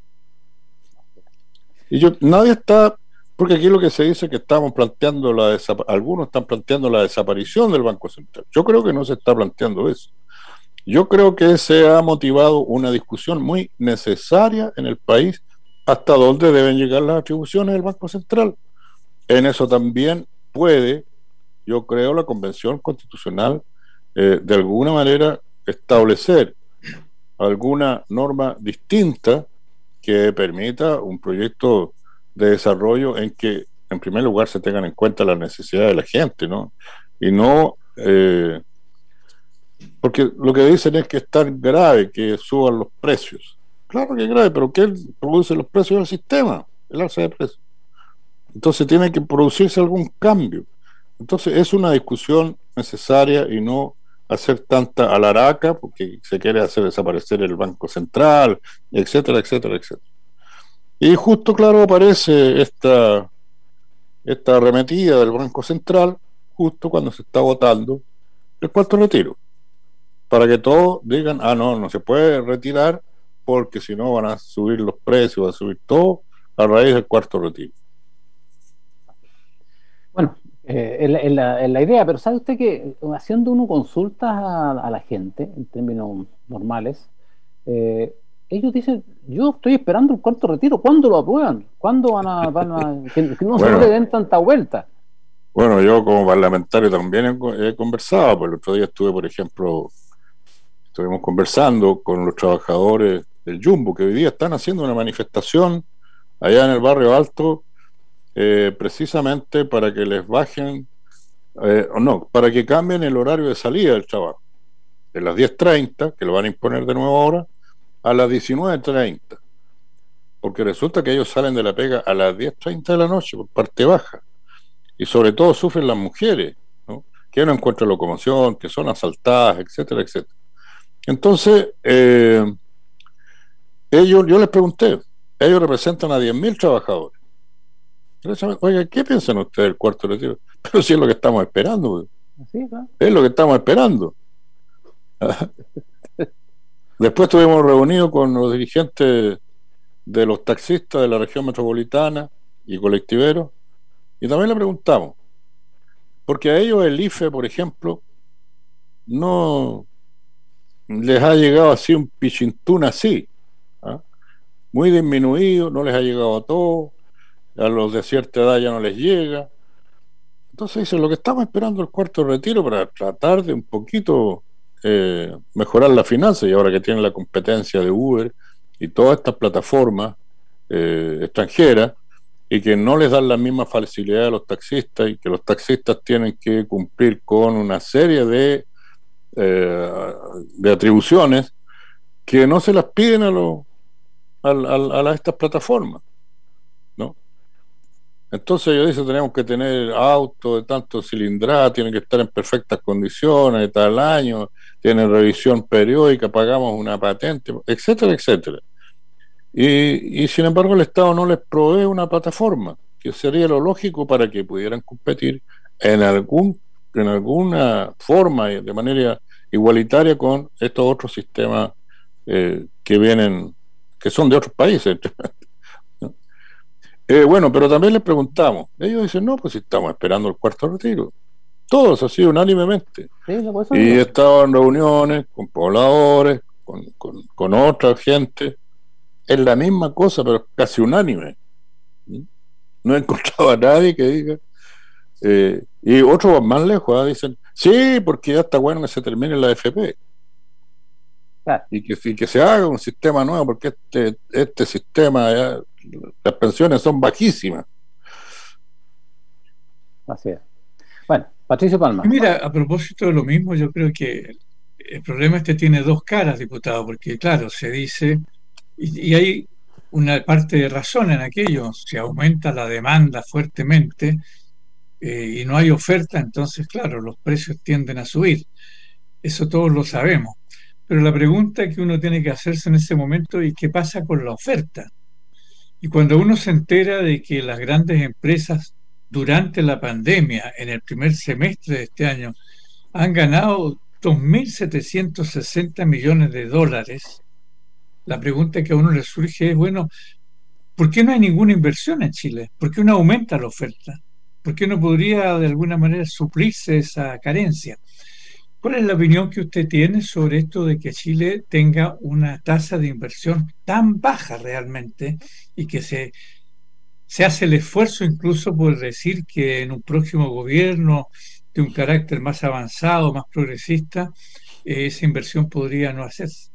Y yo, nadie está, porque aquí lo que se dice es que estamos planteando la desap- algunos están planteando la desaparición del Banco Central. Yo creo que no se está planteando eso. Yo creo que se ha motivado una discusión muy necesaria en el país hasta dónde deben llegar las atribuciones del Banco Central. En eso también puede, yo creo, la Convención Constitucional eh, de alguna manera establecer alguna norma distinta que permita un proyecto de desarrollo en que, en primer lugar, se tengan en cuenta las necesidades de la gente, ¿no? Y no, eh, porque lo que dicen es que es tan grave que suban los precios. Claro que es grave, pero ¿qué produce los precios del sistema? El alza de precios. Entonces tiene que producirse algún cambio. Entonces es una discusión necesaria y no hacer tanta alaraca porque se quiere hacer desaparecer el Banco Central, etcétera, etcétera, etcétera. Y justo, claro, aparece esta, esta arremetida del Banco Central justo cuando se está votando el cuarto retiro, para que todos digan, ah, no, no se puede retirar porque si no van a subir los precios, va a subir todo a raíz del cuarto retiro. Bueno, eh, es, la, es, la, es la idea, pero ¿sabe usted que haciendo uno consultas a, a la gente, en términos normales, eh, ellos dicen, yo estoy esperando el cuarto retiro, ¿cuándo lo aprueban? ¿Cuándo van a...? Van a que, que no bueno, se le den tanta vuelta. Bueno, yo como parlamentario también he, he conversado, pues el otro día estuve, por ejemplo, estuvimos conversando con los trabajadores del Jumbo, que hoy día están haciendo una manifestación allá en el barrio Alto, eh, precisamente para que les bajen, eh, o no, para que cambien el horario de salida del trabajo, de las diez treinta, que lo van a imponer de nuevo ahora, a las diecinueve treinta, porque resulta que ellos salen de la pega a las diez treinta de la noche, por parte baja, y sobre todo sufren las mujeres, ¿no? Que no encuentran locomoción, que son asaltadas, etcétera, etcétera. Entonces, eh, ellos, yo les pregunté, ellos representan a diez mil trabajadores. Oiga, ¿qué piensan ustedes del cuarto retiro? Pero si es lo que estamos esperando, ¿sí, no? Es lo que estamos esperando. Después estuvimos reunidos con los dirigentes de los taxistas de la región metropolitana y colectiveros, y también le preguntamos, porque a ellos el I F E, por ejemplo, no les ha llegado así un pichintún así, ¿ah? Muy disminuido, no les ha llegado a todos, a los de cierta edad ya no les llega. Entonces dice, lo que estamos esperando el cuarto retiro para tratar de un poquito eh, mejorar la finanza, y ahora que tienen la competencia de Uber y todas estas plataformas eh, extranjeras, y que no les dan la misma facilidad a los taxistas, y que los taxistas tienen que cumplir con una serie de eh, de atribuciones que no se las piden a, los a, a, a estas plataformas, ¿no? Entonces ellos dicen, tenemos que tener autos de tanto cilindrada, tienen que estar en perfectas condiciones, de tal año, tienen revisión periódica, pagamos una patente, etcétera, etcétera. Y, y sin embargo el Estado no les provee una plataforma, que sería lo lógico para que pudieran competir en algún en alguna forma, de manera igualitaria, con estos otros sistemas eh, que vienen, que son de otros países. ¿No? Eh, bueno, pero también les preguntamos, ellos dicen, no, pues estamos esperando el cuarto retiro, todos así unánimemente. Sí, no, y he estado en reuniones con pobladores, con, con, con otra gente, es la misma cosa, pero casi unánime. No he encontrado a nadie que diga. Eh, y otros más lejos, ¿eh? Dicen, sí, porque ya está bueno que se termine la A F P. Ah. Y, que, y que se haga un sistema nuevo, porque este, este sistema, ya, las pensiones son bajísimas. Así es. Bueno, Patricio Palma. Mira, a propósito de lo mismo, yo creo que el problema este tiene dos caras, diputado, porque claro, se dice, y, y hay una parte de razón en aquello, se aumenta la demanda fuertemente eh, y no hay oferta, entonces claro, los precios tienden a subir, eso todos lo sabemos, pero la pregunta que uno tiene que hacerse en ese momento es ¿qué pasa con la oferta? Y cuando uno se entera de que las grandes empresas durante la pandemia, en el primer semestre de este año, han ganado dos mil setecientos sesenta millones de dólares, la pregunta que a uno le surge es, bueno, ¿por qué no hay ninguna inversión en Chile? ¿Por qué no aumenta la oferta? ¿Por qué no podría de alguna manera suplirse esa carencia? ¿Cuál es la opinión que usted tiene sobre esto de que Chile tenga una tasa de inversión tan baja realmente y que se, se hace el esfuerzo incluso por decir que en un próximo gobierno de un carácter más avanzado, más progresista, eh, esa inversión podría no hacerse?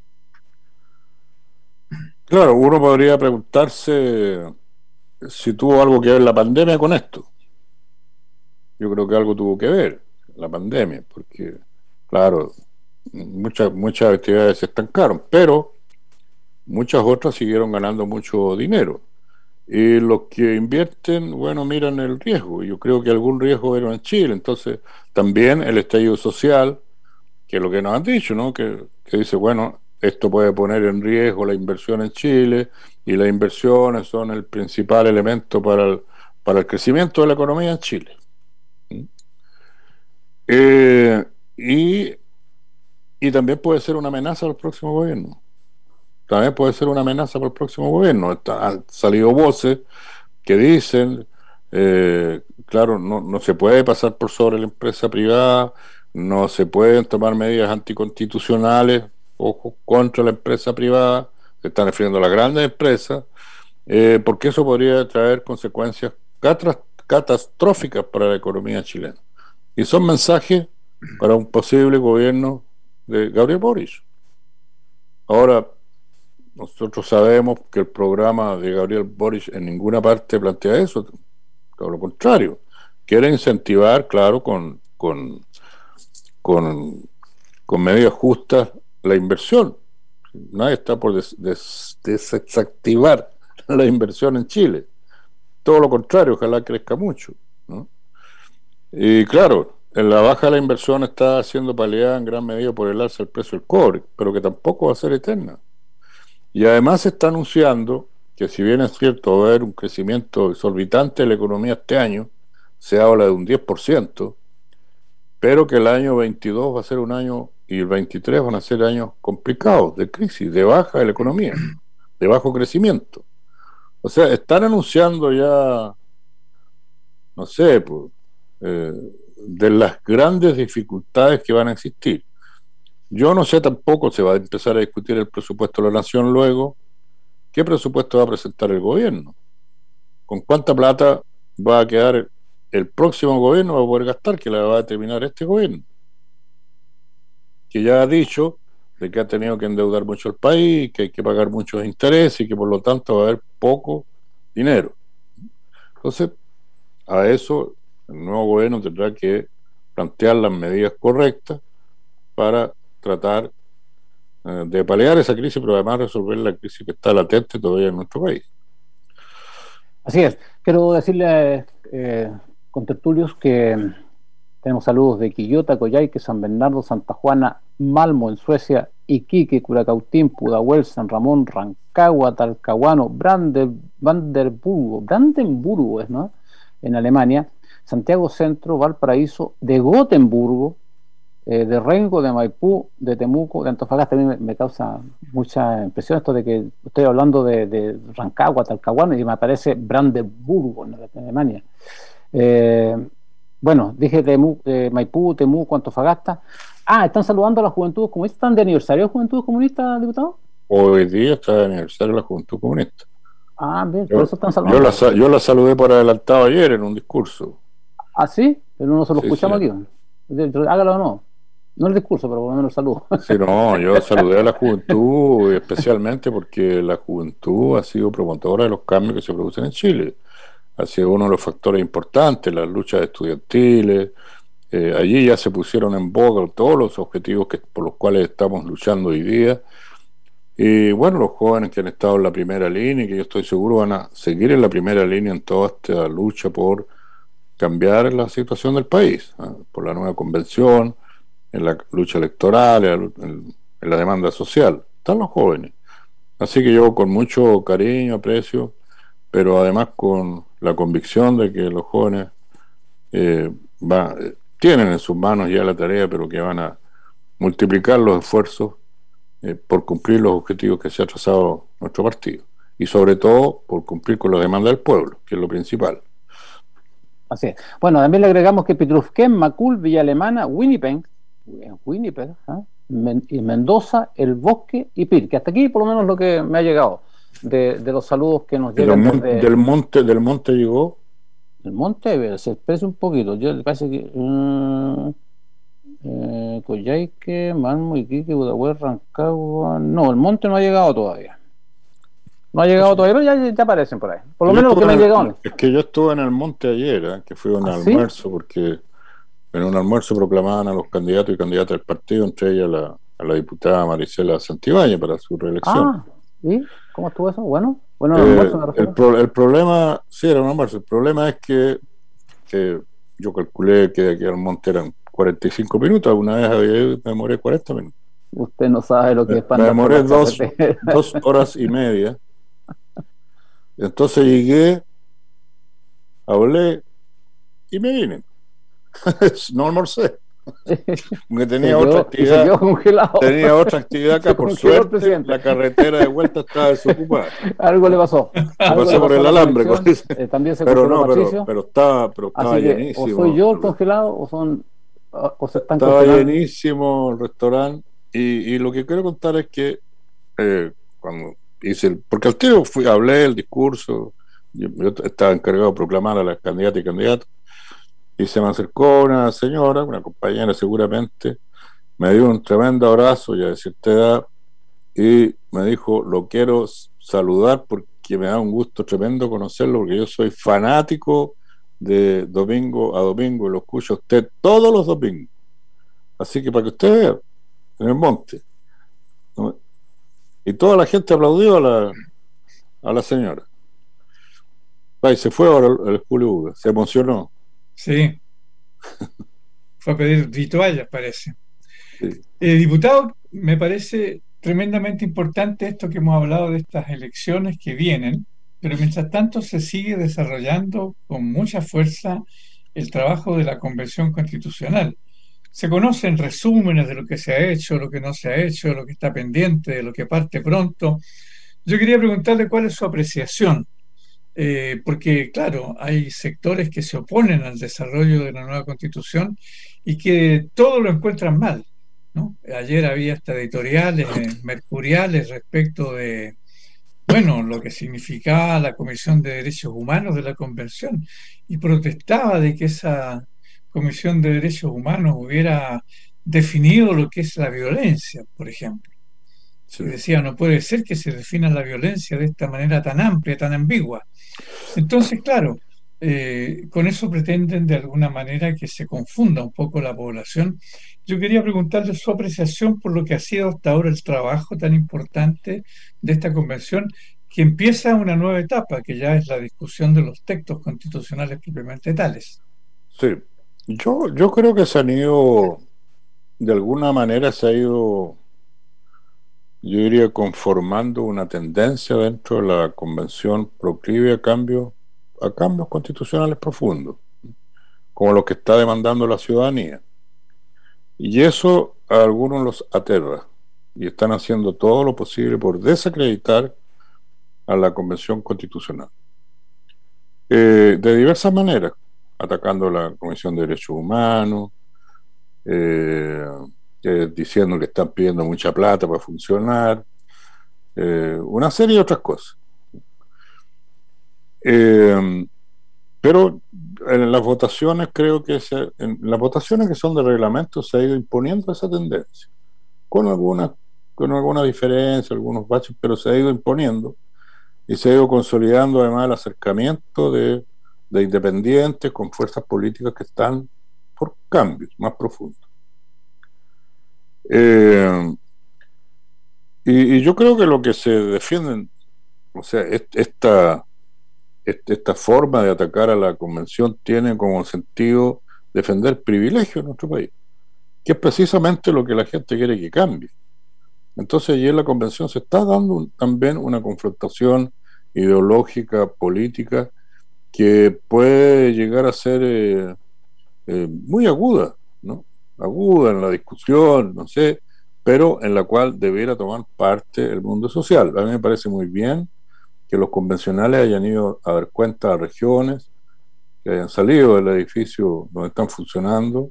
Claro, uno podría preguntarse si tuvo algo que ver la pandemia con esto. Yo creo que algo tuvo que ver la pandemia, porque, claro, muchas, muchas actividades se estancaron, pero muchas otras siguieron ganando mucho dinero. Y los que invierten, bueno, miran el riesgo. Yo creo que algún riesgo era en Chile. Entonces, también el estallido social, que es lo que nos han dicho, ¿no? Que, que dice, bueno, esto puede poner en riesgo la inversión en Chile, y las inversiones son el principal elemento para el, para el crecimiento de la economía en Chile. Eh, y, y también puede ser una amenaza al próximo gobierno. También puede ser una amenaza para el próximo gobierno. Está, han salido voces que dicen, eh, claro, no, no se puede pasar por sobre la empresa privada, no se pueden tomar medidas anticonstitucionales, ojo, contra la empresa privada, se están refiriendo a las grandes empresas, eh, porque eso podría traer consecuencias catastróficas para la economía chilena. Y son mensajes para un posible gobierno de Gabriel Boric. Ahora, nosotros sabemos que el programa de Gabriel Boric en ninguna parte plantea eso, todo lo contrario. Quiere incentivar, claro, con, con, con, con medidas justas la inversión. Nadie está por des, des, desactivar la inversión en Chile. Todo lo contrario, ojalá crezca mucho, ¿no? Y claro, en la baja de la inversión está siendo paliada en gran medida por el alza del precio del cobre, pero que tampoco va a ser eterna. Y además se está anunciando que, si bien es cierto va a haber un crecimiento exorbitante de la economía este año, se habla de un diez por ciento, pero que el año veintidós va a ser un año y el veintitrés van a ser años complicados, de crisis, de baja de la economía, de bajo crecimiento. O sea, están anunciando ya, no sé, pues, eh, de las grandes dificultades que van a existir. Yo no sé tampoco, se va a empezar a discutir el presupuesto de la Nación luego, ¿qué presupuesto va a presentar el gobierno? ¿Con cuánta plata va a quedar el, el próximo gobierno, va a poder gastar, que la va a determinar este gobierno? Que ya ha dicho de que ha tenido que endeudar mucho el país, que hay que pagar muchos intereses y que por lo tanto va a haber poco dinero. Entonces, a eso el nuevo gobierno tendrá que plantear las medidas correctas para tratar eh, de paliar esa crisis, pero además resolver la crisis que está latente todavía en nuestro país. Así es. Quiero decirle, eh, contertulios, que tenemos saludos de Quillota, Coyhaique, San Bernardo, Santa Juana, Malmo en Suecia, Iquique, Curacautín, Pudahuel, San Ramón, Rancagua, Talcahuano, Brander, Brandenburgo, Brandenburgo es, ¿no?, en Alemania, Santiago Centro, Valparaíso, de Gotemburgo, eh, de Rengo, de Maipú, de Temuco, de Antofagasta. A mí me, me causa mucha impresión esto de que estoy hablando de, de Rancagua, Talcahuano, y me aparece Brandenburgo en Alemania. Eh, bueno, dije Temu, eh, Maipú, Temuco, Antofagasta. Ah, están saludando a la Juventud Comunista. ¿Están de aniversario de Juventud Comunista, diputado? Hoy día está de aniversario de la Juventud Comunista. Ah, bien, yo, por eso están saludando. Yo la, yo la saludé por adelantado ayer en un discurso. ¿Ah, sí? Pero no se lo sí, escuchamos sí. aquí. Hágalo o no. No el discurso, pero por lo menos el saludo. Sí, no, yo saludé a la juventud, especialmente porque la juventud ha sido promotora de los cambios que se producen en Chile. Ha sido uno de los factores importantes, las luchas estudiantiles. Eh, allí ya se pusieron en boga todos los objetivos que, por los cuales estamos luchando hoy día. Y bueno, los jóvenes que han estado en la primera línea y que yo estoy seguro van a seguir en la primera línea en toda esta lucha por cambiar la situación del país, ¿eh? Por la nueva convención, en la lucha electoral, en, en la demanda social. Están los jóvenes. Así que yo, con mucho cariño, aprecio, pero además con la convicción de que los jóvenes eh, va, eh, tienen en sus manos ya la tarea, pero que van a multiplicar los esfuerzos eh, por cumplir los objetivos que se ha trazado nuestro partido, y sobre todo por cumplir con la demanda del pueblo, que es lo principal. Así es. Bueno, también le agregamos que Pitrufquén, Macul, Villa Alemana, Winnipeg, Winnipeg, ¿eh? Men y Mendoza, El Bosque y Pir, que hasta aquí por lo menos lo que me ha llegado de, de los saludos que nos llegan mon desde... del monte del monte llegó el monte, se expresa un poquito, yo le parece que uh, eh, Coyhaique, Malmo, Iquique, Pudahuel, Rancagua, no, el monte no ha llegado todavía. No ha llegado todavía, pero ya, ya aparecen por ahí. Por lo yo menos lo que me ha llegado. Es que yo estuve en el monte ayer, ¿eh? Que fue un ¿Ah, almuerzo, sí? Porque en un almuerzo proclamaban a los candidatos y candidatas del partido, entre ellas la, a la diputada Maricela Santibáñez para su reelección. Ah, ¿y cómo estuvo eso? Bueno, bueno, eh, almuerzo me el, pro, el problema, sí, era un almuerzo. El problema es que, que yo calculé que de aquí al monte eran cuarenta y cinco minutos, alguna vez había ido y me demoré cuarenta minutos. Usted no sabe lo que es para me demoré dos, dos horas y media. Entonces llegué, hablé y me vine. No almorcé. Porque tenía quedó, otra actividad. Tenía otra actividad acá, por suerte. La carretera de vuelta estaba desocupada. Algo le pasó. Algo pasé por el alambre. Eh, también se pero no, pero, pero estaba, pero estaba llenísimo. O soy yo el congelado o son o se están estaba congelando. Llenísimo el restaurante. Y, y lo que quiero contar es que eh, cuando hice el, porque al tiro fui, hablé el discurso, yo, yo estaba encargado de proclamar a las candidatas y candidatos, y se me acercó una señora, una compañera seguramente, me dio un tremendo abrazo, ya de cierta edad, y me dijo, lo quiero saludar porque me da un gusto tremendo conocerlo, porque yo soy fanático de domingo a domingo, y lo escucho a usted todos los domingos. Así que para que usted vea, en el monte. ¿No? Y toda la gente aplaudió a la, a la señora. Ay, se fue ahora el, el Julio Uga, se emocionó. Sí. Fue a pedir rituales, parece. Sí. Eh, diputado, me parece tremendamente importante esto que hemos hablado de estas elecciones que vienen, pero mientras tanto se sigue desarrollando con mucha fuerza el trabajo de la Convención Constitucional. Se conocen resúmenes de lo que se ha hecho, lo que no se ha hecho, lo que está pendiente, de lo que parte pronto. Yo quería preguntarle cuál es su apreciación, eh, porque claro, hay sectores que se oponen al desarrollo de la nueva Constitución y que todo lo encuentran mal, ¿no? Ayer había hasta editoriales eh, mercuriales respecto de, bueno, lo que significaba la Comisión de Derechos Humanos de la Convención, y protestaba de que esa Comisión de Derechos Humanos hubiera definido lo que es la violencia, por ejemplo. Sí. Y decía, no puede ser que se defina la violencia de esta manera tan amplia, tan ambigua. Entonces, claro, eh, con eso pretenden de alguna manera que se confunda un poco la población. Yo quería preguntarle su apreciación por lo que ha sido hasta ahora el trabajo tan importante de esta convención, que empieza una nueva etapa, que ya es la discusión de los textos constitucionales propiamente tales. Sí, yo, yo creo que se han ido, de alguna manera se ha ido, yo diría, conformando una tendencia dentro de la convención proclive a cambios, a cambios constitucionales profundos, como los que está demandando la ciudadanía. Y eso a algunos los aterra, y están haciendo todo lo posible por desacreditar a la Convención Constitucional. Eh, de diversas maneras, atacando la Comisión de Derechos Humanos, eh, eh, diciendo que están pidiendo mucha plata para funcionar, eh, una serie de otras cosas. Eh, pero en las votaciones creo que se, en las votaciones que son de reglamento se ha ido imponiendo esa tendencia, con algunas con alguna diferencia, algunos baches, pero se ha ido imponiendo y se ha ido consolidando además el acercamiento de, de independientes con fuerzas políticas que están por cambios más profundos. Eh, y, y yo creo que lo que se defienden, o sea, esta, esta forma de atacar a la convención tiene como sentido defender privilegios en nuestro país, que es precisamente lo que la gente quiere que cambie. Entonces allí en la convención se está dando un, también una confrontación ideológica, política, que puede llegar a ser eh, eh, muy aguda, ¿no? Aguda en la discusión, no sé, pero en la cual debiera tomar parte el mundo social. A mí me parece muy bien que los convencionales hayan ido a dar cuenta a regiones, que hayan salido del edificio donde están funcionando,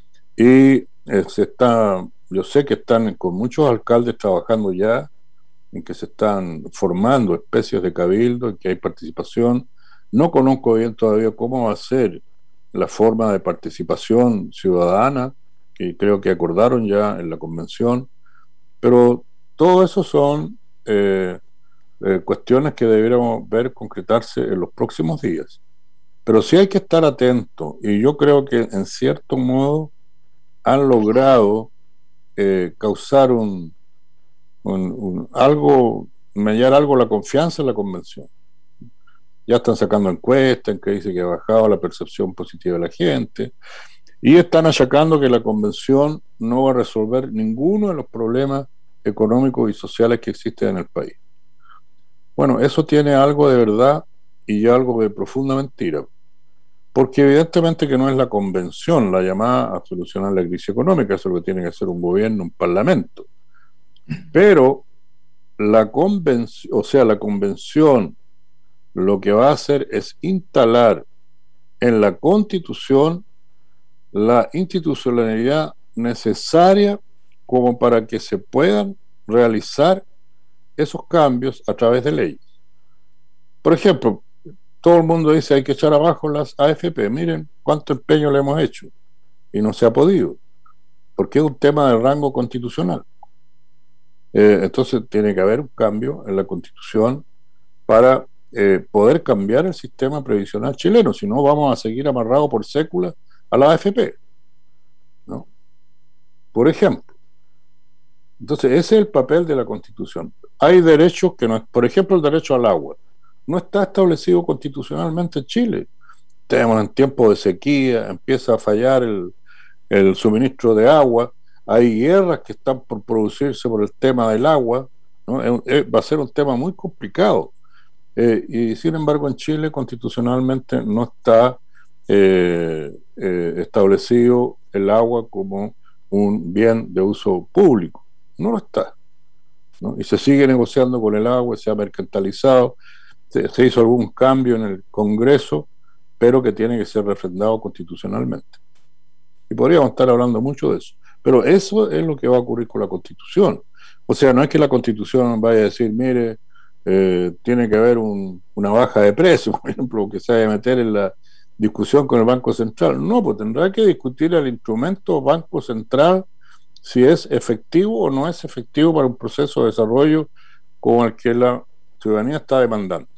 y eh, se está, yo sé que están con muchos alcaldes trabajando ya, en que se están formando especies de cabildo, en que hay participación. No conozco bien todavía cómo va a ser la forma de participación ciudadana, que creo que acordaron ya en la convención, pero todo eso son eh, eh, cuestiones que debiéramos ver concretarse en los próximos días. Pero sí hay que estar atentos, y yo creo que en cierto modo han logrado eh, causar un, un, un algo, mediar algo la confianza en la convención. Ya están sacando encuestas en que dice que ha bajado la percepción positiva de la gente, y están achacando que la convención no va a resolver ninguno de los problemas económicos y sociales que existen en el país. Bueno, eso tiene algo de verdad y algo de profunda mentira, porque evidentemente que no es la convención la llamada a solucionar la crisis económica, eso es lo que tiene que hacer un gobierno, un parlamento. Pero la convención, o sea, la convención lo que va a hacer es instalar en la Constitución la institucionalidad necesaria como para que se puedan realizar esos cambios a través de leyes. Por ejemplo, todo el mundo dice hay que echar abajo las A F P. Miren cuánto empeño le hemos hecho y no se ha podido, porque es un tema de rango constitucional. Eh, entonces tiene que haber un cambio en la Constitución para eh, poder cambiar el sistema previsional chileno, si no vamos a seguir amarrados por séculas a la A F P, ¿no? Por ejemplo. Entonces ese es el papel de la Constitución. Hay derechos que no es, por ejemplo el derecho al agua, no está establecido constitucionalmente en Chile. Tenemos en tiempo de sequía, empieza a fallar el, el suministro de agua, hay guerras que están por producirse por el tema del agua, ¿no? Es, es, va a ser un tema muy complicado. Eh, y sin embargo en Chile constitucionalmente no está eh, eh, establecido el agua como un bien de uso público, no lo está, ¿no? Y se sigue negociando con el agua, se ha mercantilizado, se, se hizo algún cambio en el Congreso, pero que tiene que ser refrendado constitucionalmente. Y podríamos estar hablando mucho de eso, pero eso es lo que va a ocurrir con la Constitución. O sea, no es que la Constitución vaya a decir, mire, eh, tiene que haber un, una baja de precios, por ejemplo, que se vaya a meter en la discusión con el Banco Central. No, pues tendrá que discutir el instrumento Banco Central, si es efectivo o no es efectivo para un proceso de desarrollo como el que la ciudadanía está demandando.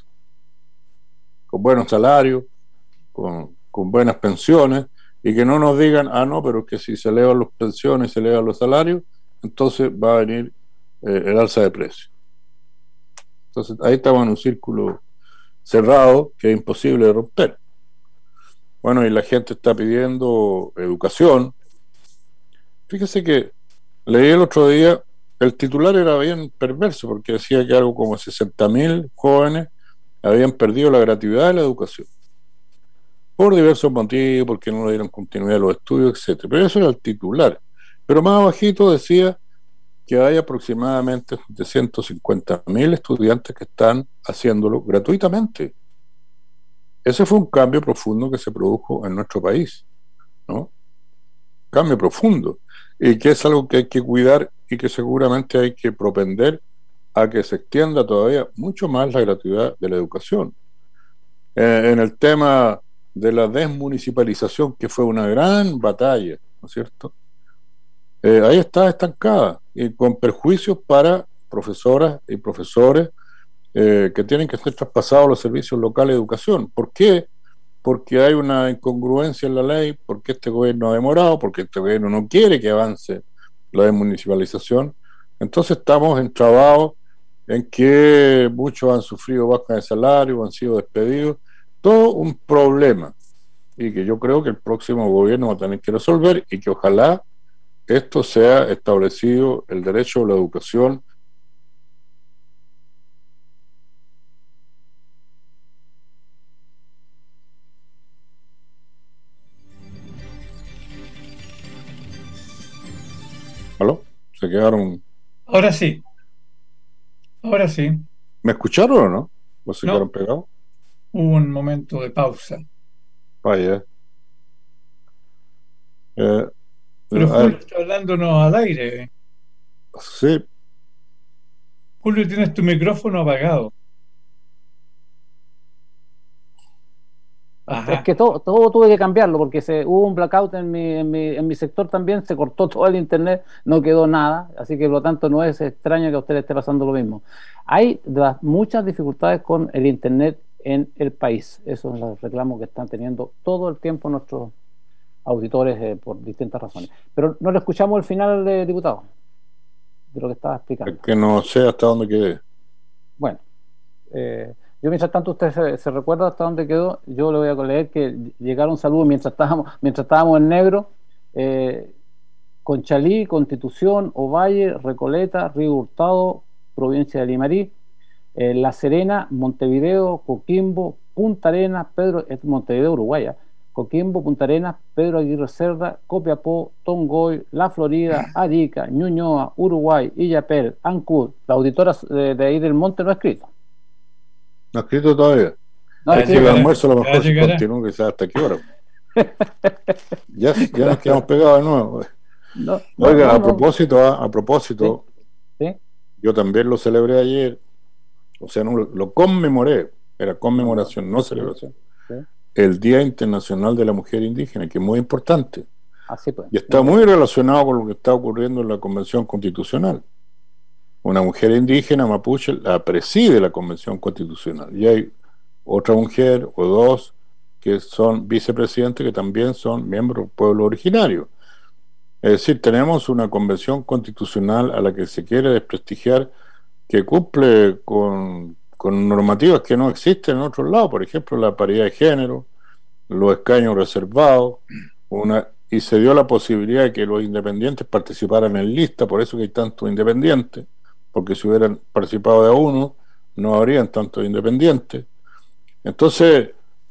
Con buenos salarios, con, con buenas pensiones, y que no nos digan, ah, no, pero que si se elevan las pensiones y se elevan los salarios, entonces va a venir eh, el alza de precios. Entonces ahí estamos en un círculo cerrado que es imposible de romper. Bueno, y la gente está pidiendo educación. Fíjese que leí el otro día, el titular era bien perverso, porque decía que algo como sesenta mil jóvenes habían perdido la gratuidad de la educación, por diversos motivos, porque no le dieron continuidad a los estudios, etcétera. Pero eso era el titular. Pero más abajito decía que hay aproximadamente ciento cincuenta mil estudiantes que están haciéndolo gratuitamente. Ese fue un cambio profundo que se produjo en nuestro país, ¿no? Cambio profundo, y que es algo que hay que cuidar y que seguramente hay que propender a que se extienda todavía mucho más la gratuidad de la educación. Eh, en el tema de la desmunicipalización, que fue una gran batalla, ¿no es cierto? Eh, ahí está estancada, y con perjuicios para profesoras y profesores eh, que tienen que ser traspasados a los servicios locales de educación. ¿Por qué? Porque hay una incongruencia en la ley, porque este gobierno ha demorado, porque este gobierno no quiere que avance la desmunicipalización. Entonces estamos entrabados en que muchos han sufrido bajas de salario, han sido despedidos, todo un problema, y que yo creo que el próximo gobierno va a tener que resolver, y que ojalá esto sea establecido, el derecho a la educación. ¿Aló? ¿Se quedaron? Ahora sí. Ahora sí. ¿Me escucharon o no? ¿O se No. quedaron pegados? Hubo un momento de pausa. Vaya. Eh, Pero eh, Julio está hablándonos al aire. sí, Julio, tienes tu micrófono apagado. Ajá. Es que todo, todo tuve que cambiarlo porque se, hubo un blackout en mi, en, mi, en mi sector también, se cortó todo el internet, no quedó nada, así que por lo tanto no es extraño que a usted le esté pasando lo mismo. Hay de las, muchas dificultades con el internet en el país, esos son los reclamos que están teniendo todo el tiempo nuestros auditores eh, por distintas razones. Pero no le escuchamos el final, eh, diputado, de lo que estaba explicando. es que no sé hasta dónde quedé. Bueno, eh, yo mientras tanto usted se, se recuerda hasta dónde quedó. Yo le voy a leer que llegaron saludos mientras estábamos mientras estábamos en negro. eh, Conchalí, Constitución, Ovalle, Recoleta, Río Hurtado, provincia de Limarí, eh, La Serena, Montevideo, Coquimbo, Punta Arenas, Pedro, es Montevideo, Uruguay, ¿eh? Coquimbo, Punta Arenas, Pedro Aguirre Cerda, Copiapó, Tongoy, La Florida, Arica, Ñuñoa, Uruguay, Illapel, Ancud. La auditora de, de ahí del monte no ha escrito. No ha escrito todavía. No, Ya Es que el llegará, almuerzo a lo ya mejor se llegará. continúa, quizás hasta qué hora. ya, ya nos quedamos pegados de nuevo. no, no, Oiga, no, a no. propósito, a, a propósito, ¿Sí? yo también lo celebré ayer, o sea, no, lo, lo conmemoré era conmemoración, no celebración, sí. El Día Internacional de la Mujer Indígena, que es muy importante. Así pues. Y está muy relacionado con lo que está ocurriendo en la Convención Constitucional. Una mujer indígena mapuche la preside la Convención Constitucional. Y hay otra mujer o dos que son vicepresidentes que también son miembros del pueblo originario. Es decir, tenemos una Convención Constitucional a la que se quiere desprestigiar, que cumple con, con normativas que no existen en otros lados, por ejemplo, la paridad de género, los escaños reservados, una, y se dio la posibilidad de que los independientes participaran en lista, por eso que hay tantos independientes, porque si hubieran participado de a uno, no habrían tantos independientes. Entonces,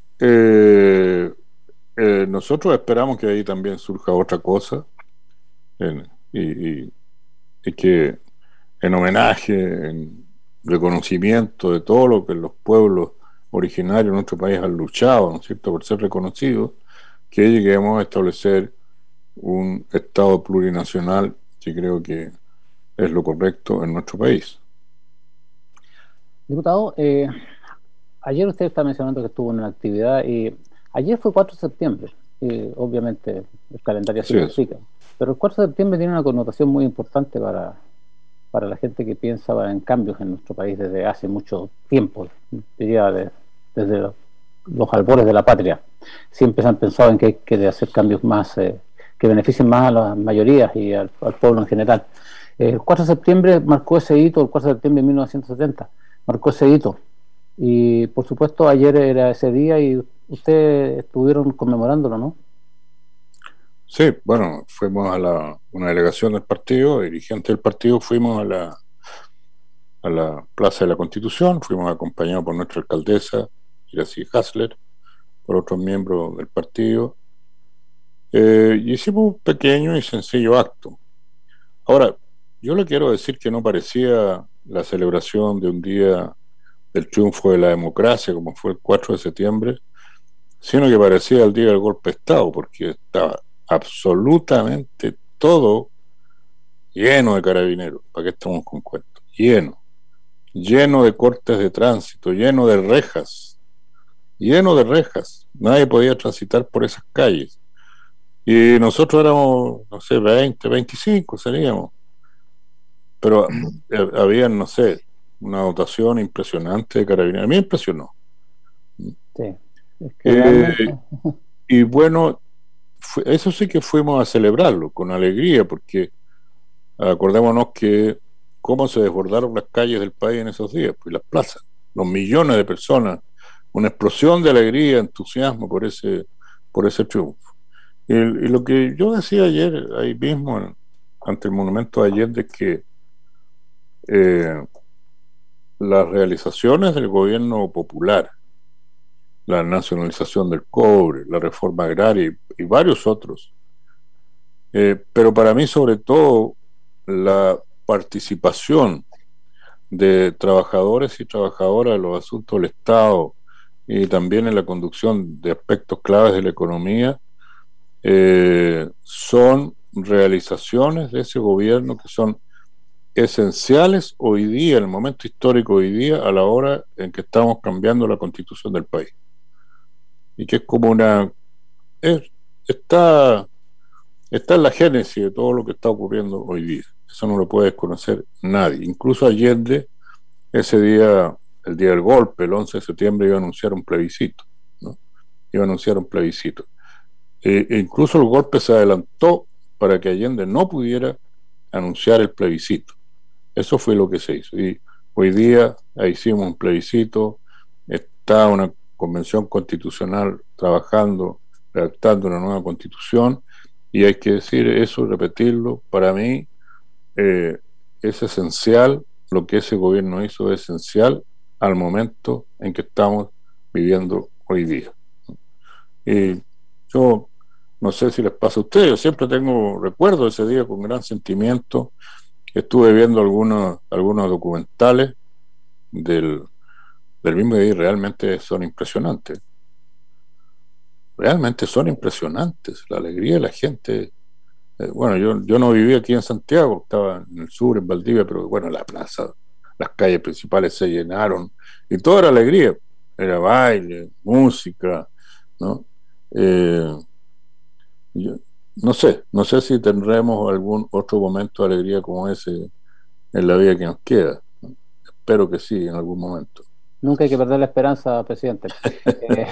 eh, eh, nosotros esperamos que ahí también surja otra cosa, eh, y, y, y que en homenaje, en reconocimiento de todo lo que los pueblos originarios de nuestro país han luchado, ¿no es cierto?, por ser reconocidos, que lleguemos a establecer un Estado plurinacional, que creo que es lo correcto en nuestro país. Diputado, eh, ayer usted está mencionando que estuvo en una actividad, y ayer fue cuatro de septiembre, y obviamente el calendario así lo explica, pero el cuatro de septiembre tiene una connotación muy importante para, para la gente que piensa en cambios en nuestro país desde hace mucho tiempo, diría de, desde los, los albores de la patria. Siempre se han pensado en que hay que hacer cambios más, eh, que beneficien más a las mayorías y al, al pueblo en general. El cuatro de septiembre marcó ese hito, el cuatro de septiembre de mil novecientos setenta, marcó ese hito. Y por supuesto ayer era ese día y ustedes estuvieron conmemorándolo, ¿no? Sí, bueno, fuimos a la, una delegación del partido, dirigentes del partido, fuimos a la, a la Plaza de la Constitución, fuimos acompañados por nuestra alcaldesa, Iracy Hasler, por otros miembros del partido, eh, y hicimos un pequeño y sencillo acto. Ahora, yo le quiero decir que no parecía la celebración de un día del triunfo de la democracia, como fue el cuatro de septiembre, sino que parecía el día del golpe de Estado, porque estaba absolutamente todo lleno de carabineros. ¿Para qué estamos con cuentos? Lleno. Lleno de cortes de tránsito, lleno de rejas. Lleno de rejas. Nadie podía transitar por esas calles. Y nosotros éramos, no sé, veinte, veinticinco seríamos. Pero había, no sé, una dotación impresionante de carabineros. A mí me impresionó. Sí. Es que eh, realmente... Y bueno, fue, eso sí que fuimos a celebrarlo con alegría, porque acordémonos que cómo se desbordaron las calles del país en esos días, pues las plazas, los millones de personas, una explosión de alegría, entusiasmo por ese, por ese triunfo. Y, y lo que yo decía ayer, ahí mismo, en, ante el monumento de Allende, es que eh, las realizaciones del gobierno popular, la nacionalización del cobre, la reforma agraria y, y varios otros, eh, pero para mí sobre todo la participación de trabajadores y trabajadoras en los asuntos del Estado y también en la conducción de aspectos claves de la economía, eh, son realizaciones de ese gobierno que son esenciales hoy día, en el momento histórico hoy día, a la hora en que estamos cambiando la constitución del país. Y que es como una... Es, está, está en la génesis de todo lo que está ocurriendo hoy día. Eso no lo puede desconocer nadie. Incluso Allende, ese día, el día del golpe, el once de septiembre, iba a anunciar un plebiscito, ¿no? Iba a anunciar un plebiscito. E, e incluso el golpe se adelantó para que Allende no pudiera anunciar el plebiscito. Eso fue lo que se hizo. Y hoy día hicimos un plebiscito, está una convención constitucional trabajando, redactando una nueva constitución, y hay que decir eso, repetirlo. Para mí eh, es esencial, lo que ese gobierno hizo es esencial al momento en que estamos viviendo hoy día. Y yo no sé si les pasa a ustedes, yo siempre tengo recuerdo de ese día con gran sentimiento. Estuve viendo algunos, algunos documentales del, del mismo día y realmente son impresionantes. Realmente son impresionantes. La alegría de la gente. Eh, bueno, yo, yo no vivía aquí en Santiago, estaba en el sur, en Valdivia, pero bueno, la plaza, las calles principales se llenaron y todo era alegría. era baile, música, ¿no? Eh, yo, no sé, no sé si tendremos algún otro momento de alegría como ese en la vida que nos queda, ¿no? Espero que sí, en algún momento. Nunca hay que perder la esperanza, presidente. Eh,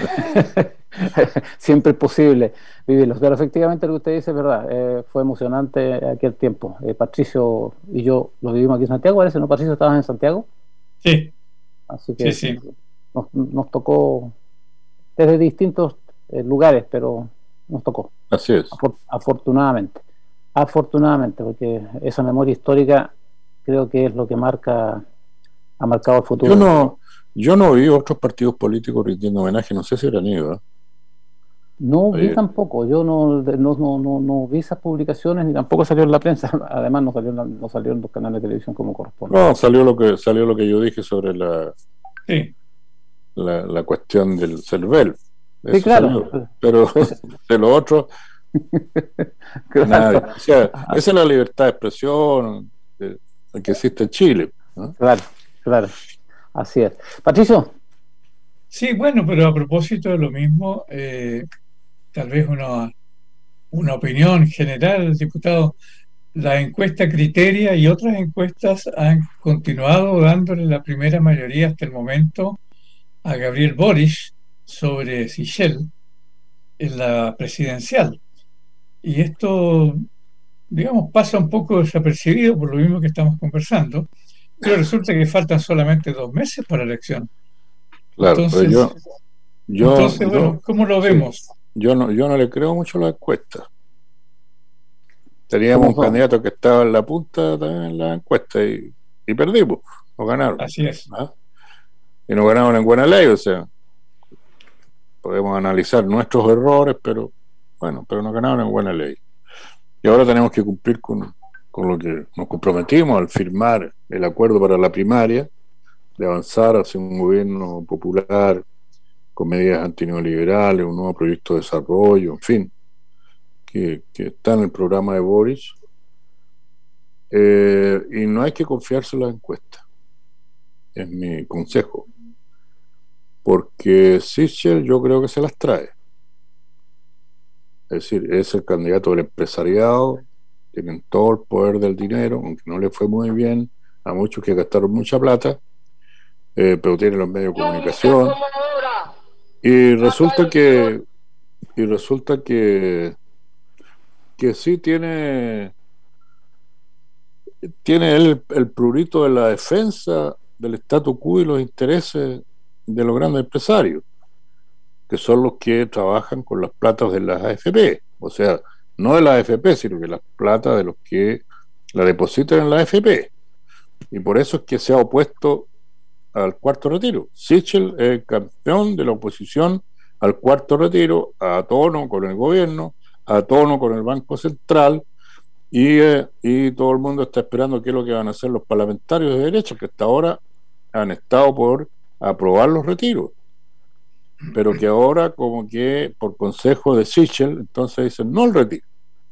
siempre es posible vivirlos. Pero efectivamente lo que usted dice es verdad. Eh, fue emocionante aquel tiempo. Eh, Patricio y yo lo vivimos aquí en Santiago, parece, ¿no? Patricio, ¿estabas en Santiago? Sí. Así que sí, sí. Nos, nos tocó desde distintos eh, lugares, pero nos tocó. Así es. Afor afortunadamente. Afortunadamente, porque esa memoria histórica creo que es lo que marca, ha marcado el futuro. Yo no... Yo no vi otros partidos políticos rindiendo homenaje, no sé si eran ido. ¿eh? No vi tampoco, yo no, no, no, no, no vi esas publicaciones ni tampoco salió en la prensa, además no salió en, la, no salió en los canales de televisión como corresponde. No, salió lo que salió lo que yo dije sobre la sí. la, la cuestión del CERVEL. Sí, claro. Salió, pero pues, de lo otro, claro. Nadie. O sea, esa es la libertad de expresión que, que existe en Chile, ¿no? Claro, claro. Así es. Patricio. Sí, bueno, pero a propósito de lo mismo, eh, tal vez una, una opinión general, diputado. La encuesta Criteria y otras encuestas han continuado dándole la primera mayoría hasta el momento a Gabriel Boric sobre Sichel en la presidencial. Y esto, digamos, pasa un poco desapercibido por lo mismo que estamos conversando. Pero resulta que faltan solamente dos meses para la elección. Claro, entonces, pero yo, yo, entonces yo, bueno, ¿cómo lo vemos? Sí, yo no, yo no le creo mucho a la encuesta. Teníamos un candidato que estaba en la punta también en la encuesta y, y perdimos, no ganaron. Así es. ¿Ah? Y no ganaron en buena ley, o sea, podemos analizar nuestros errores, pero bueno, pero no ganaron en buena ley. Y ahora tenemos que cumplir con con lo que nos comprometimos al firmar el acuerdo para la primaria, de avanzar hacia un gobierno popular con medidas antineoliberales, un nuevo proyecto de desarrollo, en fin, que, que está en el programa de Boric. Eh, y no hay que confiarse en las encuestas, es mi consejo, porque Sichel yo creo que se las trae. Es decir, es el candidato del empresariado, tienen todo el poder del dinero, aunque no le fue muy bien a muchos que gastaron mucha plata, eh, pero tienen los medios de comunicación y resulta que y resulta que que sí tiene tiene el, el prurito de la defensa del statu quo y los intereses de los grandes empresarios, que son los que trabajan con las platas de las A F P, o sea, no de la A F P, sino que las plata de los que la depositan en la A F P. Y por eso es que se ha opuesto al cuarto retiro. Sichel es el campeón de la oposición al cuarto retiro, a tono con el gobierno, a tono con el Banco Central, y, eh, y todo el mundo está esperando qué es lo que van a hacer los parlamentarios de derecha, que hasta ahora han estado por aprobar los retiros, pero que ahora como que por consejo de Sichel entonces dicen no el retiro.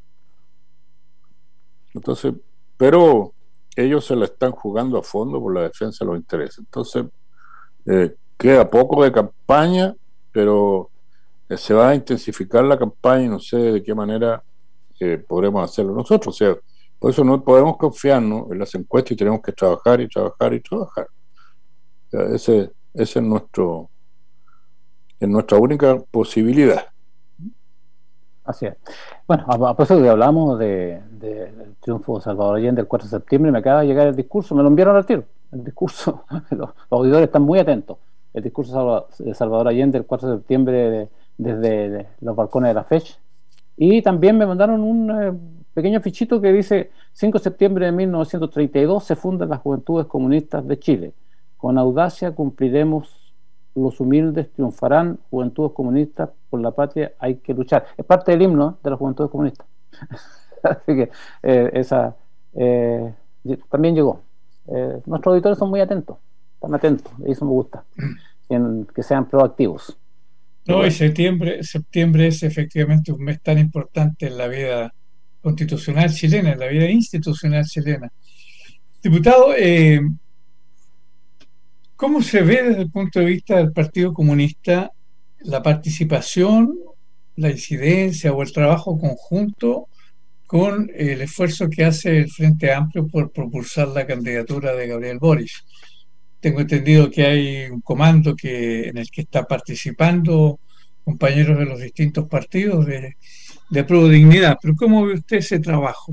Entonces, pero ellos se la están jugando a fondo por la defensa de los intereses. Entonces eh, queda poco de campaña, pero eh, se va a intensificar la campaña y no sé de qué manera eh, podremos hacerlo nosotros. O sea, por eso no podemos confiarnos en las encuestas y tenemos que trabajar y trabajar y trabajar. O sea, ese, ese es nuestro es nuestra única posibilidad. Así es. Bueno, a, a propósito que hablamos de, de, del triunfo de Salvador Allende el cuatro de septiembre, me acaba de llegar el discurso, me lo enviaron al tiro, el discurso, los, los auditores están muy atentos, el discurso de Salvador Allende el cuatro de septiembre de, desde de los balcones de la FECH, y también me mandaron un eh, pequeño fichito que dice cinco de septiembre de mil novecientos treinta y dos se fundan las Juventudes Comunistas de Chile, con audacia cumpliremos, los humildes triunfarán, Juventudes Comunistas, por la patria hay que luchar. Es parte del himno de las Juventudes Comunistas. Así que eh, esa eh, también llegó. Eh, nuestros auditores son muy atentos, están atentos, y eso me gusta, en, que sean proactivos. No, y septiembre, septiembre es efectivamente un mes tan importante en la vida constitucional chilena, en la vida institucional chilena. Diputado, eh, ¿cómo se ve desde el punto de vista del Partido Comunista la participación, la incidencia o el trabajo conjunto con el esfuerzo que hace el Frente Amplio por propulsar la candidatura de Gabriel Boric? Tengo entendido que hay un comando que, en el que está participando compañeros de los distintos partidos de, de Pro Dignidad, pero ¿cómo ve usted ese trabajo?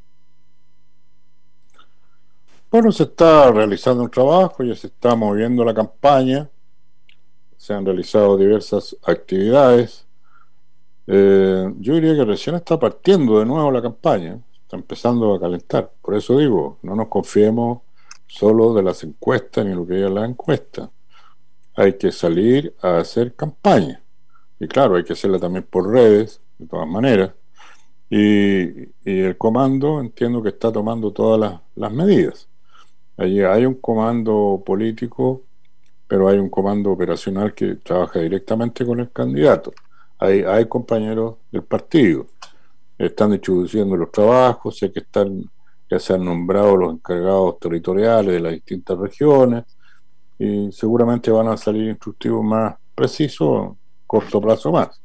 Bueno, se está realizando un trabajo, ya se está moviendo la campaña, se han realizado diversas actividades. Eh, yo diría que recién está partiendo de nuevo la campaña, está empezando a calentar. Por eso digo, no nos confiemos solo de las encuestas ni lo que diga la encuesta. Hay que salir a hacer campaña. Y claro, hay que hacerla también por redes, de todas maneras. Y, y el comando entiendo que está tomando todas las, las medidas. Allí hay un comando político, pero hay un comando operacional que trabaja directamente con el candidato. Hay, hay compañeros del partido, están distribuyendo los trabajos, sé que están, ya se han nombrado los encargados territoriales de las distintas regiones, y seguramente van a salir instructivos más precisos, corto plazo más.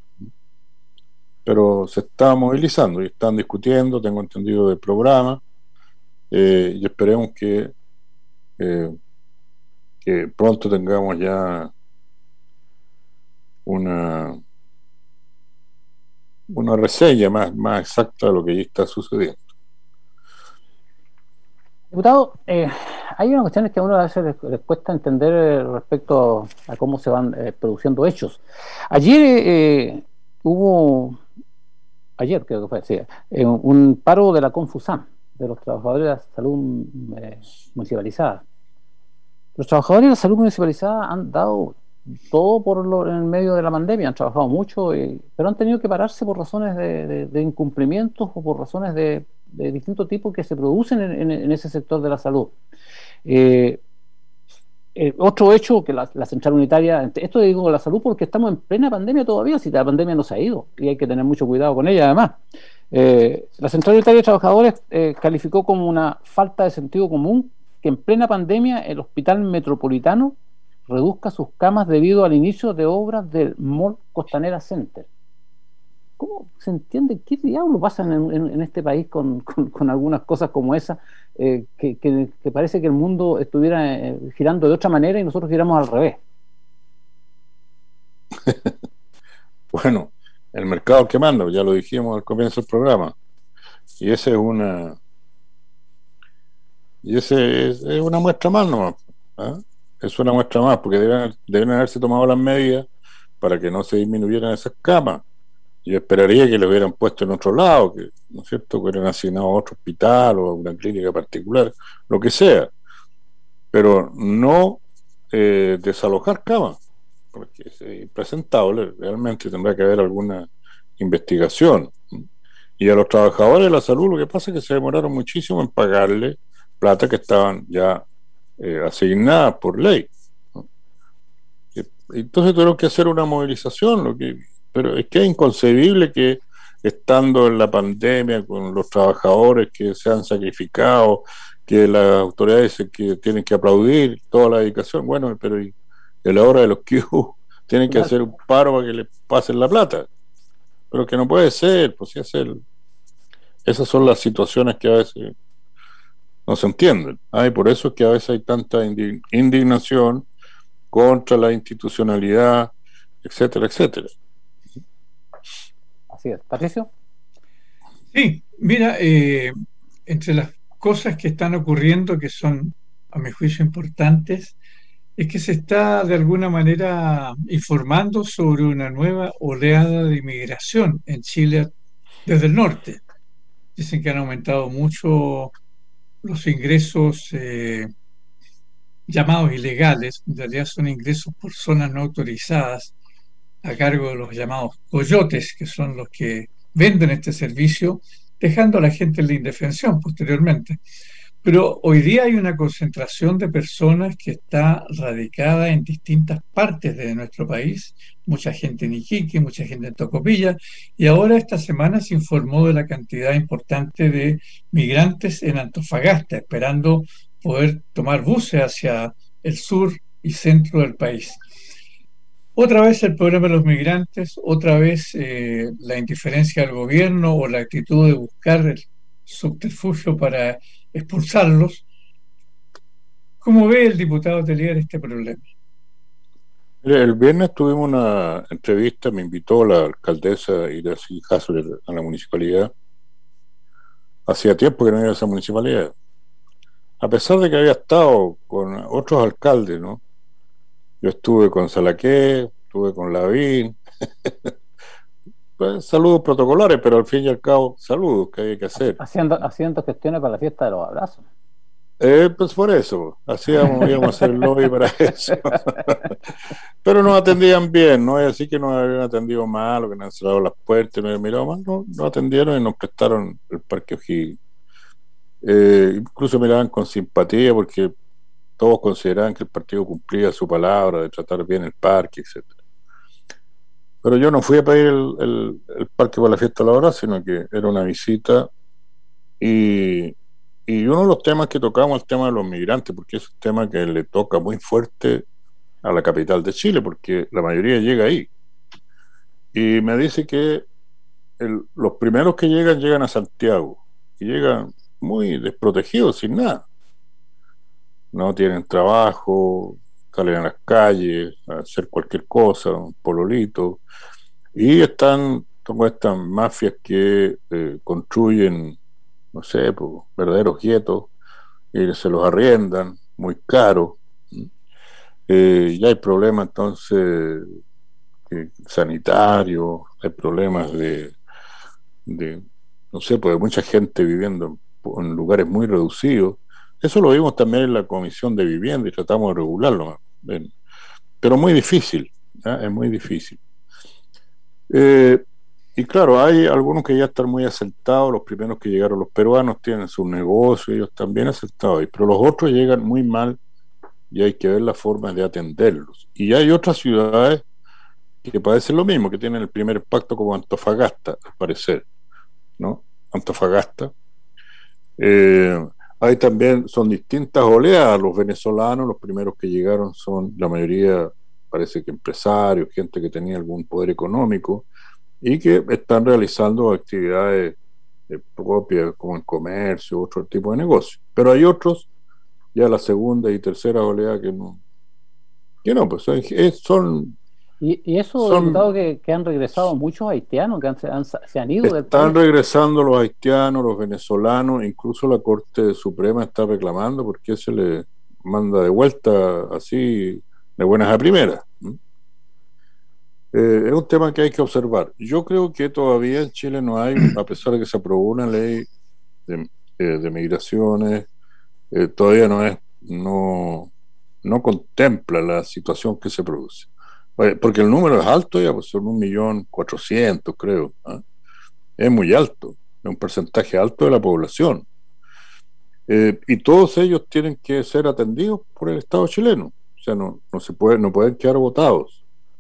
Pero se está movilizando y están discutiendo, tengo entendido, del programa. Eh, y esperemos que, eh, que pronto tengamos ya una una reseña más, más exacta de lo que allí está sucediendo. Diputado, eh, hay unas cuestiones que a uno a veces les, les cuesta entender eh, respecto a cómo se van eh, produciendo hechos. Ayer eh, hubo, ayer creo que fue, sí, eh, un paro de la Confusam, de los trabajadores de la salud eh, municipalizada. Los trabajadores de la salud municipalizada han dado todo por lo, en el medio de la pandemia, han trabajado mucho, eh, pero han tenido que pararse por razones de, de, de incumplimientos o por razones de, de distintos tipos que se producen en, en, en ese sector de la salud. Eh, eh, otro hecho, que la, la central unitaria, esto digo la salud porque estamos en plena pandemia todavía, si la pandemia no se ha ido, y hay que tener mucho cuidado con ella además. Eh, la central unitaria de trabajadores eh, calificó como una falta de sentido común que en plena pandemia el Hospital Metropolitano reduzca sus camas debido al inicio de obras del Mall Costanera Center. ¿Cómo se entiende? ¿Qué diablo pasa en, en, en este país con, con, con algunas cosas como esa? Eh, que, que, que parece que el mundo estuviera eh, girando de otra manera y nosotros giramos al revés. Bueno, el mercado que manda, ya lo dijimos al comienzo del programa. Y ese es una... Y ese es, es una muestra más nomás, ¿eh? Es una muestra más, porque deben, deben haberse tomado las medidas para que no se disminuyeran esas camas. Yo esperaría que lo hubieran puesto en otro lado, que, ¿no es cierto?, que hubieran asignado a otro hospital o a una clínica particular, lo que sea, pero no eh, desalojar camas, porque es impresentable, realmente tendrá que haber alguna investigación. Y a los trabajadores de la salud lo que pasa es que se demoraron muchísimo en pagarle plata que estaban ya Eh, asignadas por ley, ¿no? Entonces tuvieron que hacer una movilización, lo que, pero es que es inconcebible que estando en la pandemia con los trabajadores que se han sacrificado, que las autoridades dicen que tienen que aplaudir toda la dedicación, bueno, pero y a la hora de los Q tienen que hacer un paro para que les pasen la plata, pero que no puede ser, pues si es el, esas son las situaciones que a veces no se entienden. Ah, y por eso es que a veces hay tanta indignación contra la institucionalidad, etcétera, etcétera. Así es. ¿Patricio? Sí, mira, eh, entre las cosas que están ocurriendo, que son, a mi juicio, importantes, es que se está de alguna manera informando sobre una nueva oleada de inmigración en Chile desde el norte. Dicen que han aumentado mucho los ingresos eh, llamados ilegales, en realidad son ingresos por zonas no autorizadas a cargo de los llamados coyotes, que son los que venden este servicio, dejando a la gente en la indefensión posteriormente. Pero hoy día hay una concentración de personas que está radicada en distintas partes de nuestro país, mucha gente en Iquique, mucha gente en Tocopilla, y ahora esta semana se informó de la cantidad importante de migrantes en Antofagasta, esperando poder tomar buses hacia el sur y centro del país. Otra vez el problema de los migrantes, otra vez eh, la indiferencia del gobierno o la actitud de buscar el subterfugio para expulsarlos. ¿Cómo ve el diputado Telier este problema? El viernes tuvimos una entrevista, me invitó la alcaldesa Iracy Hasler a la municipalidad. Hacía tiempo que no iba a esa municipalidad. A pesar de que había estado con otros alcaldes, ¿no? Yo estuve con Salaqué, estuve con Lavín. Pues, saludos protocolares, pero al fin y al cabo, saludos que hay que hacer. Haciendo, haciendo gestiones para la fiesta de los abrazos. Eh, pues por eso, hacíamos, íbamos a hacer el lobby para eso. Pero nos atendían bien, no es así que nos habían atendido mal o que nos han cerrado las puertas y nos habían mirado mal, no, nos atendieron y nos prestaron el Parque O'Higgins. Eh, incluso miraban con simpatía porque todos consideraban que el partido cumplía su palabra de tratar bien el parque, etcétera. Pero yo no fui a pedir el, el, el parque para la fiesta de la hora, sino que era una visita y Y uno de los temas que tocamos es el tema de los migrantes, porque es un tema que le toca muy fuerte a la capital de Chile, porque la mayoría llega ahí. Y me dice que el, los primeros que llegan, llegan a Santiago, y llegan muy desprotegidos, sin nada. No tienen trabajo, salen a las calles a hacer cualquier cosa, un pololito, y están como estas mafias que eh, construyen, no sé, pues, verdaderos guetos, y se los arriendan muy caro. Eh, ya hay problemas entonces eh, sanitarios, hay problemas de, de, no sé, pues de mucha gente viviendo en, en lugares muy reducidos. Eso lo vimos también en la Comisión de Vivienda y tratamos de regularlo, ¿ven? Pero muy difícil, ¿ya? Es muy difícil. Eh, Y claro, hay algunos que ya están muy asentados, los primeros que llegaron, los peruanos tienen sus negocios, ellos están bien asentados ahí, pero los otros llegan muy mal y hay que ver la forma de atenderlos. Y hay otras ciudades que padecen lo mismo, que tienen el primer impacto, como Antofagasta, al parecer, ¿no? Antofagasta. Eh, hay también, son distintas oleadas, los venezolanos, los primeros que llegaron son, la mayoría, parece que empresarios, gente que tenía algún poder económico, y que están realizando actividades eh, propias como el comercio, otro tipo de negocio. Pero hay otros, ya la segunda y tercera oleada, que no, que no, pues son... son y, y eso, son, diputado, que, que han regresado muchos haitianos, que han, se, han, se han ido del país. Están regresando los haitianos, los venezolanos, incluso la Corte Suprema está reclamando porque se le manda de vuelta así, de buenas a primeras. ¿Mm? Eh, es un tema que hay que observar. Yo creo que todavía en Chile no hay, a pesar de que se aprobó una ley de, eh, de migraciones, eh, todavía no es, no, no contempla la situación que se produce. Porque el número es alto ya, pues son un millón cuatrocientos, creo. ¿eh? Es muy alto, es un porcentaje alto de la población. Eh, y todos ellos tienen que ser atendidos por el Estado chileno. O sea, no, no se puede, no pueden quedar votados.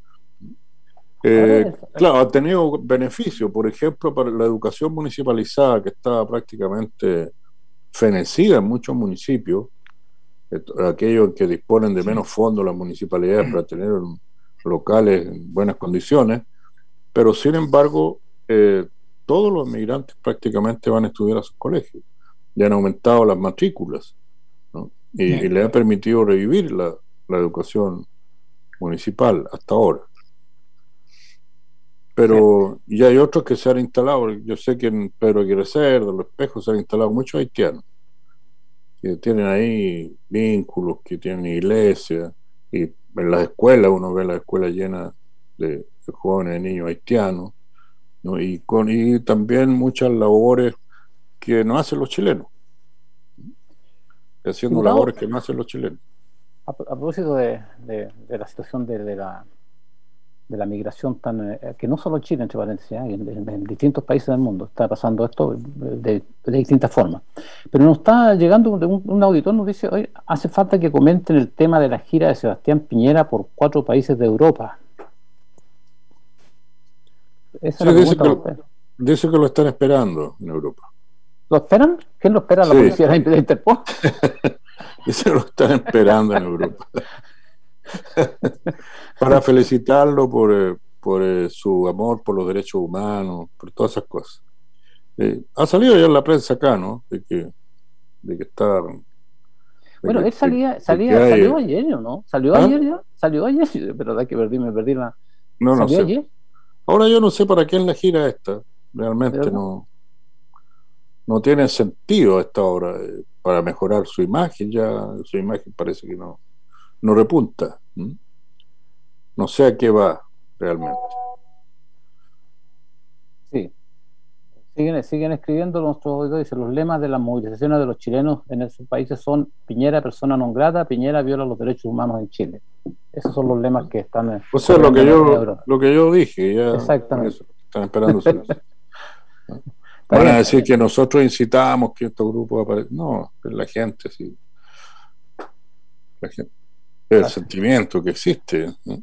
Eh, claro, ha tenido beneficio, por ejemplo, para la educación municipalizada, que estaba prácticamente fenecida en muchos municipios, eh, aquellos que disponen de menos fondos las municipalidades para tener un, locales en buenas condiciones, pero sin embargo, eh, todos los migrantes prácticamente van a estudiar a sus colegios, ya han aumentado las matrículas, ¿no? y, y le ha permitido revivir la, la educación municipal hasta ahora. Pero sí. Ya hay otros que se han instalado. Yo sé que en Pedro Aguirre Cerda, Los Espejos, se han instalado muchos haitianos que tienen ahí vínculos, que tienen iglesias, y en las escuelas uno ve las escuelas llenas de, de jóvenes, de niños haitianos, ¿no? y, con, y también muchas labores que no hacen los chilenos, haciendo no, labores que no hacen los chilenos. A, a propósito de, de, de la situación de, de la de la migración tan eh, que no solo en Chile, entre paréntesis, ¿eh? en, en, en distintos países del mundo está pasando esto de, de distintas formas, pero nos está llegando un, un auditor, nos dice: oye, hace falta que comenten el tema de la gira de Sebastián Piñera por cuatro países de Europa. Esa sí, dice, que lo, dice que lo están esperando en Europa. ¿Lo esperan? ¿Quién lo espera? ¿La sí. policía de Interpol? Y se lo están esperando en Europa. Para felicitarlo por, eh, por eh, su amor por los derechos humanos, por todas esas cosas. Eh, ha salido ya en la prensa acá, ¿no? De que, de que está... de Bueno, que, él salía, de, salía, de hay, salió ayer, ¿no? ¿Salió ¿Ah? ayer ya? ¿Salió ayer? Pero verdad que perdí, me perdí la... No, no ¿Salió sé. ayer? Ahora yo no sé para qué es la gira esta. Realmente no, no tiene sentido a esta hora. Eh, para mejorar su imagen, ya su imagen parece que no, no repunta. ¿Mm? No sé a qué va realmente. Sí. Siguen, siguen escribiendo nuestros auditores, dice, los lemas de las movilizaciones de los chilenos en esos países son: Piñera, persona non grata, Piñera viola los derechos humanos en Chile. Esos son los lemas que están... O sea, lo que yo lo que yo dije, ya exactamente. Eso, están esperando eso. Van a decir que nosotros incitamos que estos grupos aparezcan. No, es la gente, sí. La gente, es el sentimiento que existe, ¿no?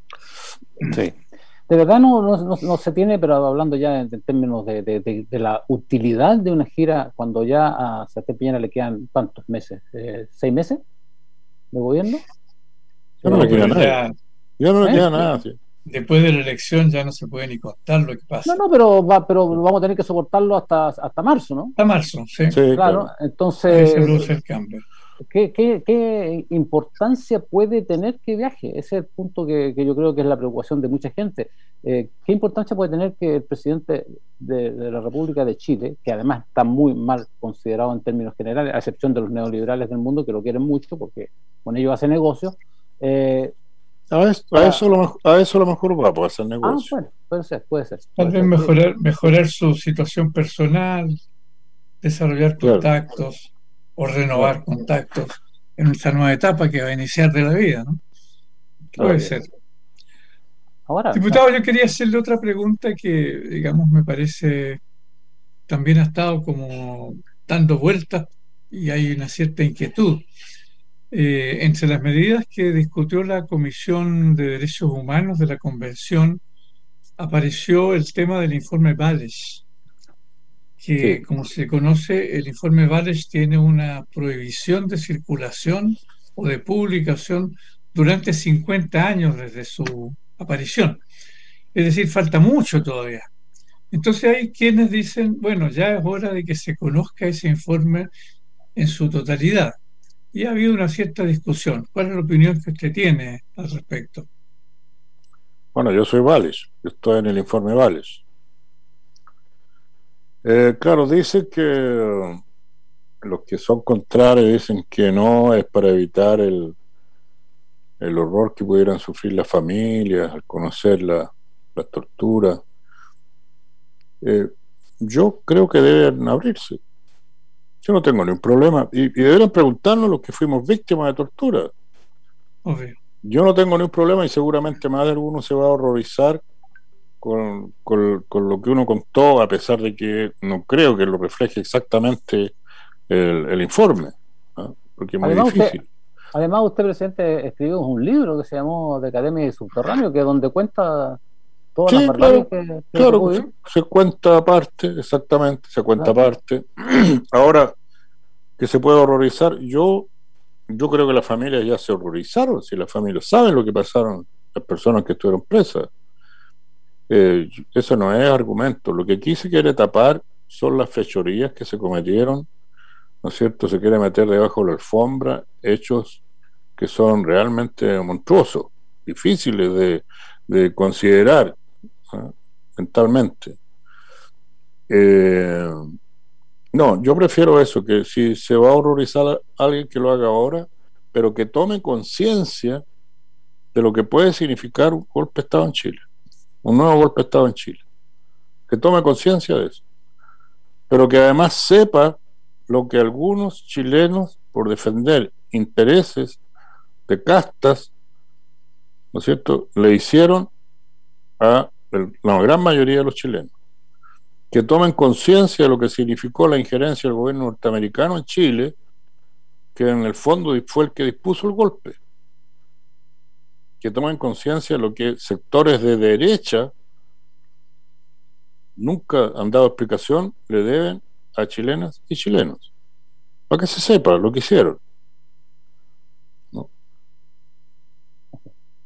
Sí. De verdad no, no, no, no se tiene, pero hablando ya en, en términos de, de, de, de la utilidad de una gira, cuando ya a Sebastián Piñera le quedan ¿cuántos meses? Eh, ¿Seis meses de gobierno? Ya no, no le queda nada. Ya, ya no le ¿Eh? queda nada. Sí. Después de la elección ya no se puede ni contar lo que pasa. No, no, pero, va, pero vamos a tener que soportarlo hasta, hasta marzo, ¿no? Hasta marzo, sí. sí claro, claro. Entonces... Ahí se produce el cambio. ¿Qué, qué, ¿Qué importancia puede tener que viaje? Ese es el punto que, que yo creo que es la preocupación de mucha gente. Eh, ¿Qué importancia puede tener que el presidente de, de la República de Chile, que además está muy mal considerado en términos generales, a excepción de los neoliberales del mundo, que lo quieren mucho porque con ellos hace negocio, eh, a, eso, a, eso lo, a eso a lo mejor va a hacer negocio. Ah, bueno, puede ser, puede ser. Tal vez mejorar, mejorar su situación personal, desarrollar contactos, claro, o renovar claro. contactos en esta nueva etapa que va a iniciar de la vida, ¿no? Puede claro. ser. Ahora, Diputado, claro. yo quería hacerle otra pregunta que, digamos, me parece también ha estado como dando vueltas y hay una cierta inquietud. Eh, entre las medidas que discutió la Comisión de Derechos Humanos de la Convención apareció el tema del informe Bales, que sí. como se conoce, el informe Bales tiene una prohibición de circulación o de publicación durante cincuenta años desde su aparición. Es decir, falta mucho todavía. Entonces hay quienes dicen, bueno, ya es hora de que se conozca ese informe en su totalidad. Y ha habido una cierta discusión. ¿Cuál es la opinión que usted tiene al respecto? Bueno, yo soy Bales, yo estoy en el informe Bales. Eh, claro, dice que uh, los que son contrarios dicen que no, es para evitar el, el horror que pudieran sufrir las familias al conocer la, la tortura. Eh, yo creo que deben abrirse. Yo no tengo ningún problema. Y, y deberían preguntarnos los que fuimos víctimas de tortura. Obvio. Yo no tengo ningún problema y seguramente más de alguno se va a horrorizar con, con, con lo que uno contó, a pesar de que no creo que lo refleje exactamente el, el informe, ¿no? Porque es muy además difícil. Usted, además usted, presidente, escribió un libro que se llamó De Academia y Subterráneo, que es donde cuenta todas sí, las claro, que, que claro, se, se cuenta aparte, exactamente, se cuenta aparte. Ahora, que se puede horrorizar, yo yo creo que las familias ya se horrorizaron, si las familias saben lo que pasaron las personas que estuvieron presas. Eh, eso no es argumento. Lo que aquí se quiere tapar son las fechorías que se cometieron, ¿no es cierto? Se quiere meter debajo de la alfombra hechos que son realmente monstruosos, difíciles de, de considerar, ¿eh? mentalmente. Eh, no, yo prefiero eso, que si se va a horrorizar a alguien, que lo haga ahora, pero que tome conciencia de lo que puede significar un golpe de Estado en Chile, un nuevo golpe de Estado en Chile, que tome conciencia de eso, pero que además sepa lo que algunos chilenos, por defender intereses de castas, ¿no es cierto?, le hicieron a la gran mayoría de los chilenos. Que tomen conciencia de lo que significó la injerencia del gobierno norteamericano en Chile, que en el fondo fue el que dispuso el golpe. Que tomen conciencia de lo que sectores de derecha nunca han dado explicación, le deben a chilenas y chilenos. Para que se sepa lo que hicieron.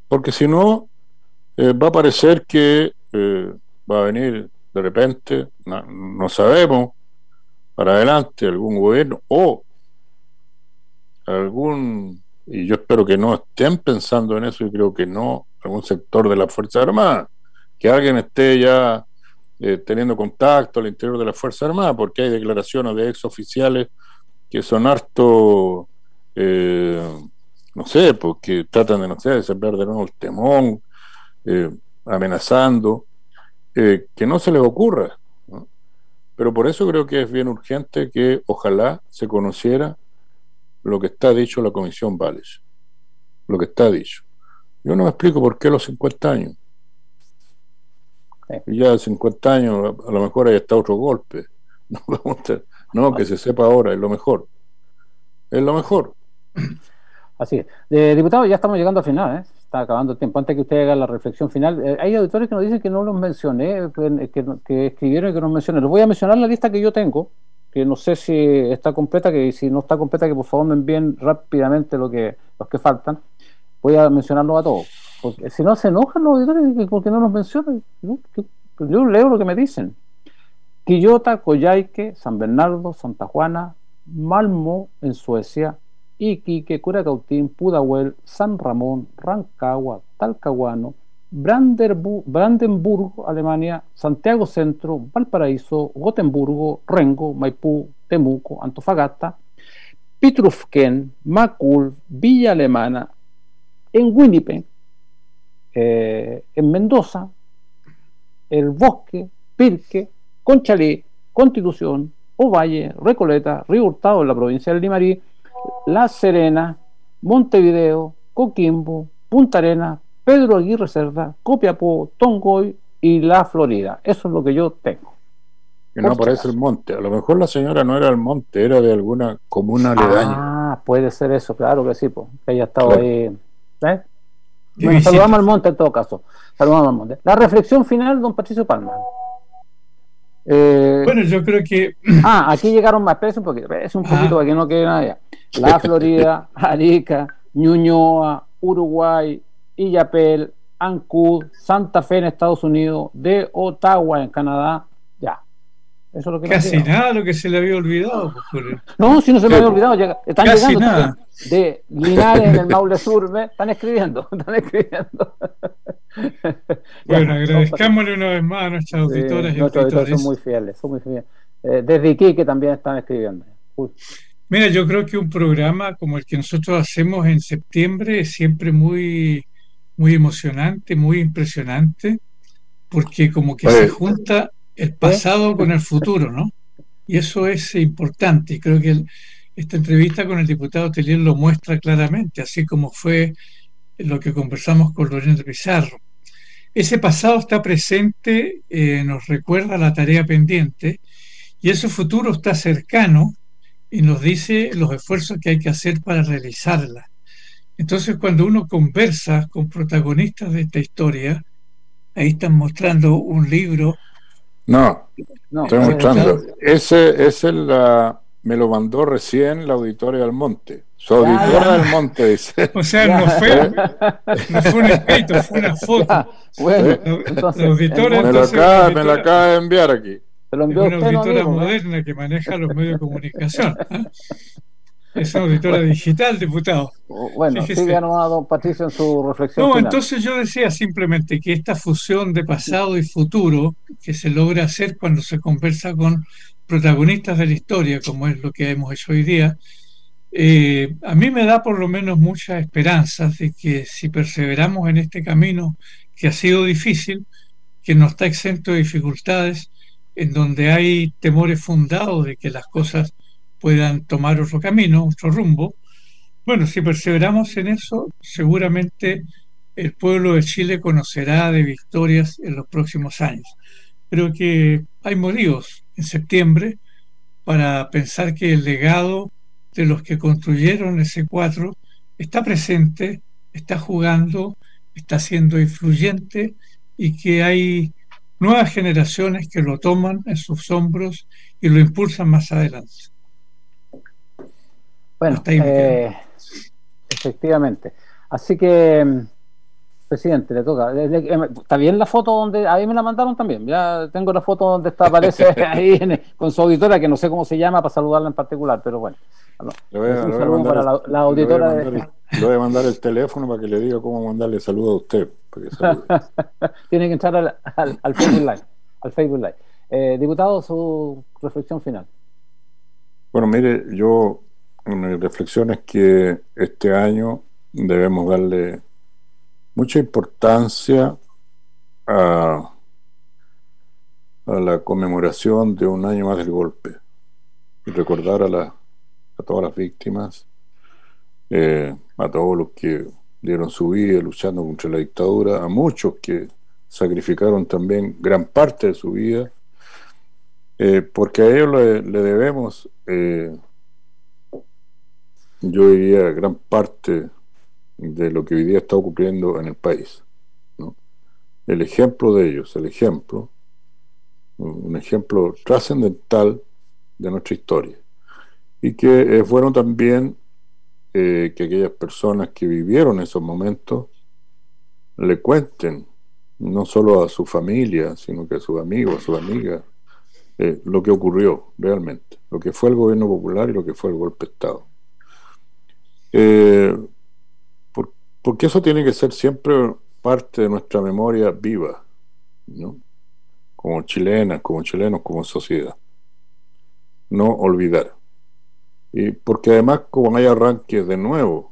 porque si no, eh, va a parecer que eh, va a venir de repente, no, no sabemos, para adelante algún gobierno o algún, y yo espero que no estén pensando en eso, y creo que no, algún sector de las Fuerzas Armadas, que alguien esté ya eh, teniendo contacto al interior de las Fuerzas Armadas, porque hay declaraciones de ex oficiales que son harto, eh, no sé, porque tratan de, no sé, de sembrar de nuevo el temón, eh, amenazando, eh, que no se les ocurra, ¿no? Pero por eso creo que es bien urgente que ojalá se conociera lo que está dicho la Comisión Valles, lo que está dicho. Yo no me explico por qué los cincuenta años. Sí. Y ya de cincuenta años a lo mejor ahí está otro golpe. No, no, que se sepa ahora, es lo mejor. Es lo mejor. Así es. De, diputado, ya estamos llegando al final, ¿eh? Está acabando el tiempo. Antes que usted haga la reflexión final, eh, hay auditores que nos dicen que no los mencioné, que, que, que escribieron y que no mencioné. Les voy a mencionar la lista que yo tengo, que no sé si está completa, que si no está completa, que por favor me envíen rápidamente lo que, los que faltan. Voy a mencionarlos a todos, porque si no se enojan los auditores porque no nos mencionan. Yo, yo leo lo que me dicen. Quillota, Coyhaique, San Bernardo, Santa Juana, Malmö en Suecia, Iquique, Curacautín, Pudahuel, San Ramón, Rancagua, Talcahuano, Brandenburgo, Alemania, Santiago Centro, Valparaíso, Gotemburgo, Rengo, Maipú, Temuco, Antofagasta, Pitrufquén, Macul, Villa Alemana, en Winnipeg, eh, en Mendoza, El Bosque, Pirque, Conchalí, Constitución, Ovalle, Recoleta, Río Hurtado en la provincia del Limarí, La Serena, Montevideo, Coquimbo, Punta Arenas, Pedro Aguirre Cerda, Copiapó, Tongoy y La Florida. Eso es lo que yo tengo. Que no aparece el monte. A lo mejor la señora no era el monte, era de alguna comuna aledaña. Ah, puede ser eso, claro que sí, pues, que haya estado claro. ahí. ¿Eh? Bueno, saludamos al monte en todo caso. Saludamos al monte. La reflexión final, don Patricio Palma. Eh, bueno, yo creo que... Ah, aquí llegaron más, espérese un poquito, espérese un poquito ah. para que no quede nada. La Florida, Arica, Ñuñoa, Uruguay, Illapel, Ancud, Santa Fe en Estados Unidos, de Ottawa en Canadá, ya. Eso es lo que Casi nada lo que se le había olvidado. Por... No, si no se me había olvidado, llega, están Casi llegando nada. De Linares en el Maule Sur, ¿me? están escribiendo, están escribiendo. Bueno, agradezcámosle una vez más a nuestras auditoras sí, y nuestros auditores son muy fieles, son muy fieles. Eh, desde Iquique también están escribiendo. Uy. Mira, yo creo que un programa como el que nosotros hacemos en septiembre es siempre muy, muy emocionante, muy impresionante, porque como que Oye. se junta el pasado ¿Eh? con el futuro, ¿no? Y eso es importante, y creo que el, esta entrevista con el diputado Telier lo muestra claramente, así como fue lo que conversamos con Lorenzo Pizarro. Ese pasado está presente, eh, nos recuerda la tarea pendiente, y ese futuro está cercano y nos dice los esfuerzos que hay que hacer para realizarla. Entonces, cuando uno conversa con protagonistas de esta historia, ahí están mostrando un libro. No, no estoy mostrando. Ese, ese la, me lo mandó recién la auditoria del Monte. Su auditora del Monte dice. O sea, no fue, no fue un escrito, fue una foto. Bueno, ¿Eh? entonces, la auditora, me, entonces, lo acaba, auditora, me lo acaba de enviar aquí. Es una auditora no, moderna ¿eh? que maneja los medios de comunicación. ¿eh? Es una auditora digital, diputado. Bueno, sigue nomás don Patricio en su reflexión. No, final. Entonces yo decía simplemente que esta fusión de pasado y futuro que se logra hacer cuando se conversa con protagonistas de la historia, como es lo que hemos hecho hoy día, eh, a mí me da por lo menos muchas esperanzas de que si perseveramos en este camino que ha sido difícil, que no está exento de dificultades, en donde hay temores fundados de que las cosas puedan tomar otro camino, otro rumbo. Bueno, si perseveramos en eso, seguramente el pueblo de Chile conocerá de victorias en los próximos años. Creo que hay motivos en septiembre para pensar que el legado de los que construyeron ese cuatro está presente, está jugando, está siendo influyente y que hay nuevas generaciones que lo toman en sus hombros y lo impulsan más adelante. Bueno, eh, efectivamente. Así que presidente, le toca. Está bien la foto donde, ahí me la mandaron también, ya tengo la foto donde está, aparece ahí en, con su auditora, que no sé cómo se llama para saludarla en particular, pero bueno. Le voy a, un le saludo para el, la, la auditora. Le voy, de... el, le voy a mandar el teléfono para que le diga cómo mandarle saludos a usted. Para que Tiene que entrar al, al, al Facebook Live. Al Facebook Live. Eh, diputado, su reflexión final. Bueno, mire, yo, mi reflexión es que este año debemos darle mucha importancia a, a la conmemoración de un año más del golpe y recordar a, la, a todas las víctimas, eh, a todos los que dieron su vida luchando contra la dictadura, a muchos que sacrificaron también gran parte de su vida, eh, porque a ellos le, le debemos, eh, yo diría, gran parte de lo que hoy día está ocurriendo en el país, ¿no? El ejemplo de ellos, el ejemplo, un ejemplo trascendental de nuestra historia, y que es bueno también eh, que aquellas personas que vivieron esos momentos le cuenten, no solo a su familia, sino que a sus amigos, a sus amigas, eh, lo que ocurrió realmente, lo que fue el gobierno popular y lo que fue el golpe de Estado. Eh, Porque eso tiene que ser siempre parte de nuestra memoria viva, ¿no? Como chilenas, como chilenos, como sociedad. No olvidar. Y porque además, como hay arranques de nuevo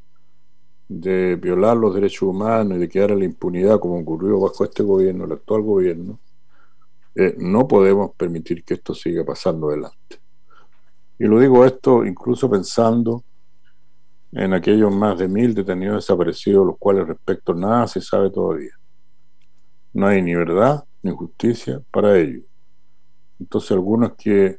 de violar los derechos humanos y de quedar en la impunidad, como ocurrió bajo este gobierno, el actual gobierno, eh, no podemos permitir que esto siga pasando adelante. Y lo digo esto incluso pensando en aquellos más de mil detenidos desaparecidos, los cuales respecto a nada se sabe todavía. No hay ni verdad ni justicia para ellos. Entonces algunos que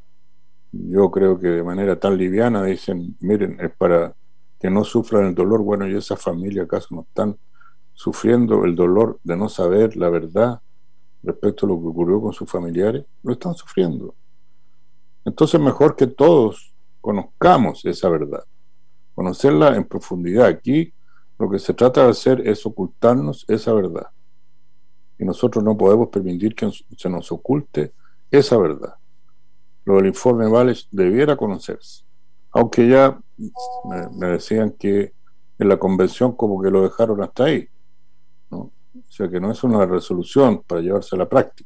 yo creo que de manera tan liviana dicen, miren, es para que no sufran el dolor. Bueno, ¿y esas familias acaso no están sufriendo el dolor de no saber la verdad respecto a lo que ocurrió con sus familiares? Lo están sufriendo. Entonces mejor que todos conozcamos esa verdad, conocerla en profundidad. Aquí lo que se trata de hacer es ocultarnos esa verdad, y nosotros no podemos permitir que se nos oculte esa verdad. Lo del informe Vales debiera conocerse, aunque ya me, me decían que en la convención como que lo dejaron hasta ahí, ¿no? O sea que no es una resolución para llevarse a la práctica,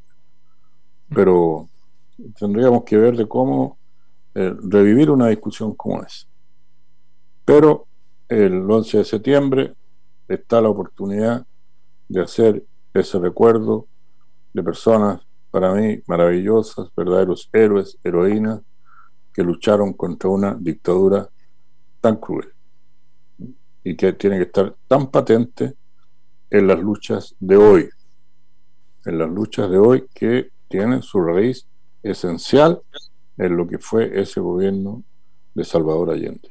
pero tendríamos que ver de cómo eh, revivir una discusión como esa. Pero el once de septiembre está la oportunidad de hacer ese recuerdo de personas, para mí, maravillosas, verdaderos héroes, heroínas, que lucharon contra una dictadura tan cruel y que tiene que estar tan patente en las luchas de hoy, en las luchas de hoy que tienen su raíz esencial en lo que fue ese gobierno de Salvador Allende.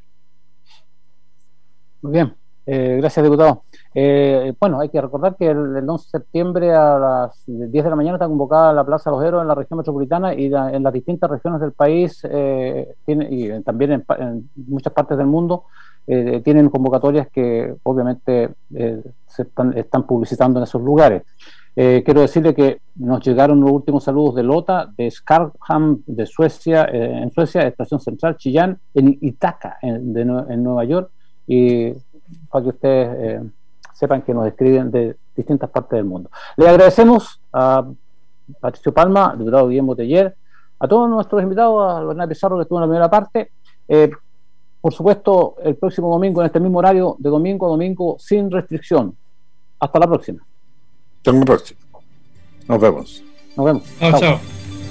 Muy bien, eh, gracias, diputado. Eh, bueno, hay que recordar que el, el once de septiembre a las diez de la mañana está convocada la Plaza de los Héroes en la región metropolitana, y la, en las distintas regiones del país eh, tiene, y también en, en muchas partes del mundo eh, tienen convocatorias que obviamente eh, se están, están publicitando en esos lugares. Eh, quiero decirle que nos llegaron los últimos saludos de Lota, de Skarham, de Suecia, eh, en Suecia, Estación Central, Chillán, en Itaca, en, de, en Nueva York, y para que ustedes eh, sepan que nos escriben de distintas partes del mundo. Le agradecemos a Patricio Palma, al diputado Guillermo Teller, a todos nuestros invitados, a Bernal Pizarro, que estuvo en la primera parte. Eh, por supuesto, el próximo domingo, en este mismo horario, de domingo a domingo, sin restricción. Hasta la próxima. Hasta la próxima. Nos vemos. Nos vemos. Chao, chao. chao.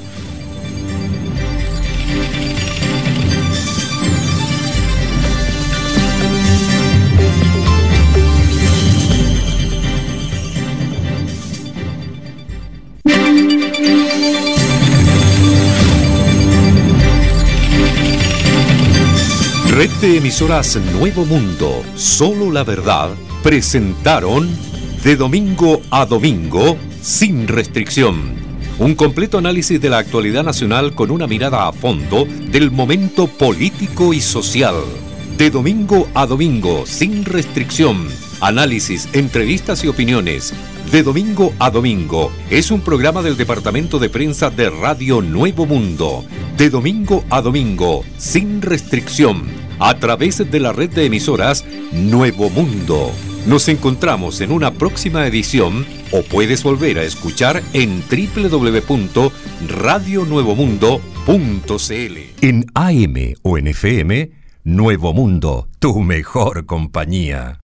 Red de emisoras Nuevo Mundo, Solo la Verdad, presentaron De Domingo a Domingo, sin restricción. Un completo análisis de la actualidad nacional con una mirada a fondo del momento político y social. De Domingo a Domingo, sin restricción. Análisis, entrevistas y opiniones. De domingo a domingo. Es un programa del Departamento de Prensa de Radio Nuevo Mundo. De domingo a domingo, sin restricción. A través de la red de emisoras Nuevo Mundo. Nos encontramos en una próxima edición o puedes volver a escuchar en doble u doble u doble u punto radio nuevo mundo punto c l. En A M o en F M, Nuevo Mundo, tu mejor compañía.